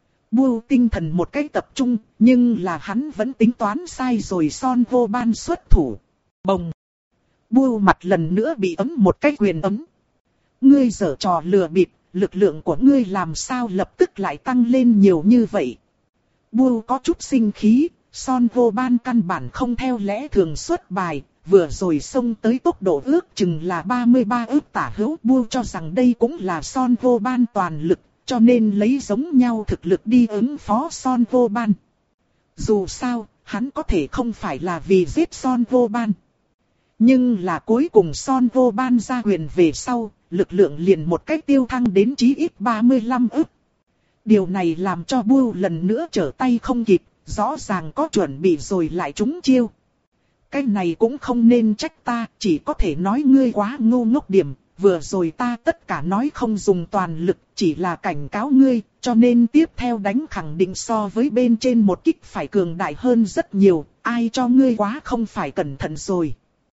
Bưu tinh thần một cách tập trung, nhưng là hắn vẫn tính toán sai rồi. Son Vô Ban xuất thủ. Bồng! Bưu mặt lần nữa bị ấm một cái quyền ấm. Ngươi giở trò lừa bịp, lực lượng của ngươi làm sao lập tức lại tăng lên nhiều như vậy. Bưu có chút sinh khí, Son Vô Ban căn bản không theo lẽ thường xuất bài. Vừa rồi xông tới tốc độ ước chừng là ba mươi ba ước tả hữu. Bưu cho rằng đây cũng là Son Vô Ban toàn lực, cho nên lấy giống nhau thực lực đi ứng phó Son Vô Ban. Dù sao, hắn có thể không phải là vì giết Son Vô Ban. Nhưng là cuối cùng Son Vô Ban ra quyền về sau, lực lượng liền một cách tiêu thăng đến chí ít ba mươi lăm ức. Điều này làm cho Bưu lần nữa trở tay không kịp, rõ ràng có chuẩn bị rồi lại trúng chiêu. Cái này cũng không nên trách ta, chỉ có thể nói ngươi quá ngu ngốc điểm, vừa rồi ta tất cả nói không dùng toàn lực, chỉ là cảnh cáo ngươi, cho nên tiếp theo đánh khẳng định so với bên trên một kích phải cường đại hơn rất nhiều, ai cho ngươi quá không phải cẩn thận rồi.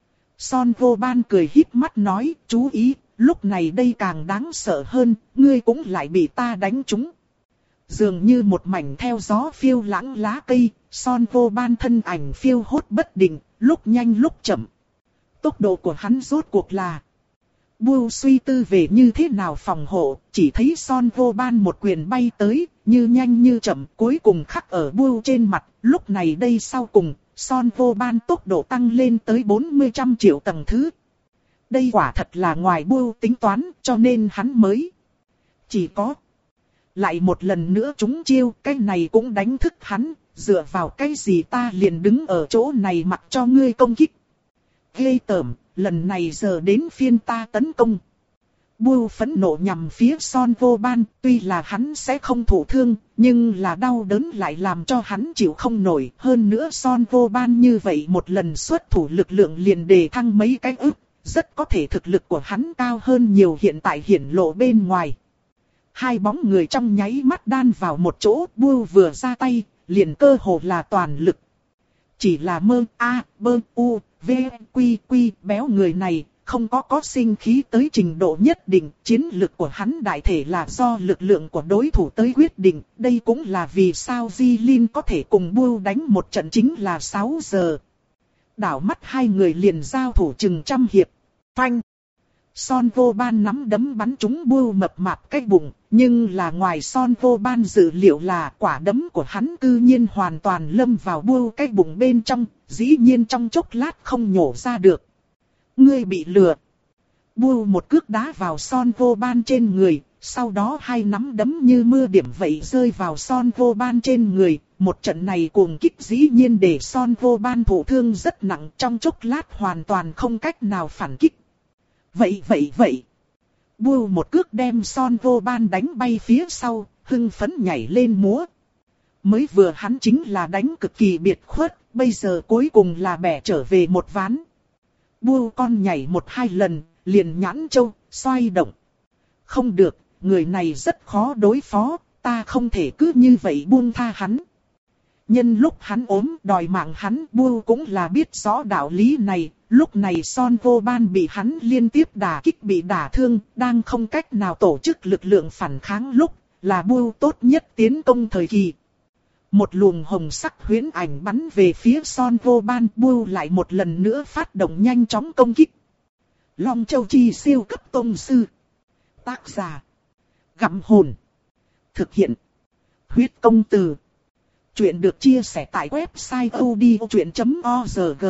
Son Vô Ban cười híp mắt nói, chú ý, lúc này đây càng đáng sợ hơn, ngươi cũng lại bị ta đánh trúng. Dường như một mảnh theo gió phiêu lãng lá cây, Son Vô Ban thân ảnh phiêu hốt bất định, lúc nhanh lúc chậm. Tốc độ của hắn rốt cuộc là... Bưu suy tư về như thế nào phòng hộ, chỉ thấy Son Vô Ban một quyền bay tới, như nhanh như chậm, cuối cùng khắc ở Bưu trên mặt, lúc này đây sau cùng, Son Vô Ban tốc độ tăng lên tới bốn mươi trăm triệu tầng thứ. Đây quả thật là ngoài Bưu tính toán, cho nên hắn mới chỉ có lại một lần nữa trúng chiêu, cái này cũng đánh thức hắn, dựa vào cái gì ta liền đứng ở chỗ này mặc cho ngươi công kích. Ghê tởm, lần này giờ đến phiên ta tấn công. Bưu phẫn nộ nhằm phía Son Vô Ban, tuy là hắn sẽ không thụ thương, nhưng là đau đớn lại làm cho hắn chịu không nổi. Hơn nữa Son Vô Ban như vậy một lần xuất thủ lực lượng liền đề thăng mấy cái ức, rất có thể thực lực của hắn cao hơn nhiều hiện tại hiển lộ bên ngoài. Hai bóng người trong nháy mắt đan vào một chỗ, Bưu vừa ra tay, liền cơ hồ là toàn lực. Chỉ là mơ, a, bơ, u, v, quy, quy, béo người này, không có có sinh khí tới trình độ nhất định, chiến lực của hắn đại thể là do lực lượng của đối thủ tới quyết định, đây cũng là vì sao Jilin có thể cùng Bưu đánh một trận chính là sáu giờ. Đảo mắt hai người liền giao thủ chừng trăm hiệp, phanh. Son Vô Ban nắm đấm bắn trúng Bưu mập mạp cái bụng, nhưng là ngoài Son Vô Ban dự liệu là quả đấm của hắn cư nhiên hoàn toàn lâm vào Bưu cái bụng bên trong, dĩ nhiên trong chốc lát không nhổ ra được. Ngươi bị lừa. Bưu một cước đá vào Son Vô Ban trên người, sau đó hai nắm đấm như mưa điểm vậy rơi vào Son Vô Ban trên người. Một trận này cuồng kích dĩ nhiên để Son Vô Ban thụ thương rất nặng, trong chốc lát hoàn toàn không cách nào phản kích. Vậy vậy vậy. Bưu một cước đem Son Vô Ban đánh bay phía sau, hưng phấn nhảy lên múa. Mới vừa hắn chính là đánh cực kỳ biệt khuất, bây giờ cuối cùng là bẻ trở về một ván. Bưu con nhảy một hai lần, liền nhãn châu, xoay động. Không được, người này rất khó đối phó, ta không thể cứ như vậy buông tha hắn. Nhân lúc hắn ốm đòi mạng hắn, Bưu cũng là biết rõ đạo lý này. Lúc này Son Vô Ban bị hắn liên tiếp đả kích bị đả thương, đang không cách nào tổ chức lực lượng phản kháng lúc, là Bưu tốt nhất tiến công thời kỳ. Một luồng hồng sắc huyễn ảnh bắn về phía Son Vô Ban, Bưu lại một lần nữa phát động nhanh chóng công kích. Long Châu Chi siêu cấp tông sư. Tác giả: Gặm Hồn. Thực hiện: Huyết Công Từ. Chuyện được chia sẻ tại website odchuyện chấm org.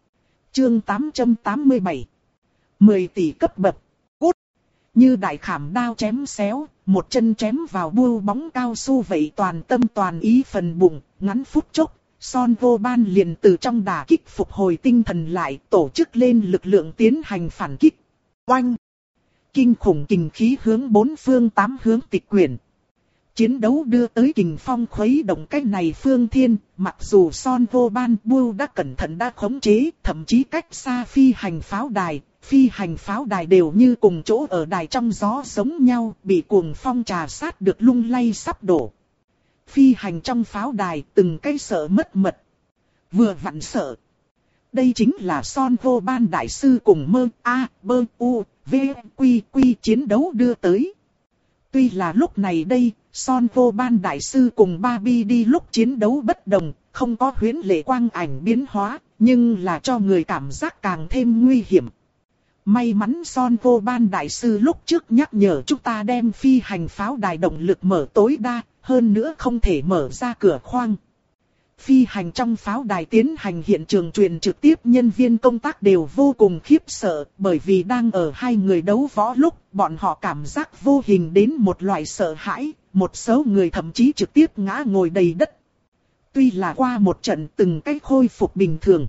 Chương tám trăm tám mươi bảy. mười tỷ cấp bậc. Cút. Như đại khảm đao chém xéo, một chân chém vào Bưu bóng cao su vậy toàn tâm toàn ý phần bụng, ngắn phút chốc, Son Vô Ban liền từ trong đả kích phục hồi tinh thần lại, tổ chức lên lực lượng tiến hành phản kích. Oanh! Kinh khủng kình khí hướng bốn phương tám hướng tịch quyển. Chiến đấu đưa tới kình phong khuấy động cái này phương thiên, mặc dù Son Vô Ban Bưu đã cẩn thận đã khống chế, thậm chí cách xa phi hành pháo đài, phi hành pháo đài đều như cùng chỗ ở đài trong gió giống nhau, bị cuồng phong trà sát được lung lay sắp đổ. Phi hành trong pháo đài từng cái sợ mất mật. Vừa vặn sợ. Đây chính là Son Vô Ban đại sư cùng mơ A, bơ, u, v, quy, quy chiến đấu đưa tới. Tuy là lúc này đây, Son Vô Ban đại sư cùng ba bi đi lúc chiến đấu bất đồng, không có huyễn lệ quang ảnh biến hóa, nhưng là cho người cảm giác càng thêm nguy hiểm. May mắn Son Vô Ban đại sư lúc trước nhắc nhở chúng ta đem phi hành pháo đài động lực mở tối đa, hơn nữa không thể mở ra cửa khoang. Phi hành trong pháo đài tiến hành hiện trường truyền trực tiếp, nhân viên công tác đều vô cùng khiếp sợ, bởi vì đang ở hai người đấu võ lúc, bọn họ cảm giác vô hình đến một loại sợ hãi, một số người thậm chí trực tiếp ngã ngồi đầy đất. Tuy là qua một trận từng cái khôi phục bình thường,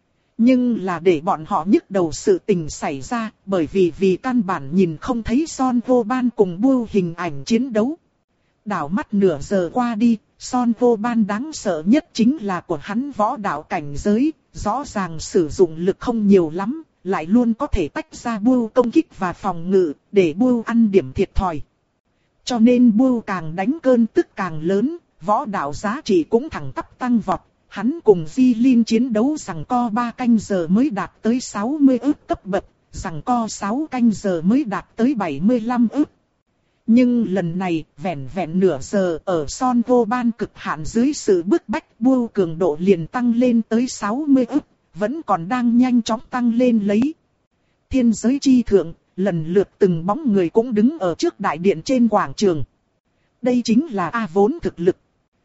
nhưng là để bọn họ nhức đầu sự tình xảy ra, bởi vì vì căn bản nhìn không thấy Son Vô Ban cùng Bưu hình ảnh chiến đấu. Đảo mắt nửa giờ qua đi, Son Vô Ban đáng sợ nhất chính là của hắn võ đạo cảnh giới, rõ ràng sử dụng lực không nhiều lắm, lại luôn có thể tách ra Bưu công kích và phòng ngự, để Bưu ăn điểm thiệt thòi. Cho nên Bưu càng đánh cơn tức càng lớn, võ đạo giá trị cũng thẳng tắp tăng vọt. Hắn cùng Di Linh chiến đấu giằng co ba canh giờ mới đạt tới sáu mươi ức cấp bậc, giằng co sáu canh giờ mới đạt tới bảy mươi lăm ức. Nhưng lần này, vẹn vẹn nửa giờ ở Son Vô Ban cực hạn dưới sự bức bách, Bưu cường độ liền tăng lên tới sáu mươi ức, vẫn còn đang nhanh chóng tăng lên lấy. Thiên giới chi thượng, lần lượt từng bóng người cũng đứng ở trước đại điện trên quảng trường. Đây chính là A vốn thực lực.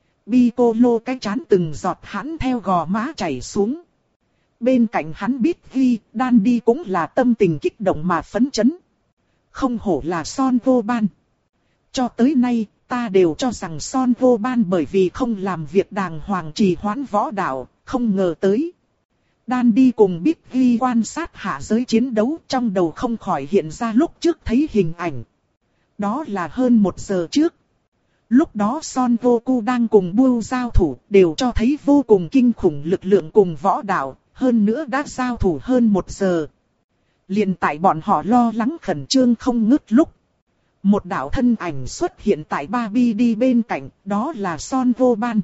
Piccolo cái chán từng giọt hãn theo gò má chảy xuống. Bên cạnh hắn biết ghi, đan đi cũng là tâm tình kích động mà phấn chấn. Không hổ là Son Vô Ban. Cho tới nay, ta đều cho rằng Son Vô Ban bởi vì không làm việc đàng hoàng trì hoãn võ đạo, không ngờ tới. Đan đi cùng biết ghi quan sát hạ giới chiến đấu, trong đầu không khỏi hiện ra lúc trước thấy hình ảnh. Đó là hơn một giờ trước. Lúc đó Son Goku đang cùng Bưu giao thủ, đều cho thấy vô cùng kinh khủng lực lượng cùng võ đạo, hơn nữa đã giao thủ hơn một giờ. Liền tại bọn họ lo lắng khẩn trương không ngớt lúc, một đạo thân ảnh xuất hiện tại ba bi đi bên cạnh, đó là Son Vô Ban.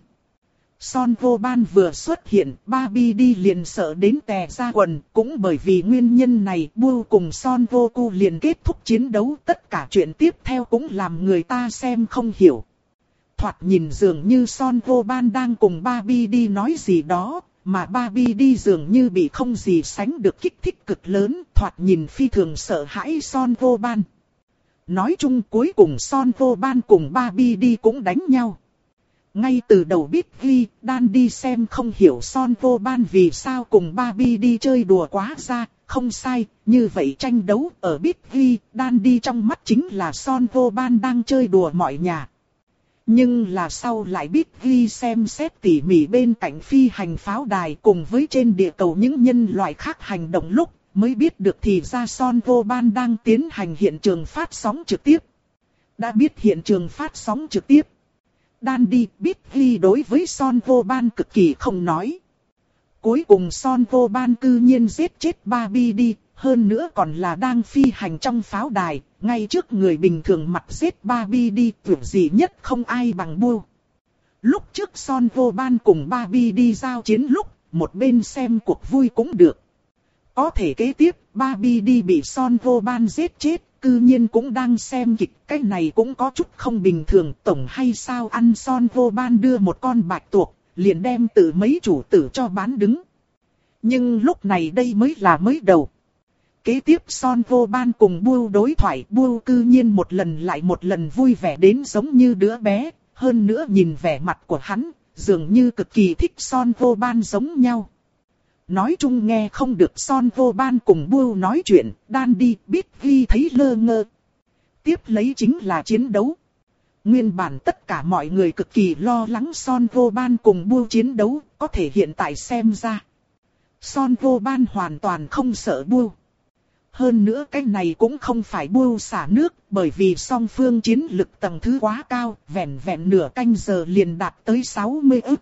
Son Vô Ban vừa xuất hiện, ba bi đi liền sợ đến tè ra quần, cũng bởi vì nguyên nhân này, Bưu cùng Son Goku liền kết thúc chiến đấu, tất cả chuyện tiếp theo cũng làm người ta xem không hiểu. Thoạt nhìn dường như Son Vô Ban đang cùng ba bi đi nói gì đó, mà ba bi đi dường như bị không gì sánh được kích thích cực lớn, thoạt nhìn phi thường sợ hãi Son Vô Ban. Nói chung cuối cùng Son Vô Ban cùng ba bi đi cũng đánh nhau. Ngay từ đầu biết ghi, đan đi xem không hiểu Son Vô Ban vì sao cùng Barbie đi chơi đùa quá ra, không sai, như vậy tranh đấu ở biết ghi, đan đi trong mắt chính là Son Vô Ban đang chơi đùa mọi nhà. Nhưng là sau lại biết ghi xem xét tỉ mỉ bên cạnh phi hành pháo đài cùng với trên địa cầu những nhân loại khác hành động lúc, mới biết được thì ra Son Vô Ban đang tiến hành hiện trường phát sóng trực tiếp. Đã biết hiện trường phát sóng trực tiếp, đan đi biết ghi đối với Son Vô Ban cực kỳ không nói. Cuối cùng Son Vô Ban cư nhiên giết chết Barbie đi, hơn nữa còn là đang phi hành trong pháo đài, ngay trước người bình thường mặt giết Barbie đi, tưởng gì nhất không ai bằng Bưu. Lúc trước Son Vô Ban cùng Barbie đi giao chiến lúc, một bên xem cuộc vui cũng được. Có thể kế tiếp, Barbie đi bị Son Vô Ban giết chết, cư nhiên cũng đang xem kịch, cái này cũng có chút không bình thường, tổng hay sao ăn Son Vô Ban đưa một con bạch tuộc, liền đem tự mấy chủ tử cho bán đứng. Nhưng lúc này đây mới là mới đầu. Kế tiếp Son Vô Ban cùng Bưu đối thoại, Bưu cư nhiên một lần lại một lần vui vẻ đến giống như đứa bé, hơn nữa nhìn vẻ mặt của hắn, dường như cực kỳ thích Son Vô Ban giống nhau. Nói chung nghe không được Son Vô Ban cùng Bưu nói chuyện, đan đi biết ghi thấy lơ ngơ. Tiếp lấy chính là chiến đấu. Nguyên bản tất cả mọi người cực kỳ lo lắng Son Vô Ban cùng Bưu chiến đấu, có thể hiện tại xem ra Son Vô Ban hoàn toàn không sợ Bưu. Hơn nữa cái này cũng không phải Bưu xả nước, bởi vì song phương chiến lực tầng thứ quá cao, vẹn vẹn nửa canh giờ liền đạt tới sáu mươi ức.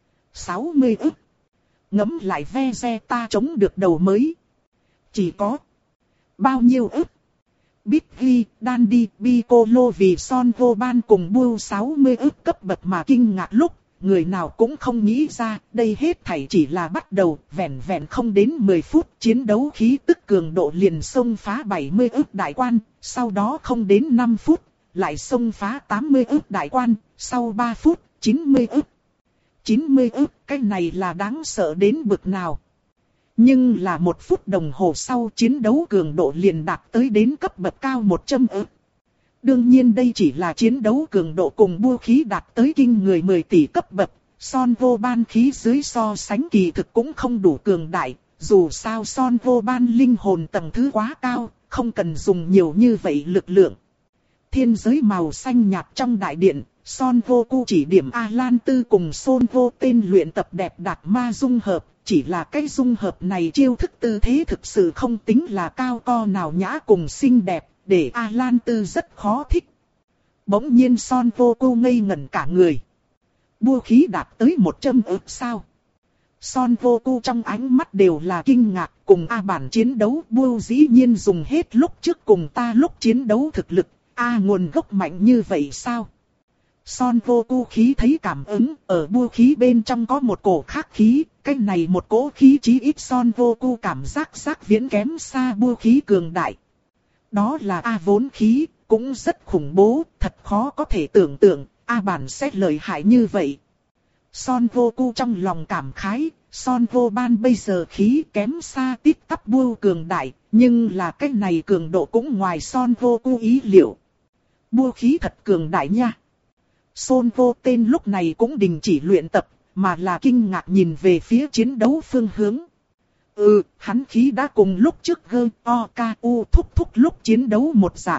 sáu mươi ức. Ngẫm lại ve ve ta chống được đầu mới. Chỉ có bao nhiêu ức. Biết ghi, đan đi, Piccolo vì Son Vô Ban cùng Bưu sáu mươi ức cấp bậc mà kinh ngạc lúc, người nào cũng không nghĩ ra, đây hết thảy chỉ là bắt đầu, vẹn vẹn không đến mười phút, chiến đấu khí tức cường độ liền xông phá bảy mươi ức đại quan, sau đó không đến năm phút, lại xông phá tám mươi ức đại quan, sau ba phút, chín mươi ức. chín mươi ức, cái này là đáng sợ đến bực nào. Nhưng là một phút đồng hồ sau chiến đấu cường độ liền đạt tới đến cấp bậc cao một trăm ức. Đương nhiên đây chỉ là chiến đấu cường độ cùng vũ khí đạt tới kinh người mười tỷ cấp bậc. Son Vô Ban khí dưới so sánh kỳ thực cũng không đủ cường đại. Dù sao Son Vô Ban linh hồn tầng thứ quá cao, không cần dùng nhiều như vậy lực lượng. Thiên giới màu xanh nhạt trong đại điện, Son Vô Cu chỉ điểm A-Lan Tư cùng Son Vô tên luyện tập đẹp đạt ma dung hợp. Chỉ là cái dung hợp này chiêu thức tư thế thực sự không tính là cao co nào nhã cùng xinh đẹp, để A-Lan Tư rất khó thích. Bỗng nhiên Son Vô Cu ngây ngẩn cả người. Bua khí đạt tới một trăm ức sao? Son Vô Cu trong ánh mắt đều là kinh ngạc, cùng A bản chiến đấu Bua dĩ nhiên dùng hết lúc trước cùng ta lúc chiến đấu thực lực, A nguồn gốc mạnh như vậy sao? Son Vô Cu khí thấy cảm ứng, ở bua khí bên trong có một cổ khác khí, cái này một cỗ khí chí ít Son Vô Cu cảm giác sắc viễn kém xa bua khí cường đại. Đó là A vốn khí, cũng rất khủng bố, thật khó có thể tưởng tượng, A bản sẽ lợi hại như vậy. Son Vô Cu trong lòng cảm khái, Son Vô Ban bây giờ khí kém xa tít tắp bua cường đại, nhưng là cái này cường độ cũng ngoài Son Vô Cu ý liệu. Bua khí thật cường đại nha. Son Vô tên lúc này cũng đình chỉ luyện tập, mà là kinh ngạc nhìn về phía chiến đấu phương hướng. Ừ, hắn khí đã cùng lúc trước gơ, o, ca, u thúc thúc lúc chiến đấu một dạng.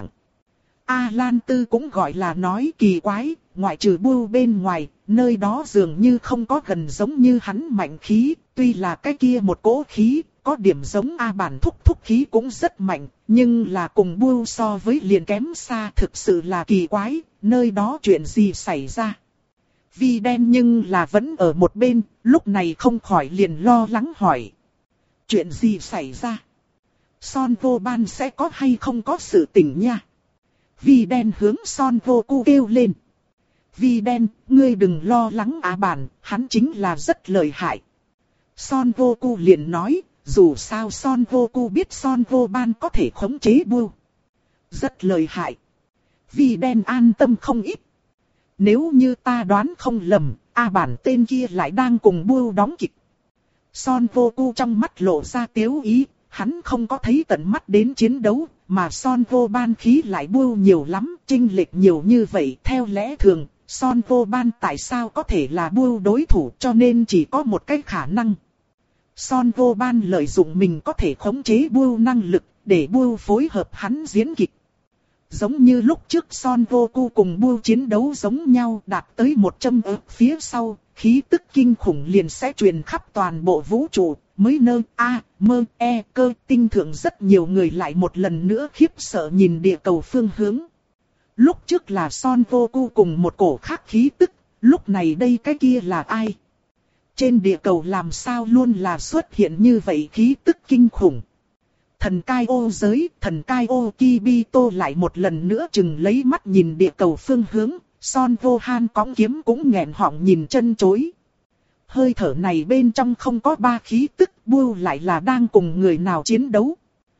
A-Lan Tư cũng gọi là nói kỳ quái, ngoại trừ Bưu bên ngoài, nơi đó dường như không có gần giống như hắn mạnh khí, tuy là cái kia một cỗ khí, có điểm giống A bản thúc thúc khí cũng rất mạnh, nhưng là cùng Bưu so với liền kém xa, thực sự là kỳ quái, nơi đó chuyện gì xảy ra. Vi đen nhưng là vẫn ở một bên, lúc này không khỏi liền lo lắng hỏi. Chuyện gì xảy ra? Son Vô Ban sẽ có hay không có sự tình nha? Vi đen hướng Son Vô Cu kêu lên. Vi đen, ngươi đừng lo lắng A bản, hắn chính là rất lợi hại. Son Vô Cu liền nói, dù sao Son Vô Cu biết Son Vô Ban có thể khống chế Bưu. Rất lợi hại. Vi đen an tâm không ít. Nếu như ta đoán không lầm, A bản tên kia lại đang cùng Bưu đóng kịch. Son Vô Cu trong mắt lộ ra tiếu ý, hắn không có thấy tận mắt đến chiến đấu, mà Son Vô Ban khí lại Bưu nhiều lắm, chênh lệch nhiều như vậy theo lẽ thường, Son vô ban tại sao có thể là Bưu đối thủ, cho nên chỉ có một cái khả năng. Son vô ban lợi dụng mình có thể khống chế Bưu năng lực, để Bưu phối hợp hắn diễn kịch. Giống như lúc trước Son Goku cùng Buu chiến đấu giống nhau, đạt tới một trăm ức phía sau, khí tức kinh khủng liền sẽ truyền khắp toàn bộ vũ trụ, mới nơ a mơ e cơ tinh thượng rất nhiều người lại một lần nữa khiếp sợ nhìn địa cầu phương hướng. Lúc trước là Son Goku cùng một cổ khác khí tức, lúc này đây cái kia là ai? Trên địa cầu làm sao luôn là xuất hiện như vậy khí tức kinh khủng? Thần cai ô giới, thần cai ô Kibito lại một lần nữa chừng lấy mắt nhìn địa cầu phương hướng, Son Gohan cõng kiếm cũng nghẹn họng nhìn chân chối. Hơi thở này bên trong không có ba khí tức, Buu lại là đang cùng người nào chiến đấu.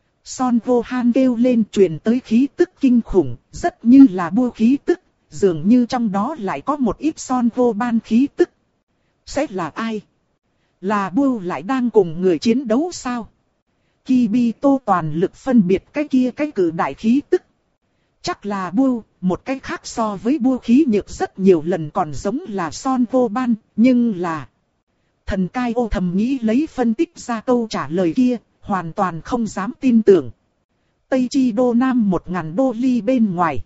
Son Gohan kêu lên truyền tới khí tức kinh khủng, rất như là Buu khí tức, dường như trong đó lại có một ít Son Goban khí tức. Sẽ là ai? Là Buu lại đang cùng người chiến đấu sao? Kibito toàn lực phân biệt cái kia cái cử đại khí tức. Chắc là Buu, một cái khác so với Buu khí nhược rất nhiều lần còn giống là Son Goban, nhưng là... Thần cai ô thầm nghĩ lấy phân tích ra câu trả lời kia, hoàn toàn không dám tin tưởng. Tây Chi đô Nam một ngàn đô ly bên ngoài.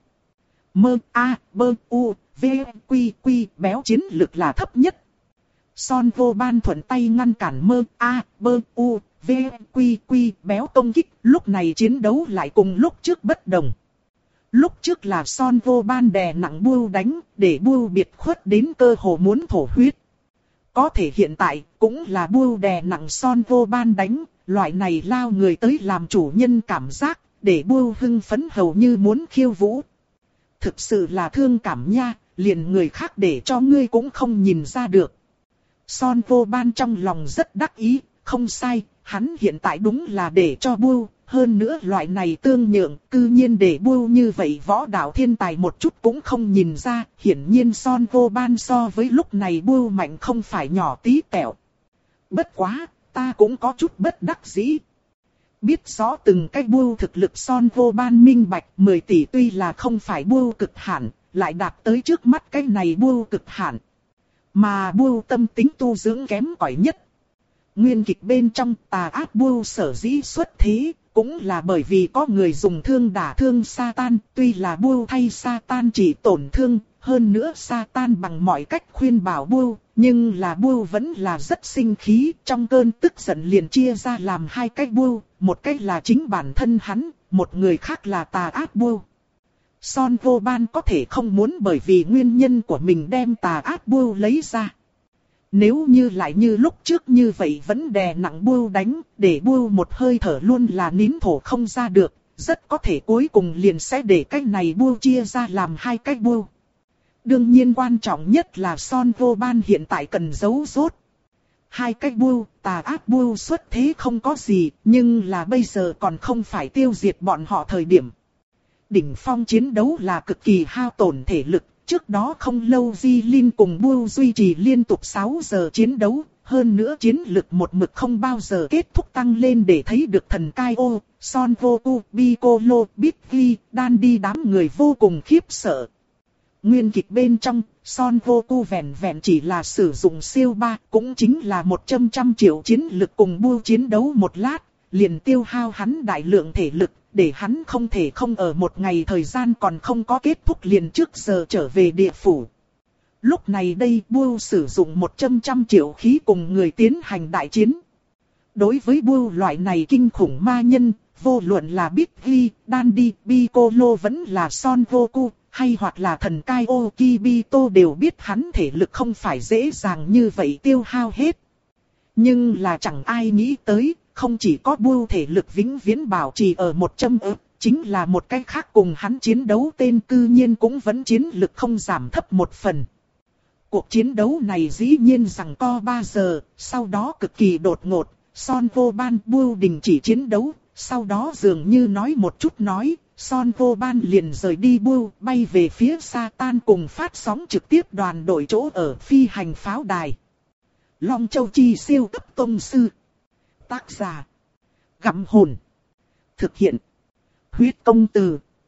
Mơ A, bơ U, V, Quy, Quy, béo chiến lực là thấp nhất. Son Goban thuận tay ngăn cản mơ A, bơ U, V, Quy, Quy, béo công kích, lúc này chiến đấu lại cùng lúc trước bất đồng. Lúc trước là Son Goban đè nặng Buu đánh, để Buu biệt khuất đến cơ hồ muốn thổ huyết. Có thể hiện tại, cũng là Buu đè nặng Son Goban đánh, loại này lao người tới làm chủ nhân cảm giác, để Buu hưng phấn hầu như muốn khiêu vũ. Thực sự là thương cảm nha, liền người khác để cho ngươi cũng không nhìn ra được. Son Goban trong lòng rất đắc ý, không sai, hắn hiện tại đúng là để cho Buu, hơn nữa loại này tương nhượng, cư nhiên để Buu như vậy võ đạo thiên tài một chút cũng không nhìn ra, hiển nhiên Son Goban so với lúc này Buu mạnh không phải nhỏ tí tẹo. Bất quá, ta cũng có chút bất đắc dĩ. Biết rõ từng cái Buu thực lực Son Goban minh bạch, mười tỷ tuy là không phải Buu cực hạn, lại đạt tới trước mắt cái này Buu cực hạn. Mà Buu tâm tính tu dưỡng kém cỏi nhất. Nguyên kịch bên trong tà ác Buu sở dĩ xuất thế, cũng là bởi vì có người dùng thương đả thương Satan, tuy là Buu thay Satan chỉ tổn thương, hơn nữa Satan bằng mọi cách khuyên bảo Buu, nhưng là Buu vẫn là rất sinh khí, trong cơn tức giận liền chia ra làm hai cách Buu, một cách là chính bản thân hắn, một người khác là tà ác Buu. Son Goban có thể không muốn bởi vì nguyên nhân của mình đem tà ác Buu lấy ra. Nếu như lại như lúc trước như vậy vẫn đè nặng Buu đánh, để Buu một hơi thở luôn là nín thổ không ra được, rất có thể cuối cùng liền sẽ để cách này Buu chia ra làm hai cách Buu. Đương nhiên quan trọng nhất là Son Goban hiện tại cần giấu rốt. Hai cách Buu, tà ác Buu xuất thế không có gì, nhưng là bây giờ còn không phải tiêu diệt bọn họ thời điểm. Đỉnh phong chiến đấu là cực kỳ hao tổn thể lực. Trước đó không lâu Di Linh cùng Buu duy trì liên tục sáu giờ chiến đấu, hơn nữa chiến lực một mực không bao giờ kết thúc tăng lên để thấy được thần cai ô, Son Goku, Piccolo, Biggie, Dandy đám người vô cùng khiếp sợ. Nguyên kịch bên trong, Son Goku vẹn vẹn chỉ là sử dụng siêu ba, cũng chính là một trăm trăm triệu chiến lực cùng Buu chiến đấu một lát, liền tiêu hao hắn đại lượng thể lực. Để hắn không thể không ở một ngày thời gian còn không có kết thúc liền trước giờ trở về địa phủ. Lúc này đây Buu sử dụng một trăm trăm triệu khí cùng người tiến hành đại chiến. Đối với Buu loại này kinh khủng ma nhân, vô luận là Biggie, Dandy, Piccolo vẫn là Son Goku, hay hoặc là thần cai ô Kibito đều biết hắn thể lực không phải dễ dàng như vậy tiêu hao hết. Nhưng là chẳng ai nghĩ tới. Không chỉ có Buu thể lực vĩnh viễn bảo trì ở một trăm ức, chính là một cái khác cùng hắn chiến đấu tên cư nhiên cũng vẫn chiến lực không giảm thấp một phần. Cuộc chiến đấu này dĩ nhiên rằng co ba giờ, sau đó cực kỳ đột ngột, Son Goban Buu đình chỉ chiến đấu, sau đó dường như nói một chút nói, Son Goban liền rời đi Buu, bay về phía Satan cùng phát sóng trực tiếp đoàn đội chỗ ở phi hành pháo đài. Long Châu Chi siêu cấp tông sư. Tác giả. Gặm hồn. Thực hiện. Huyết công từ.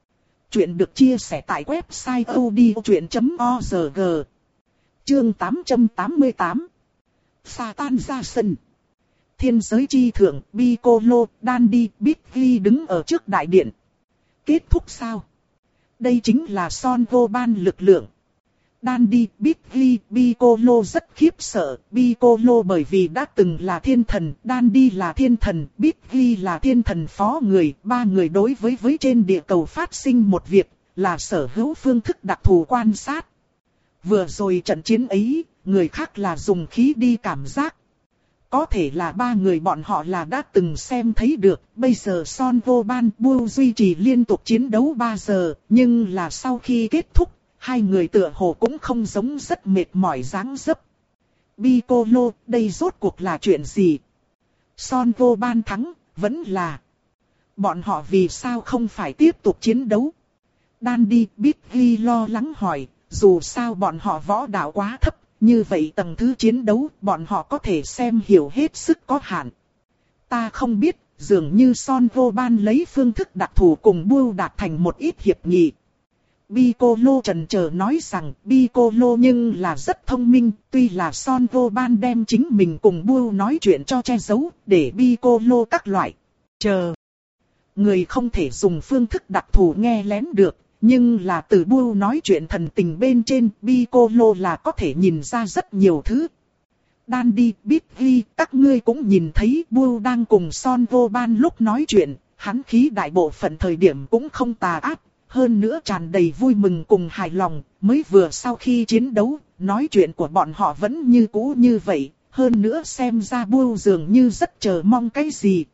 Chuyện được chia sẻ tại website odchuyện chấm org. Chương tám trăm tám mươi tám. Satan ra sân. Thiên giới chi thượng, Piccolo, Dandy, Biggie đứng ở trước đại điện. Kết thúc sao? Đây chính là Son Gohan lực lượng. Dandy, Biggie, Piccolo rất khiếp sợ. Piccolo bởi vì đã từng là thiên thần, Dandy là thiên thần, Biggie là thiên thần phó người. Ba người đối với với trên địa cầu phát sinh một việc, là sở hữu phương thức đặc thù quan sát. Vừa rồi trận chiến ấy, người khác là dùng khí đi cảm giác. Có thể là ba người bọn họ là đã từng xem thấy được, bây giờ Son Gohan Buu duy trì liên tục chiến đấu ba giờ, nhưng là sau khi kết thúc, hai người tựa hồ cũng không giống rất mệt mỏi dáng dấp. Piccolo, đây rốt cuộc là chuyện gì? Son Gohan thắng, vẫn là. Bọn họ vì sao không phải tiếp tục chiến đấu? Dandy, Biggie lo lắng hỏi, dù sao bọn họ võ đạo quá thấp. Như vậy tầng thứ chiến đấu bọn họ có thể xem hiểu hết sức có hạn. Ta không biết, dường như Son Gohan lấy phương thức đặc thù cùng Buu đạt thành một ít hiệp nghị. Piccolo trần chờ nói rằng Piccolo nhưng là rất thông minh, tuy là Son Gohan đem chính mình cùng Buu nói chuyện cho che giấu, để Piccolo các loại. Chờ. Người không thể dùng phương thức đặc thù nghe lén được. Nhưng là từ Buu nói chuyện thần tình bên trên, Piccolo là có thể nhìn ra rất nhiều thứ. Dandy, Biggie, các ngươi cũng nhìn thấy Buu đang cùng Son Gohan lúc nói chuyện, hắn khí đại bộ phận thời điểm cũng không tà ác, hơn nữa tràn đầy vui mừng cùng hài lòng, mới vừa sau khi chiến đấu, nói chuyện của bọn họ vẫn như cũ như vậy, hơn nữa xem ra Buu dường như rất chờ mong cái gì.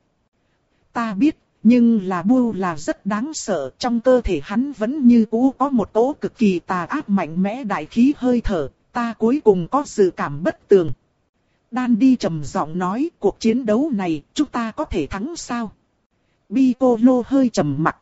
Ta biết. Nhưng là Buu là rất đáng sợ, trong cơ thể hắn vẫn như cũ có một cỗ cực kỳ tà ác mạnh mẽ đại khí hơi thở, ta cuối cùng có dự cảm bất tường. Dandy trầm giọng nói, cuộc chiến đấu này chúng ta có thể thắng sao? Piccolo hơi trầm mặc.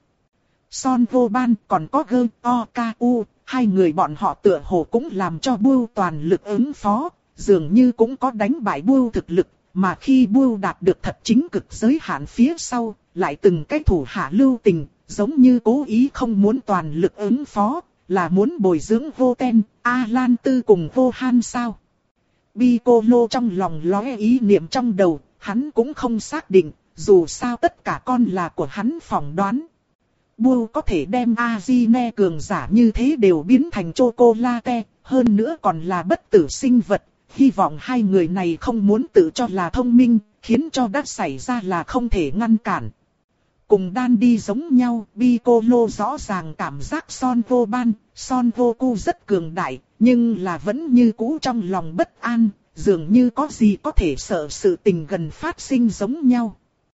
Son Gohan còn có Goku, hai người bọn họ tựa hồ cũng làm cho Buu toàn lực ứng phó, dường như cũng có đánh bại Buu thực lực, mà khi Buu đạt được thật chính cực giới hạn phía sau, lại từng cái thủ hạ lưu tình, giống như cố ý không muốn toàn lực ứng phó, là muốn bồi dưỡng Goten, Alan Tư cùng Gohan sao? Piccolo trong lòng lóe ý niệm trong đầu, hắn cũng không xác định, dù sao tất cả con là của hắn phỏng đoán. Buu có thể đem Azine cường giả như thế đều biến thành chocolate, hơn nữa còn là bất tử sinh vật, hy vọng hai người này không muốn tự cho là thông minh, khiến cho đã xảy ra là không thể ngăn cản. Cùng Dandy giống nhau, Piccolo rõ ràng cảm giác Son Gohan, Son Goku rất cường đại, nhưng là vẫn như cũ trong lòng bất an, dường như có gì có thể sợ sự tình gần phát sinh giống nhau.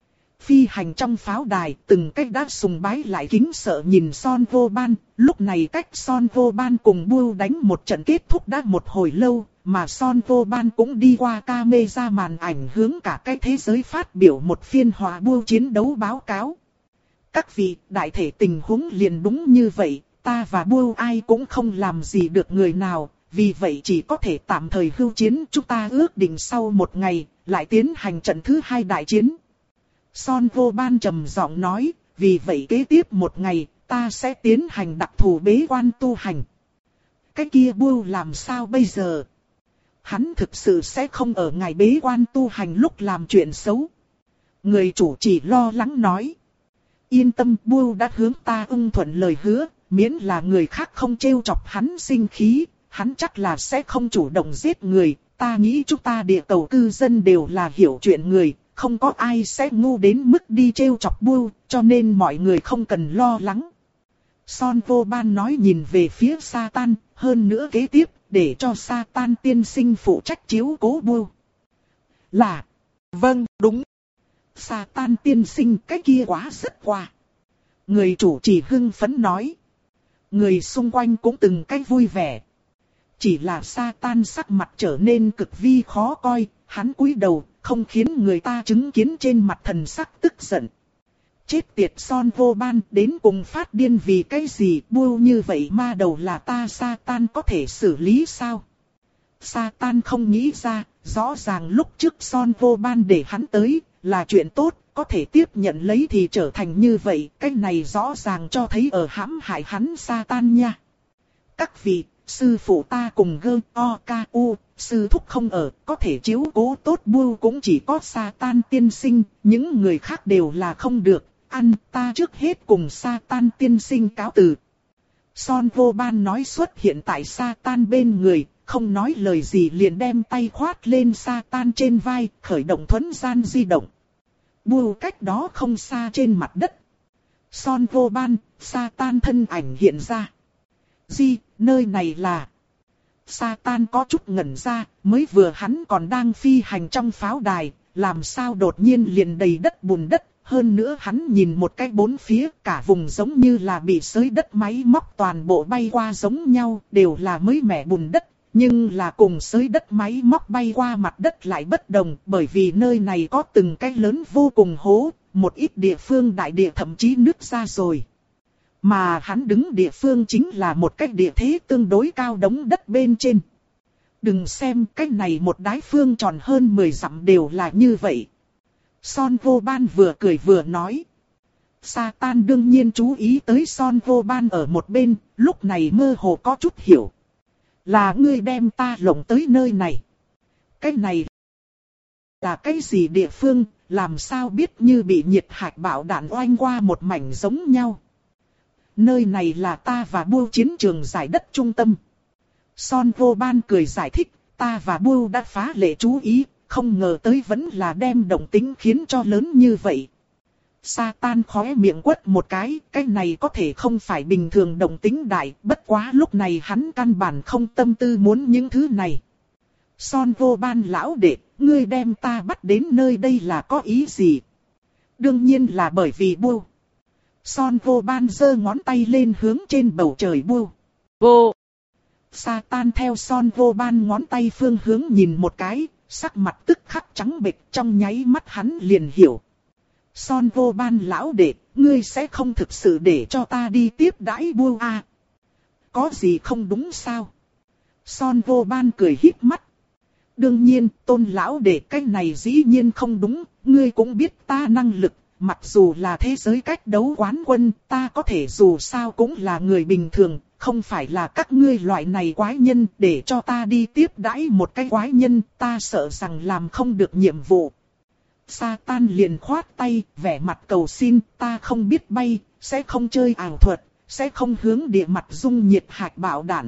Phi hành trong pháo đài, từng cách đã sùng bái lại kính sợ nhìn Son Gohan, lúc này cách Son Gohan cùng Buu đánh một trận kết thúc đã một hồi lâu, mà Son Gohan cũng đi qua camera màn ảnh hướng cả cái thế giới phát biểu một phiên hòa Buu chiến đấu báo cáo. Các vị, đại thể tình huống liền đúng như vậy, ta và Buu ai cũng không làm gì được người nào, vì vậy chỉ có thể tạm thời hưu chiến. Chúng ta ước định sau một ngày, lại tiến hành trận thứ hai đại chiến. Son Gohan trầm giọng nói, vì vậy kế tiếp một ngày, ta sẽ tiến hành đặc thù bế quan tu hành. Cái kia Buu làm sao bây giờ? Hắn thực sự sẽ không ở ngày bế quan tu hành lúc làm chuyện xấu. Người chủ chỉ lo lắng nói. Yên tâm, Buu đã hướng ta ưng thuận lời hứa, miễn là người khác không trêu chọc hắn sinh khí, hắn chắc là sẽ không chủ động giết người. Ta nghĩ chúng ta địa cầu cư dân đều là hiểu chuyện người, không có ai sẽ ngu đến mức đi trêu chọc Buu, cho nên mọi người không cần lo lắng. Son Gohan nói nhìn về phía Satan, hơn nữa kế tiếp, để cho Satan tiên sinh phụ trách chiếu cố Buu. Là, vâng, đúng. Satan tiên sinh cái kia quá rất qua. Người chủ trì hưng phấn nói. Người xung quanh cũng từng cách vui vẻ. Chỉ là Satan sắc mặt trở nên cực vi khó coi, hắn cúi đầu, không khiến người ta chứng kiến trên mặt thần sắc tức giận. Chết tiệt Son Gohan, đến cùng phát điên vì cái gì? Buu như vậy ma đầu là ta Satan có thể xử lý sao? Satan không nghĩ ra, rõ ràng lúc trước Son Gohan để hắn tới là chuyện tốt, có thể tiếp nhận lấy thì trở thành như vậy, cái này rõ ràng cho thấy ở hãm hại hắn Satan nha. Các vị, sư phụ ta cùng gơ o ca u, sư thúc không ở, có thể chiếu cố tốt Bưu cũng chỉ có Satan tiên sinh, những người khác đều là không được, ăn ta trước hết cùng Satan tiên sinh cáo từ. Son vô ban nói xuất hiện tại Satan bên người, không nói lời gì liền đem tay khoát lên Satan trên vai, khởi động thuấn gian di động. Bưu cách đó không xa trên mặt đất. Son vô ban, Satan thân ảnh hiện ra. Di, nơi này là... Satan có chút ngẩn ra, mới vừa hắn còn đang phi hành trong pháo đài, làm sao đột nhiên liền đầy đất bùn đất. Hơn nữa hắn nhìn một cái bốn phía, cả vùng giống như là bị xới đất máy móc toàn bộ bay qua giống nhau, đều là mới mẻ bùn đất. Nhưng là cùng xới đất máy móc bay qua mặt đất lại bất đồng, bởi vì nơi này có từng cái lớn vô cùng hố, một ít địa phương đại địa thậm chí nứt ra rồi. Mà hắn đứng địa phương chính là một cái địa thế tương đối cao đống đất bên trên. Đừng xem cái này một đái phương tròn hơn mười dặm đều là như vậy. Son vô ban vừa cười vừa nói. Satan đương nhiên chú ý tới Son vô ban ở một bên, lúc này mơ hồ có chút hiểu. Là ngươi đem ta lộng tới nơi này. Cái này là cái gì địa phương, làm sao biết như bị nhiệt hạch bạo đạn oanh qua một mảnh giống nhau. Nơi này là ta và Bưu chiến trường giải đất trung tâm. Son vô ban cười giải thích, ta và Bưu đã phá lệ chú ý, không ngờ tới vẫn là đem động tính khiến cho lớn như vậy. Satan khóe miệng quất một cái, cái này có thể không phải bình thường động tính đại, bất quá lúc này hắn căn bản không tâm tư muốn những thứ này. Son vô ban lão đệ, ngươi đem ta bắt đến nơi đây là có ý gì? Đương nhiên là bởi vì Bưu. Son vô ban giơ ngón tay lên hướng trên bầu trời Bưu. Vô! Satan theo son vô ban ngón tay phương hướng nhìn một cái, sắc mặt tức khắc trắng bệch, trong nháy mắt hắn liền hiểu. Son vô ban lão đệ, ngươi sẽ không thực sự để cho ta đi tiếp đãi Bưu à? Có gì không đúng sao? Son vô ban cười híp mắt. Đương nhiên, Tôn lão đệ, cái này dĩ nhiên không đúng, ngươi cũng biết ta năng lực, mặc dù là thế giới cách đấu quán quân, ta có thể dù sao cũng là người bình thường, không phải là các ngươi loại này quái nhân, để cho ta đi tiếp đãi một cái quái nhân, ta sợ rằng làm không được nhiệm vụ. Satan liền khoát tay, vẻ mặt cầu xin, ta không biết bay, sẽ không chơi ảo thuật, sẽ không hướng địa mặt dung nhiệt hạch bạo đạn.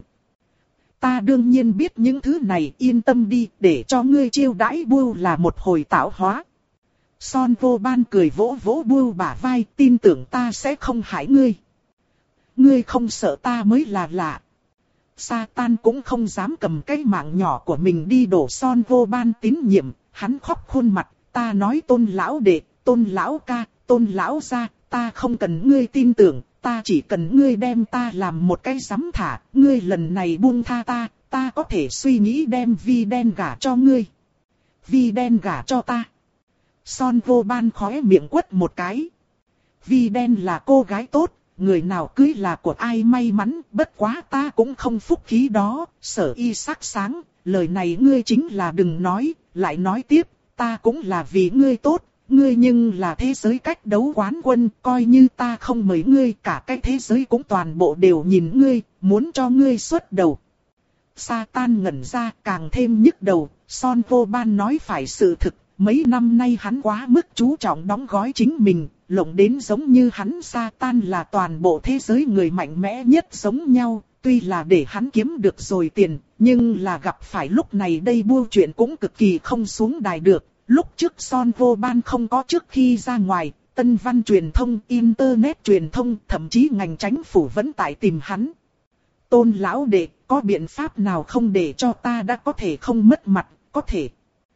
Ta đương nhiên biết những thứ này, yên tâm đi, để cho ngươi chiêu đãi Bưu là một hồi tạo hóa. Son vô ban cười vỗ vỗ Bưu bả vai, tin tưởng ta sẽ không hại ngươi. Ngươi không sợ ta mới là lạ. Satan cũng không dám cầm cái mạng nhỏ của mình đi đổ Son vô ban tín nhiệm, hắn khóc khuôn mặt, ta nói Tôn lão đệ, Tôn lão ca, Tôn lão gia, ta không cần ngươi tin tưởng, ta chỉ cần ngươi đem ta làm một cái giám thả, ngươi lần này buông tha ta, ta có thể suy nghĩ đem Vi đen gả cho ngươi. Vi đen gả cho ta. Son vô ban khóe miệng quất một cái. Vi đen là cô gái tốt, người nào cưới là của ai may mắn, bất quá ta cũng không phúc khí đó, sở y sắc sáng, lời này ngươi chính là đừng nói, lại nói tiếp, ta cũng là vì ngươi tốt, ngươi nhưng là thế giới cách đấu quán quân, coi như ta không mời ngươi, cả cái thế giới cũng toàn bộ đều nhìn ngươi, muốn cho ngươi xuất đầu. Satan ngẩn ra càng thêm nhức đầu, Son vô ban nói phải sự thực. Mấy năm nay hắn quá mức chú trọng đóng gói chính mình, lộng đến giống như hắn Satan là toàn bộ thế giới người mạnh mẽ nhất giống nhau, tuy là để hắn kiếm được rồi tiền, nhưng là gặp phải lúc này đây Bưu chuyện cũng cực kỳ không xuống đài được. Lúc trước Son vô ban không có trước khi ra ngoài, tân văn truyền thông, internet truyền thông, thậm chí ngành chính phủ vẫn tại tìm hắn. Tôn lão đệ, có biện pháp nào không để cho ta đã có thể không mất mặt, có thể...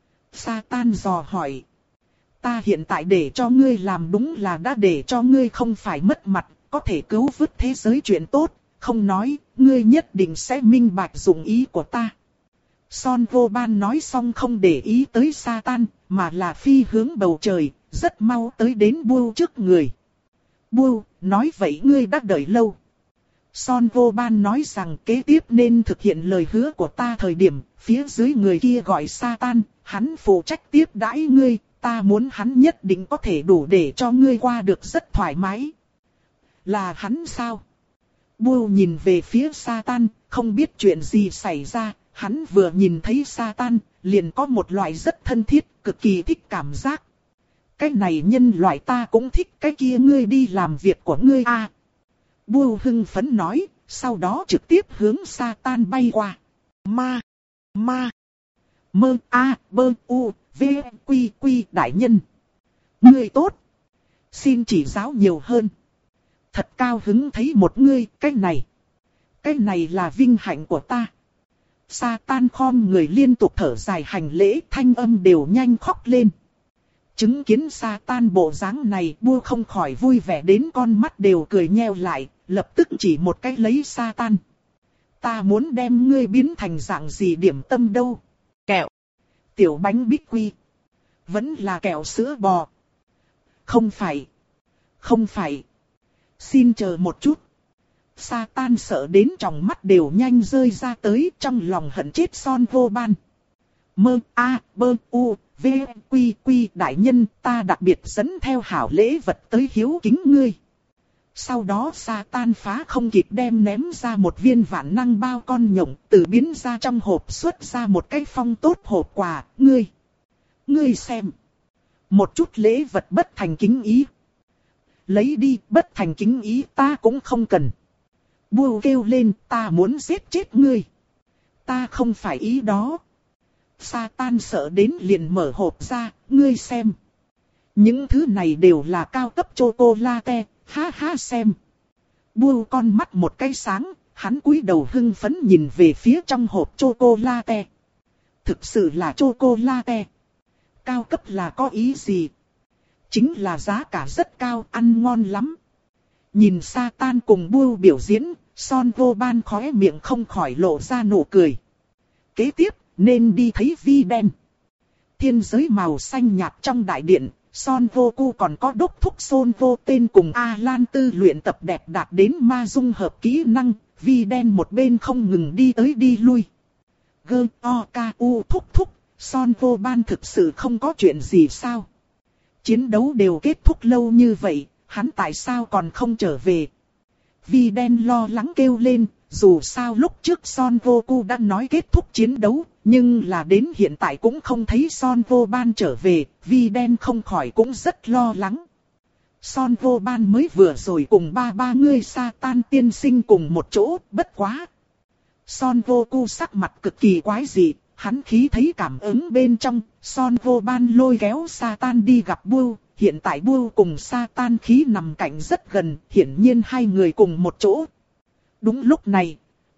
Satan dò hỏi. Ta hiện tại để cho ngươi làm đúng là đã để cho ngươi không phải mất mặt, có thể cứu vớt thế giới chuyện tốt, không nói, ngươi nhất định sẽ minh bạch dụng ý của ta. Son vô ban nói xong không để ý tới Satan, mà là phi hướng bầu trời, rất mau tới đến Bưu trước người. Bưu, nói vậy ngươi đã đợi lâu. Son vô ban nói rằng kế tiếp nên thực hiện lời hứa của ta thời điểm, phía dưới người kia gọi Satan, hắn phụ trách tiếp đãi ngươi, Ta muốn hắn nhất định có thể đủ để cho ngươi qua được rất thoải mái. Là hắn sao? Bưu nhìn về phía Satan, không biết chuyện gì xảy ra, hắn vừa nhìn thấy Satan, liền có một loại rất thân thiết, cực kỳ thích cảm giác. Cái này nhân loại ta cũng thích, cái kia ngươi đi làm việc của ngươi a. À. Bưu hưng phấn nói, sau đó trực tiếp hướng Satan bay qua. Ma, ma, mơ a, bơ u, v, quy quy đại nhân. Ngươi tốt, xin chỉ giáo nhiều hơn. Thật cao hứng thấy một ngươi, cái này, cái này là vinh hạnh của ta. Satan khom người liên tục thở dài hành lễ, thanh âm đều nhanh khóc lên. Chứng kiến Satan bộ dáng này, Bưu không khỏi vui vẻ đến con mắt đều cười nheo lại, lập tức chỉ một cái lấy Satan. Ta muốn đem ngươi biến thành dạng gì điểm tâm đâu? Kẹo, tiểu bánh bích quy, vẫn là kẹo sữa bò. Không phải, không phải. Xin chờ một chút. Satan sợ đến tròng mắt đều nhanh rơi ra tới, trong lòng hận chết Son Vô Ban. Mơ a bơ u v quy quy đại nhân, ta đặc biệt dẫn theo hảo lễ vật tới hiếu kính ngươi. Sau đó Satan phá không kịp đem ném ra một viên vạn năng bao con nhộng, từ biến ra trong hộp xuất ra một cái phong tốt hộp quà. Ngươi, ngươi xem, một chút lễ vật bất thành kính ý. Lấy đi, bất thành kính ý ta cũng không cần. Bưu kêu lên, ta muốn giết chết ngươi. Ta không phải ý đó. Satan sợ đến liền mở hộp ra, ngươi xem. Những thứ này đều là cao cấp chocolate, ha ha xem. Bưu con mắt một cái sáng, hắn cúi đầu hưng phấn nhìn về phía trong hộp chocolate. Thực sự là chocolate. Cao cấp là có ý gì? Chính là giá cả rất cao, ăn ngon lắm. Nhìn Satan cùng Bưu biểu diễn, Son Vô Ban khóe miệng không khỏi lộ ra nụ cười. Kế tiếp, nên đi thấy vi đen. Thiên giới màu xanh nhạt trong đại điện, Son Vô Cu còn có đốc thúc Son Vô Tên cùng A Lan Tư luyện tập đẹp đạt đến ma dung hợp kỹ năng, vi đen một bên không ngừng đi tới đi lui. Gơ o ca u thúc thúc, Son Vô Ban thực sự không có chuyện gì sao? Chiến đấu đều kết thúc lâu như vậy, hắn tại sao còn không trở về? Vi đen lo lắng kêu lên, dù sao lúc trước Son Vô Cu đã nói kết thúc chiến đấu, nhưng là đến hiện tại cũng không thấy Son Vô Ban trở về, Vi đen không khỏi cũng rất lo lắng. Son Vô Ban mới vừa rồi cùng ba ba ngươi Satan tiên sinh cùng một chỗ, bất quá. Son Vô Cu sắc mặt cực kỳ quái dị, hắn khí thấy cảm ứng bên trong, Son Vô Ban lôi kéo Satan đi gặp Bưu. Hiện tại Bưu cùng Satan khí nằm cạnh rất gần, hiển nhiên hai người cùng một chỗ. Đúng lúc này,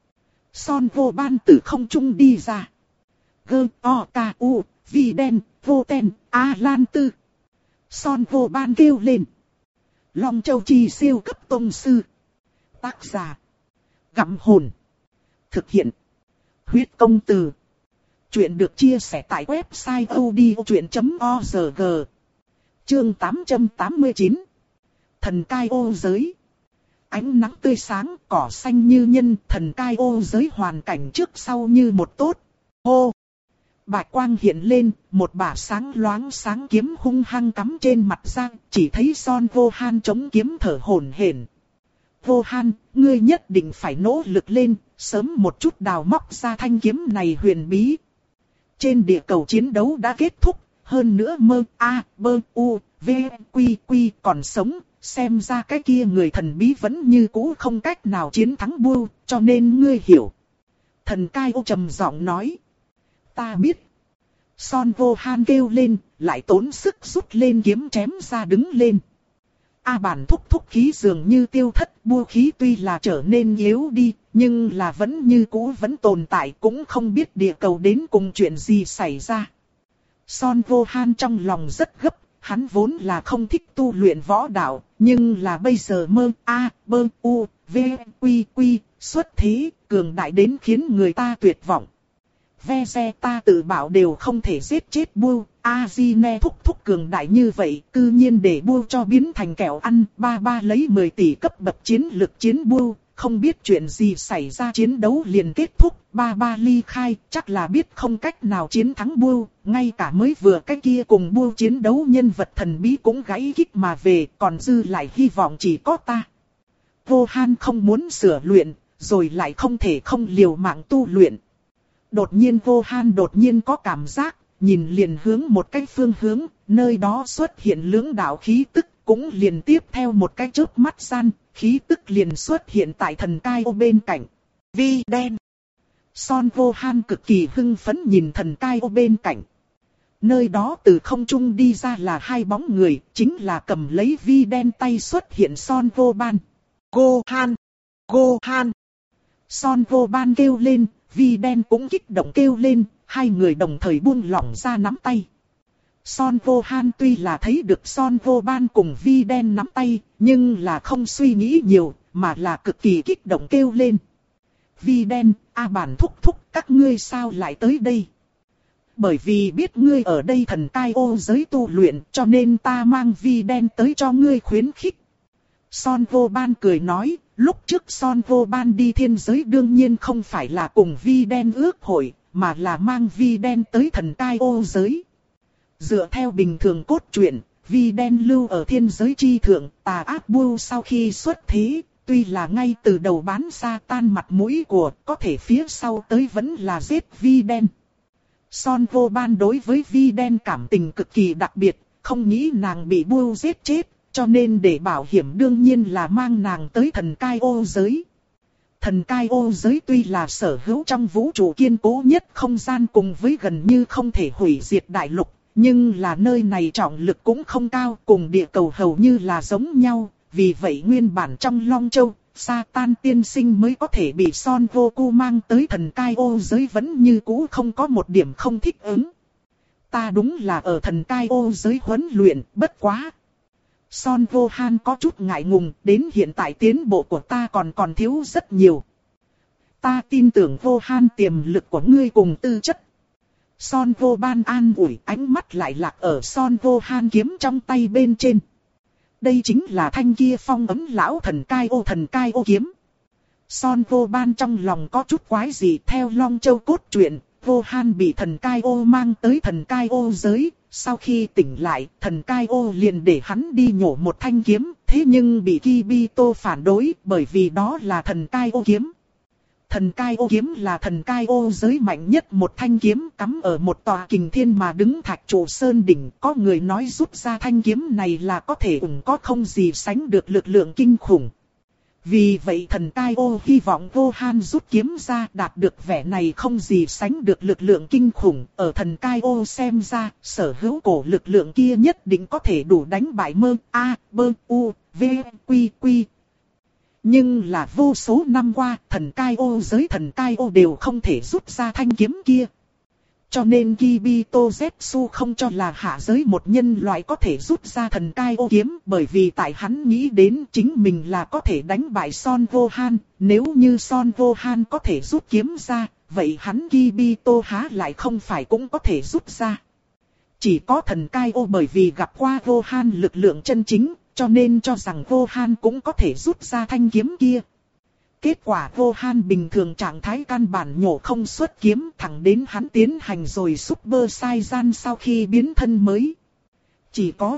Son Vô Ban từ không trung đi ra. Gơ, o, ca, u, vi đen, vô ten, a lan tư. Son Vô Ban kêu lên. Long Châu Chi siêu cấp tông sư. Tác giả. Gặm hồn. Thực hiện. Huyết công từ. Chuyện được chia sẻ tại website odchuyện chấm org. Chương tám trăm tám mươi chín. Thần cai ô giới. Ánh nắng tươi sáng, cỏ xanh như nhân, thần cai ô giới hoàn cảnh trước sau như một tốt. Hô! Bạch quang hiện lên, một bả sáng loáng sáng kiếm hung hăng cắm trên mặt ra, chỉ thấy Son Vô Han chống kiếm thở hổn hển. Vô Han, ngươi nhất định phải nỗ lực lên, sớm một chút đào móc ra thanh kiếm này huyền bí. Trên địa cầu chiến đấu đã kết thúc. Hơn nữa mơ a bơ u v quy quy còn sống, xem ra cái kia người thần bí vẫn như cũ không cách nào chiến thắng Bưu, cho nên ngươi hiểu. Thần cai ô trầm giọng nói. Ta biết. Son Vô Han kêu lên, lại tốn sức rút lên kiếm chém ra đứng lên. A bản thúc thúc khí dường như tiêu thất, Bưu khí tuy là trở nên yếu đi, nhưng là vẫn như cũ vẫn tồn tại, cũng không biết địa cầu đến cùng chuyện gì xảy ra. Son Vô Han trong lòng rất gấp, hắn vốn là không thích tu luyện võ đạo, nhưng là bây giờ mơ a bơ u v quy quy xuất thế, cường đại đến khiến người ta tuyệt vọng. Ve xe ta tự bảo đều không thể giết chết Bưu, A-di-ne thúc thúc cường đại như vậy, cư nhiên để Bưu cho biến thành kẹo ăn, ba ba lấy mười tỷ cấp bậc chiến lực chiến Bưu, không biết chuyện gì xảy ra chiến đấu liền kết thúc, ba ba ly khai, chắc là biết không cách nào chiến thắng Bưu, ngay cả mới vừa cái kia cùng Bưu chiến đấu nhân vật thần bí cũng gãy kích mà về, còn dư lại hy vọng chỉ có ta. Vô Han không muốn sửa luyện, rồi lại không thể không liều mạng tu luyện. Đột nhiên Vô Han đột nhiên có cảm giác, nhìn liền hướng một cái phương hướng, nơi đó xuất hiện lưỡng đạo khí tức, cũng liền tiếp theo một cái chớp mắt gian, khí tức liền xuất hiện tại thần cai ô bên cạnh. Vi đen. Son Vô Han cực kỳ hưng phấn nhìn thần cai ô bên cạnh. Nơi đó từ không trung đi ra là hai bóng người, chính là cầm lấy vi đen tay xuất hiện Son Vô Ban. Gohan! Gohan! Son Vô Ban kêu lên, vi đen cũng kích động kêu lên, hai người đồng thời buông lỏng ra nắm tay. Son Vô Han tuy là thấy được Son Vô Ban cùng vi đen nắm tay, nhưng là không suy nghĩ nhiều, mà là cực kỳ kích động kêu lên. Vi đen, A Bản thúc thúc, các ngươi sao lại tới đây? Bởi vì biết ngươi ở đây thần cai ô giới tu luyện, cho nên ta mang vi đen tới cho ngươi khuyến khích. Son Vô Ban cười nói, lúc trước Son Vô Ban đi thiên giới đương nhiên không phải là cùng vi đen ước hội, mà là mang vi đen tới thần cai ô giới. Dựa theo bình thường cốt truyện, vi đen lưu ở thiên giới chi thượng, tà ác Bưu sau khi xuất thế, tuy là ngay từ đầu bán sa tan mặt mũi của, có thể phía sau tới vẫn là giết vi đen. Son Vô Ban đối với vi đen cảm tình cực kỳ đặc biệt, không nghĩ nàng bị Bưu giết chết, cho nên để bảo hiểm đương nhiên là mang nàng tới thần cai ô giới. Thần cai ô giới tuy là sở hữu trong vũ trụ kiên cố nhất không gian cùng với gần như không thể hủy diệt đại lục, nhưng là nơi này trọng lực cũng không cao, cùng địa cầu hầu như là giống nhau, vì vậy nguyên bản trong Long Châu, Sa Tan tiên sinh mới có thể bị Son Goku mang tới thần cai ô giới vẫn như cũ không có một điểm không thích ứng. Ta đúng là ở thần cai ô giới huấn luyện, bất quá. Son Gohan có chút ngại ngùng, đến hiện tại tiến bộ của ta còn còn thiếu rất nhiều. Ta tin tưởng Gohan tiềm lực của ngươi cùng tư chất. Son Gohan an ủi, ánh mắt lại lạc ở Son Gohan kiếm trong tay bên trên. Đây chính là thanh kia phong ấm lão thần cai ô thần cai ô kiếm. Son Gohan trong lòng có chút quái gì, theo Long Châu cốt truyện, Gohan bị thần cai ô mang tới thần cai ô giới. Sau khi tỉnh lại, thần cai ô liền để hắn đi nhổ một thanh kiếm, thế nhưng bị Kibito phản đối, bởi vì đó là thần cai ô kiếm. Thần cai ô kiếm là thần cai ô giới mạnh nhất một thanh kiếm, cắm ở một tòa kình thiên mà đứng thạch trụ sơn đỉnh. Có người nói rút ra thanh kiếm này là có thể ủng có không gì sánh được lực lượng kinh khủng. Vì vậy thần cai ô hy vọng Gohan rút kiếm ra đạt được vẻ này không gì sánh được lực lượng kinh khủng. Ở thần cai ô xem ra, sở hữu cổ lực lượng kia nhất định có thể đủ đánh bại mơ, a, bơ, u, v, quy, quy. Nhưng là vô số năm qua, thần cai ô giới thần cai ô đều không thể rút ra thanh kiếm kia. Cho nên Kibito Zetsu không cho là hạ giới một nhân loại có thể rút ra thần cai ô kiếm, bởi vì tại hắn nghĩ đến chính mình là có thể đánh bại Son Gohan, nếu như Son Gohan có thể rút kiếm ra, vậy hắn Kibito há lại không phải cũng có thể rút ra. Chỉ có thần cai ô bởi vì gặp qua Gohan lực lượng chân chính, cho nên cho rằng Gohan cũng có thể rút ra thanh kiếm kia. Kết quả Gohan bình thường trạng thái căn bản nhổ không xuất kiếm, thẳng đến hắn tiến hành rồi Super Saiyan sau khi biến thân mới. Chỉ có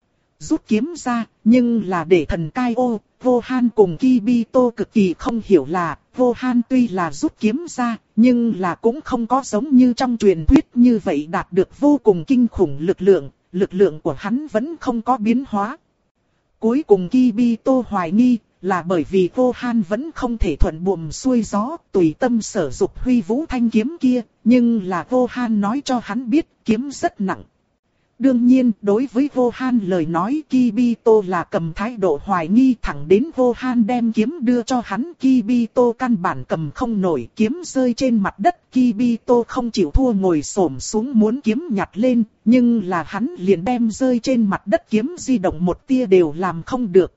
rút kiếm ra, nhưng là để thần cai ô, Gohan cùng Kibito cực kỳ không hiểu là, Gohan tuy là rút kiếm ra, nhưng là cũng không có giống như trong truyền thuyết như vậy đạt được vô cùng kinh khủng lực lượng, lực lượng của hắn vẫn không có biến hóa. Cuối cùng Kibito hoài nghi, là bởi vì Gohan vẫn không thể thuận buồm xuôi gió, tùy tâm sở dục huy vũ thanh kiếm kia, nhưng là Gohan nói cho hắn biết kiếm rất nặng. Đương nhiên, đối với Gohan lời nói Kibito là cầm thái độ hoài nghi, thẳng đến Gohan đem kiếm đưa cho hắn, Kibito căn bản cầm không nổi, kiếm rơi trên mặt đất, Kibito không chịu thua ngồi xổm xuống muốn kiếm nhặt lên, nhưng là hắn liền đem rơi trên mặt đất kiếm di động một tia đều làm không được.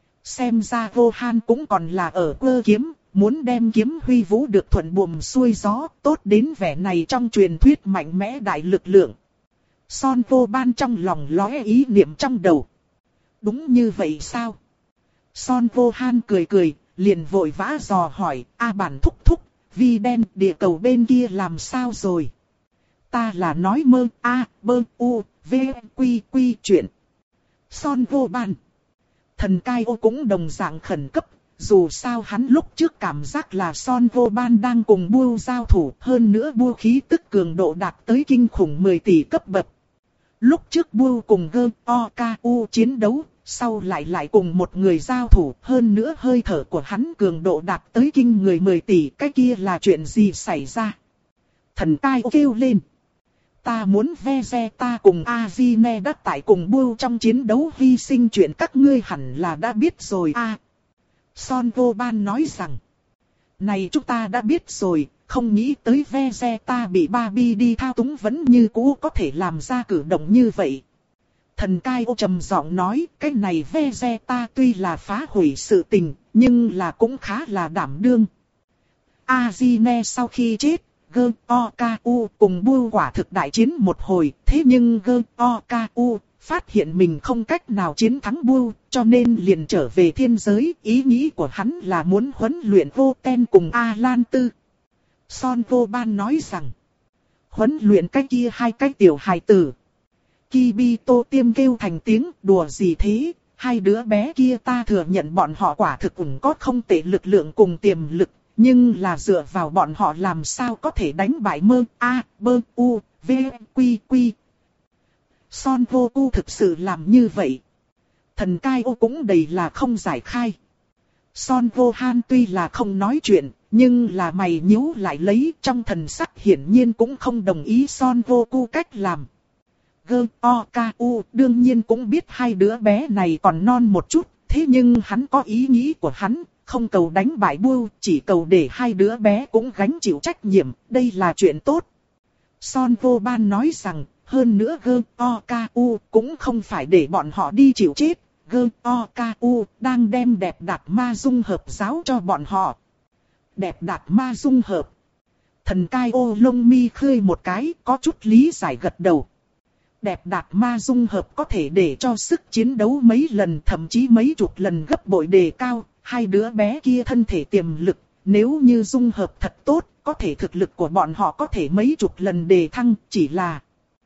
Xem ra Gohan cũng còn là ở cơ kiếm, muốn đem kiếm huy vũ được thuận buồm xuôi gió, tốt đến vẻ này trong truyền thuyết mạnh mẽ đại lực lượng. Son Gohan trong lòng lóe ý niệm trong đầu. Đúng như vậy sao? Son Gohan cười cười, liền vội vã dò hỏi, A Bản thúc thúc, Vi đen địa cầu bên kia làm sao rồi? Ta là nói mơ, A, bơ, u, v, quy, quy chuyện. Son vô ban. Thần Cai Ô cũng đồng dạng khẩn cấp, dù sao hắn lúc trước cảm giác là Son vô ban đang cùng Bưu giao thủ, hơn nữa Bưu khí tức cường độ đạt tới kinh khủng mười tỷ cấp bậc. Lúc trước Bưu cùng Gơ, O, K, U chiến đấu, sau lại lại cùng một người giao thủ, hơn nữa hơi thở của hắn cường độ đạt tới kinh người mười tỷ, cái kia là chuyện gì xảy ra? Thần Cai Ô kêu lên. Ta muốn Vegeta cùng Azine đã tại cùng Bưu trong chiến đấu hy sinh, chuyện các ngươi hẳn là đã biết rồi a. À, Son vô ban nói rằng, này chúng ta đã biết rồi, không nghĩ tới Vegeta bị Barbie đi thao túng vẫn như cũ có thể làm ra cử động như vậy. Thần Cai Ô trầm giọng nói, cái này Vegeta tuy là phá hủy sự tình, nhưng là cũng khá là đảm đương. Azine sau khi chết, Gơ, O, K, U cùng Bưu quả thực đại chiến một hồi, thế nhưng Gơ, O, K, U phát hiện mình không cách nào chiến thắng Bưu, cho nên liền trở về thiên giới, ý nghĩ của hắn là muốn huấn luyện Vô Ten cùng A Lan Tư. Son vô ban nói rằng, huấn luyện cái kia hai cái tiểu hài tử. Kibito tiêm kêu thành tiếng, đùa gì thế, hai đứa bé kia ta thừa nhận bọn họ quả thực cũng có không tệ lực lượng cùng tiềm lực. Nhưng là dựa vào bọn họ làm sao có thể đánh bại mơ, A, bơ, u, v, quy, quy. Son vô u thực sự làm như vậy. Thần Cai Ô cũng đầy là không giải khai. Son vô han tuy là không nói chuyện, nhưng là mày nhíu lại lấy, trong thần sắc hiển nhiên cũng không đồng ý Son vô cu cách làm. Gơ, O, K, U đương nhiên cũng biết hai đứa bé này còn non một chút, thế nhưng hắn có ý nghĩ của hắn. Không cầu đánh bại Bưu, chỉ cầu để hai đứa bé cũng gánh chịu trách nhiệm, đây là chuyện tốt. Son vô ban nói rằng, hơn nữa Gơ, O, K, U cũng không phải để bọn họ đi chịu chết. Gơ, O, K, U đang đem đẹp đạt ma dung hợp giáo cho bọn họ. Đẹp đạt ma dung hợp. Thần Cai Ô lông mi khơi một cái, có chút lý giải gật đầu. Đẹp đạt ma dung hợp có thể để cho sức chiến đấu mấy lần, thậm chí mấy chục lần gấp bội đề cao. Hai đứa bé kia thân thể tiềm lực, nếu như dung hợp thật tốt, có thể thực lực của bọn họ có thể mấy chục lần đề thăng, chỉ là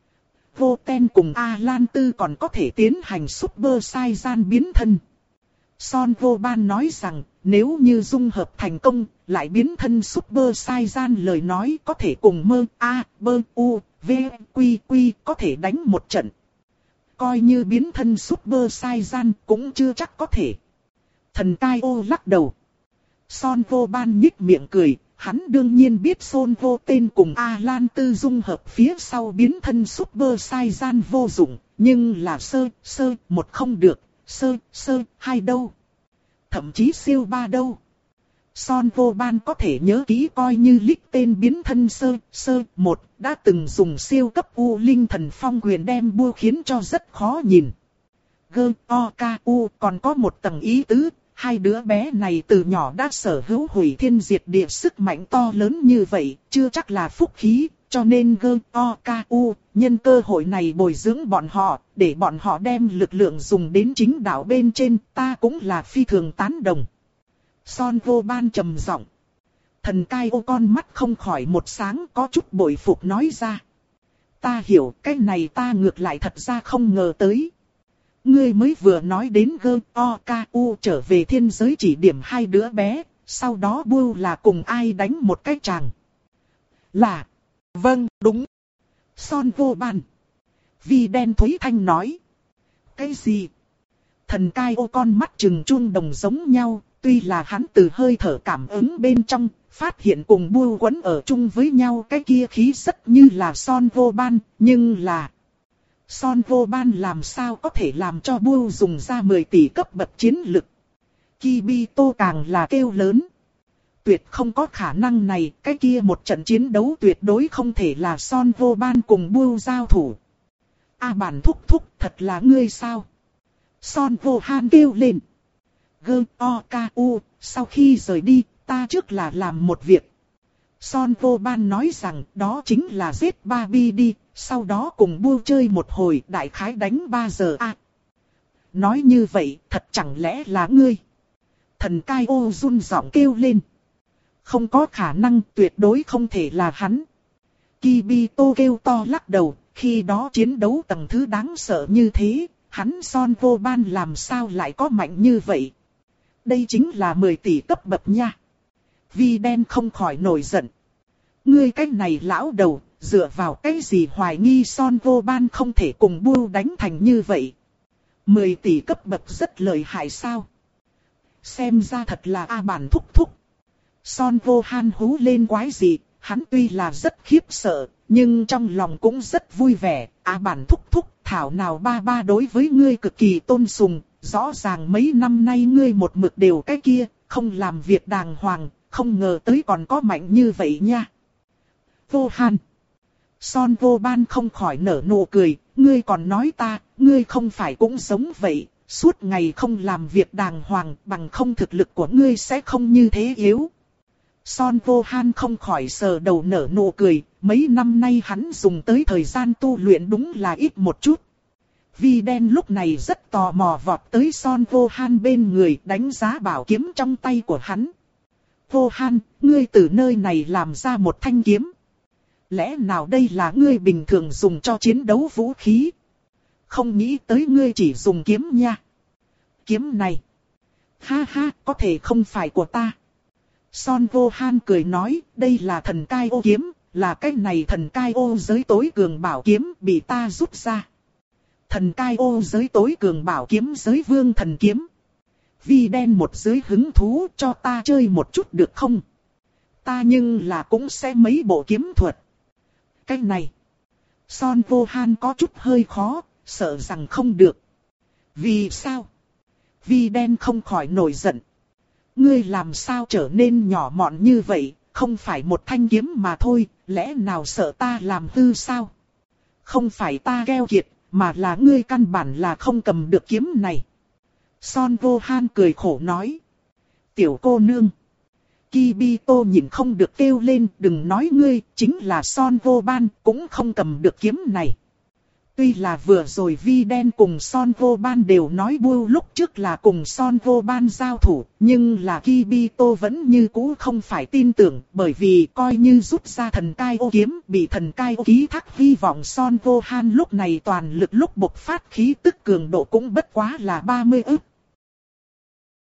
Vô Ten cùng A Lan Tư còn có thể tiến hành Super Saiyan biến thân. Son vô ban nói rằng, nếu như dung hợp thành công, lại biến thân Super Saiyan lời nói có thể cùng mơ, A, bơ, u, v, quy, quy có thể đánh một trận. Coi như biến thân Super Saiyan cũng chưa chắc có thể. Thần Cai Ô lắc đầu. Son vô ban nhích miệng cười, hắn đương nhiên biết Son vô tên cùng A Lan Tư dung hợp phía sau biến thân Super Saiyan vô dụng, nhưng là sơ, sơ, một không được, sơ, sơ, hai đâu. Thậm chí siêu ba đâu. Son vô ban có thể nhớ kỹ coi như lích tên biến thân sơ, sơ, một, đã từng dùng siêu cấp U Linh Thần Phong quyền đem Bưu khiến cho rất khó nhìn. Gơ, O, K, U còn có một tầng ý tứ. Hai đứa bé này từ nhỏ đã sở hữu hủy thiên diệt địa sức mạnh to lớn như vậy, chưa chắc là phúc khí, cho nên Gơ, O, K, U nhân cơ hội này bồi dưỡng bọn họ, để bọn họ đem lực lượng dùng đến chính đạo bên trên, ta cũng là phi thường tán đồng. Son vô ban trầm giọng. Thần Cai Ô con mắt không khỏi một sáng, có chút bội phục nói ra. Ta hiểu, cái này ta ngược lại thật ra không ngờ tới. Ngươi mới vừa nói đến Gơ, O, K, U trở về thiên giới chỉ điểm hai đứa bé, sau đó Bưu là cùng ai đánh một cái chàng. Là, vâng, đúng. Son vô ban. Vi đen Thúy Thanh nói. Cái gì? Thần Cai Ô con mắt trừng chuông đồng giống nhau, tuy là hắn từ hơi thở cảm ứng bên trong, phát hiện cùng Bưu quấn ở chung với nhau cái kia khí rất như là Son vô ban, nhưng là... Son vô ban làm sao có thể làm cho Bưu dùng ra mười tỷ cấp bậc chiến lực. Kibito càng là kêu lớn. Tuyệt không có khả năng này, cái kia một trận chiến đấu tuyệt đối không thể là Son vô ban cùng Bưu giao thủ. A Bản thúc thúc, thật là ngươi sao? Son vô han kêu lên. Gơ, O, K, U, sau khi rời đi, ta trước là làm một việc. Son vô ban nói rằng đó chính là giết Barbie đi, sau đó cùng Bưu chơi một hồi đại khái đánh ba giờ a. À, nói như vậy thật chẳng lẽ là ngươi? Thần Cai Ô run giọng kêu lên. Không có khả năng, tuyệt đối không thể là hắn. Kibito kêu to lắc đầu, khi đó chiến đấu tầng thứ đáng sợ như thế, hắn Son Vô Ban làm sao lại có mạnh như vậy. Đây chính là mười tỷ cấp bậc nha. Vi đen không khỏi nổi giận. Ngươi cái này lão đầu, dựa vào cái gì hoài nghi Son Vô Ban không thể cùng Bu đánh thành như vậy. mười tỷ cấp bậc rất lợi hại sao? Xem ra thật là A Bản thúc thúc. Son Vô Han hú lên quái dị, hắn tuy là rất khiếp sợ, nhưng trong lòng cũng rất vui vẻ. A Bản thúc thúc, thảo nào ba ba đối với ngươi cực kỳ tôn sùng, rõ ràng mấy năm nay ngươi một mực đều cái kia, không làm việc đàng hoàng, không ngờ tới còn có mạnh như vậy nha. Vô Han. Son Vô Ban không khỏi nở nụ cười, ngươi còn nói ta, ngươi không phải cũng giống vậy, suốt ngày không làm việc đàng hoàng, bằng không thực lực của ngươi sẽ không như thế yếu. Son Vô Han không khỏi sờ đầu nở nụ cười, mấy năm nay hắn dùng tới thời gian tu luyện đúng là ít một chút. Vi đen lúc này rất tò mò vọt tới Son Vô Han bên người đánh giá bảo kiếm trong tay của hắn. Vô Han, ngươi từ nơi này làm ra một thanh kiếm. Lẽ nào đây là ngươi bình thường dùng cho chiến đấu vũ khí? Không nghĩ tới ngươi chỉ dùng kiếm nha. Kiếm này. Ha ha, có thể không phải của ta. Son Vô Han cười nói, đây là thần cai ô kiếm, là cái này thần cai ô giới tối cường bảo kiếm bị ta rút ra. Thần cai ô giới tối cường bảo kiếm giới vương thần kiếm. Vi đen một giới hứng thú cho ta chơi một chút được không? Ta nhưng là cũng sẽ mấy bộ kiếm thuật. Cái này. Son Vô Han có chút hơi khó, sợ rằng không được. Vì sao? Vi đen không khỏi nổi giận. Ngươi làm sao trở nên nhỏ mọn như vậy, không phải một thanh kiếm mà thôi, lẽ nào sợ ta làm hư sao? Không phải ta keo kiệt, mà là ngươi căn bản là không cầm được kiếm này. Son Vô Han cười khổ nói. Tiểu cô nương. Kibito nhìn không được kêu lên, đừng nói ngươi, chính là Son Vô Ban cũng không cầm được kiếm này. Tuy là vừa rồi Vi đen cùng Son Vô Ban đều nói Bu lúc trước là cùng Son Vô Ban giao thủ, nhưng là Kibito vẫn như cũ không phải tin tưởng, bởi vì coi như rút ra thần cai ô kiếm, bị thần cai ô ký thác hy vọng Son Vô Han lúc này toàn lực lúc bộc phát khí tức cường độ cũng bất quá là ba mươi ức.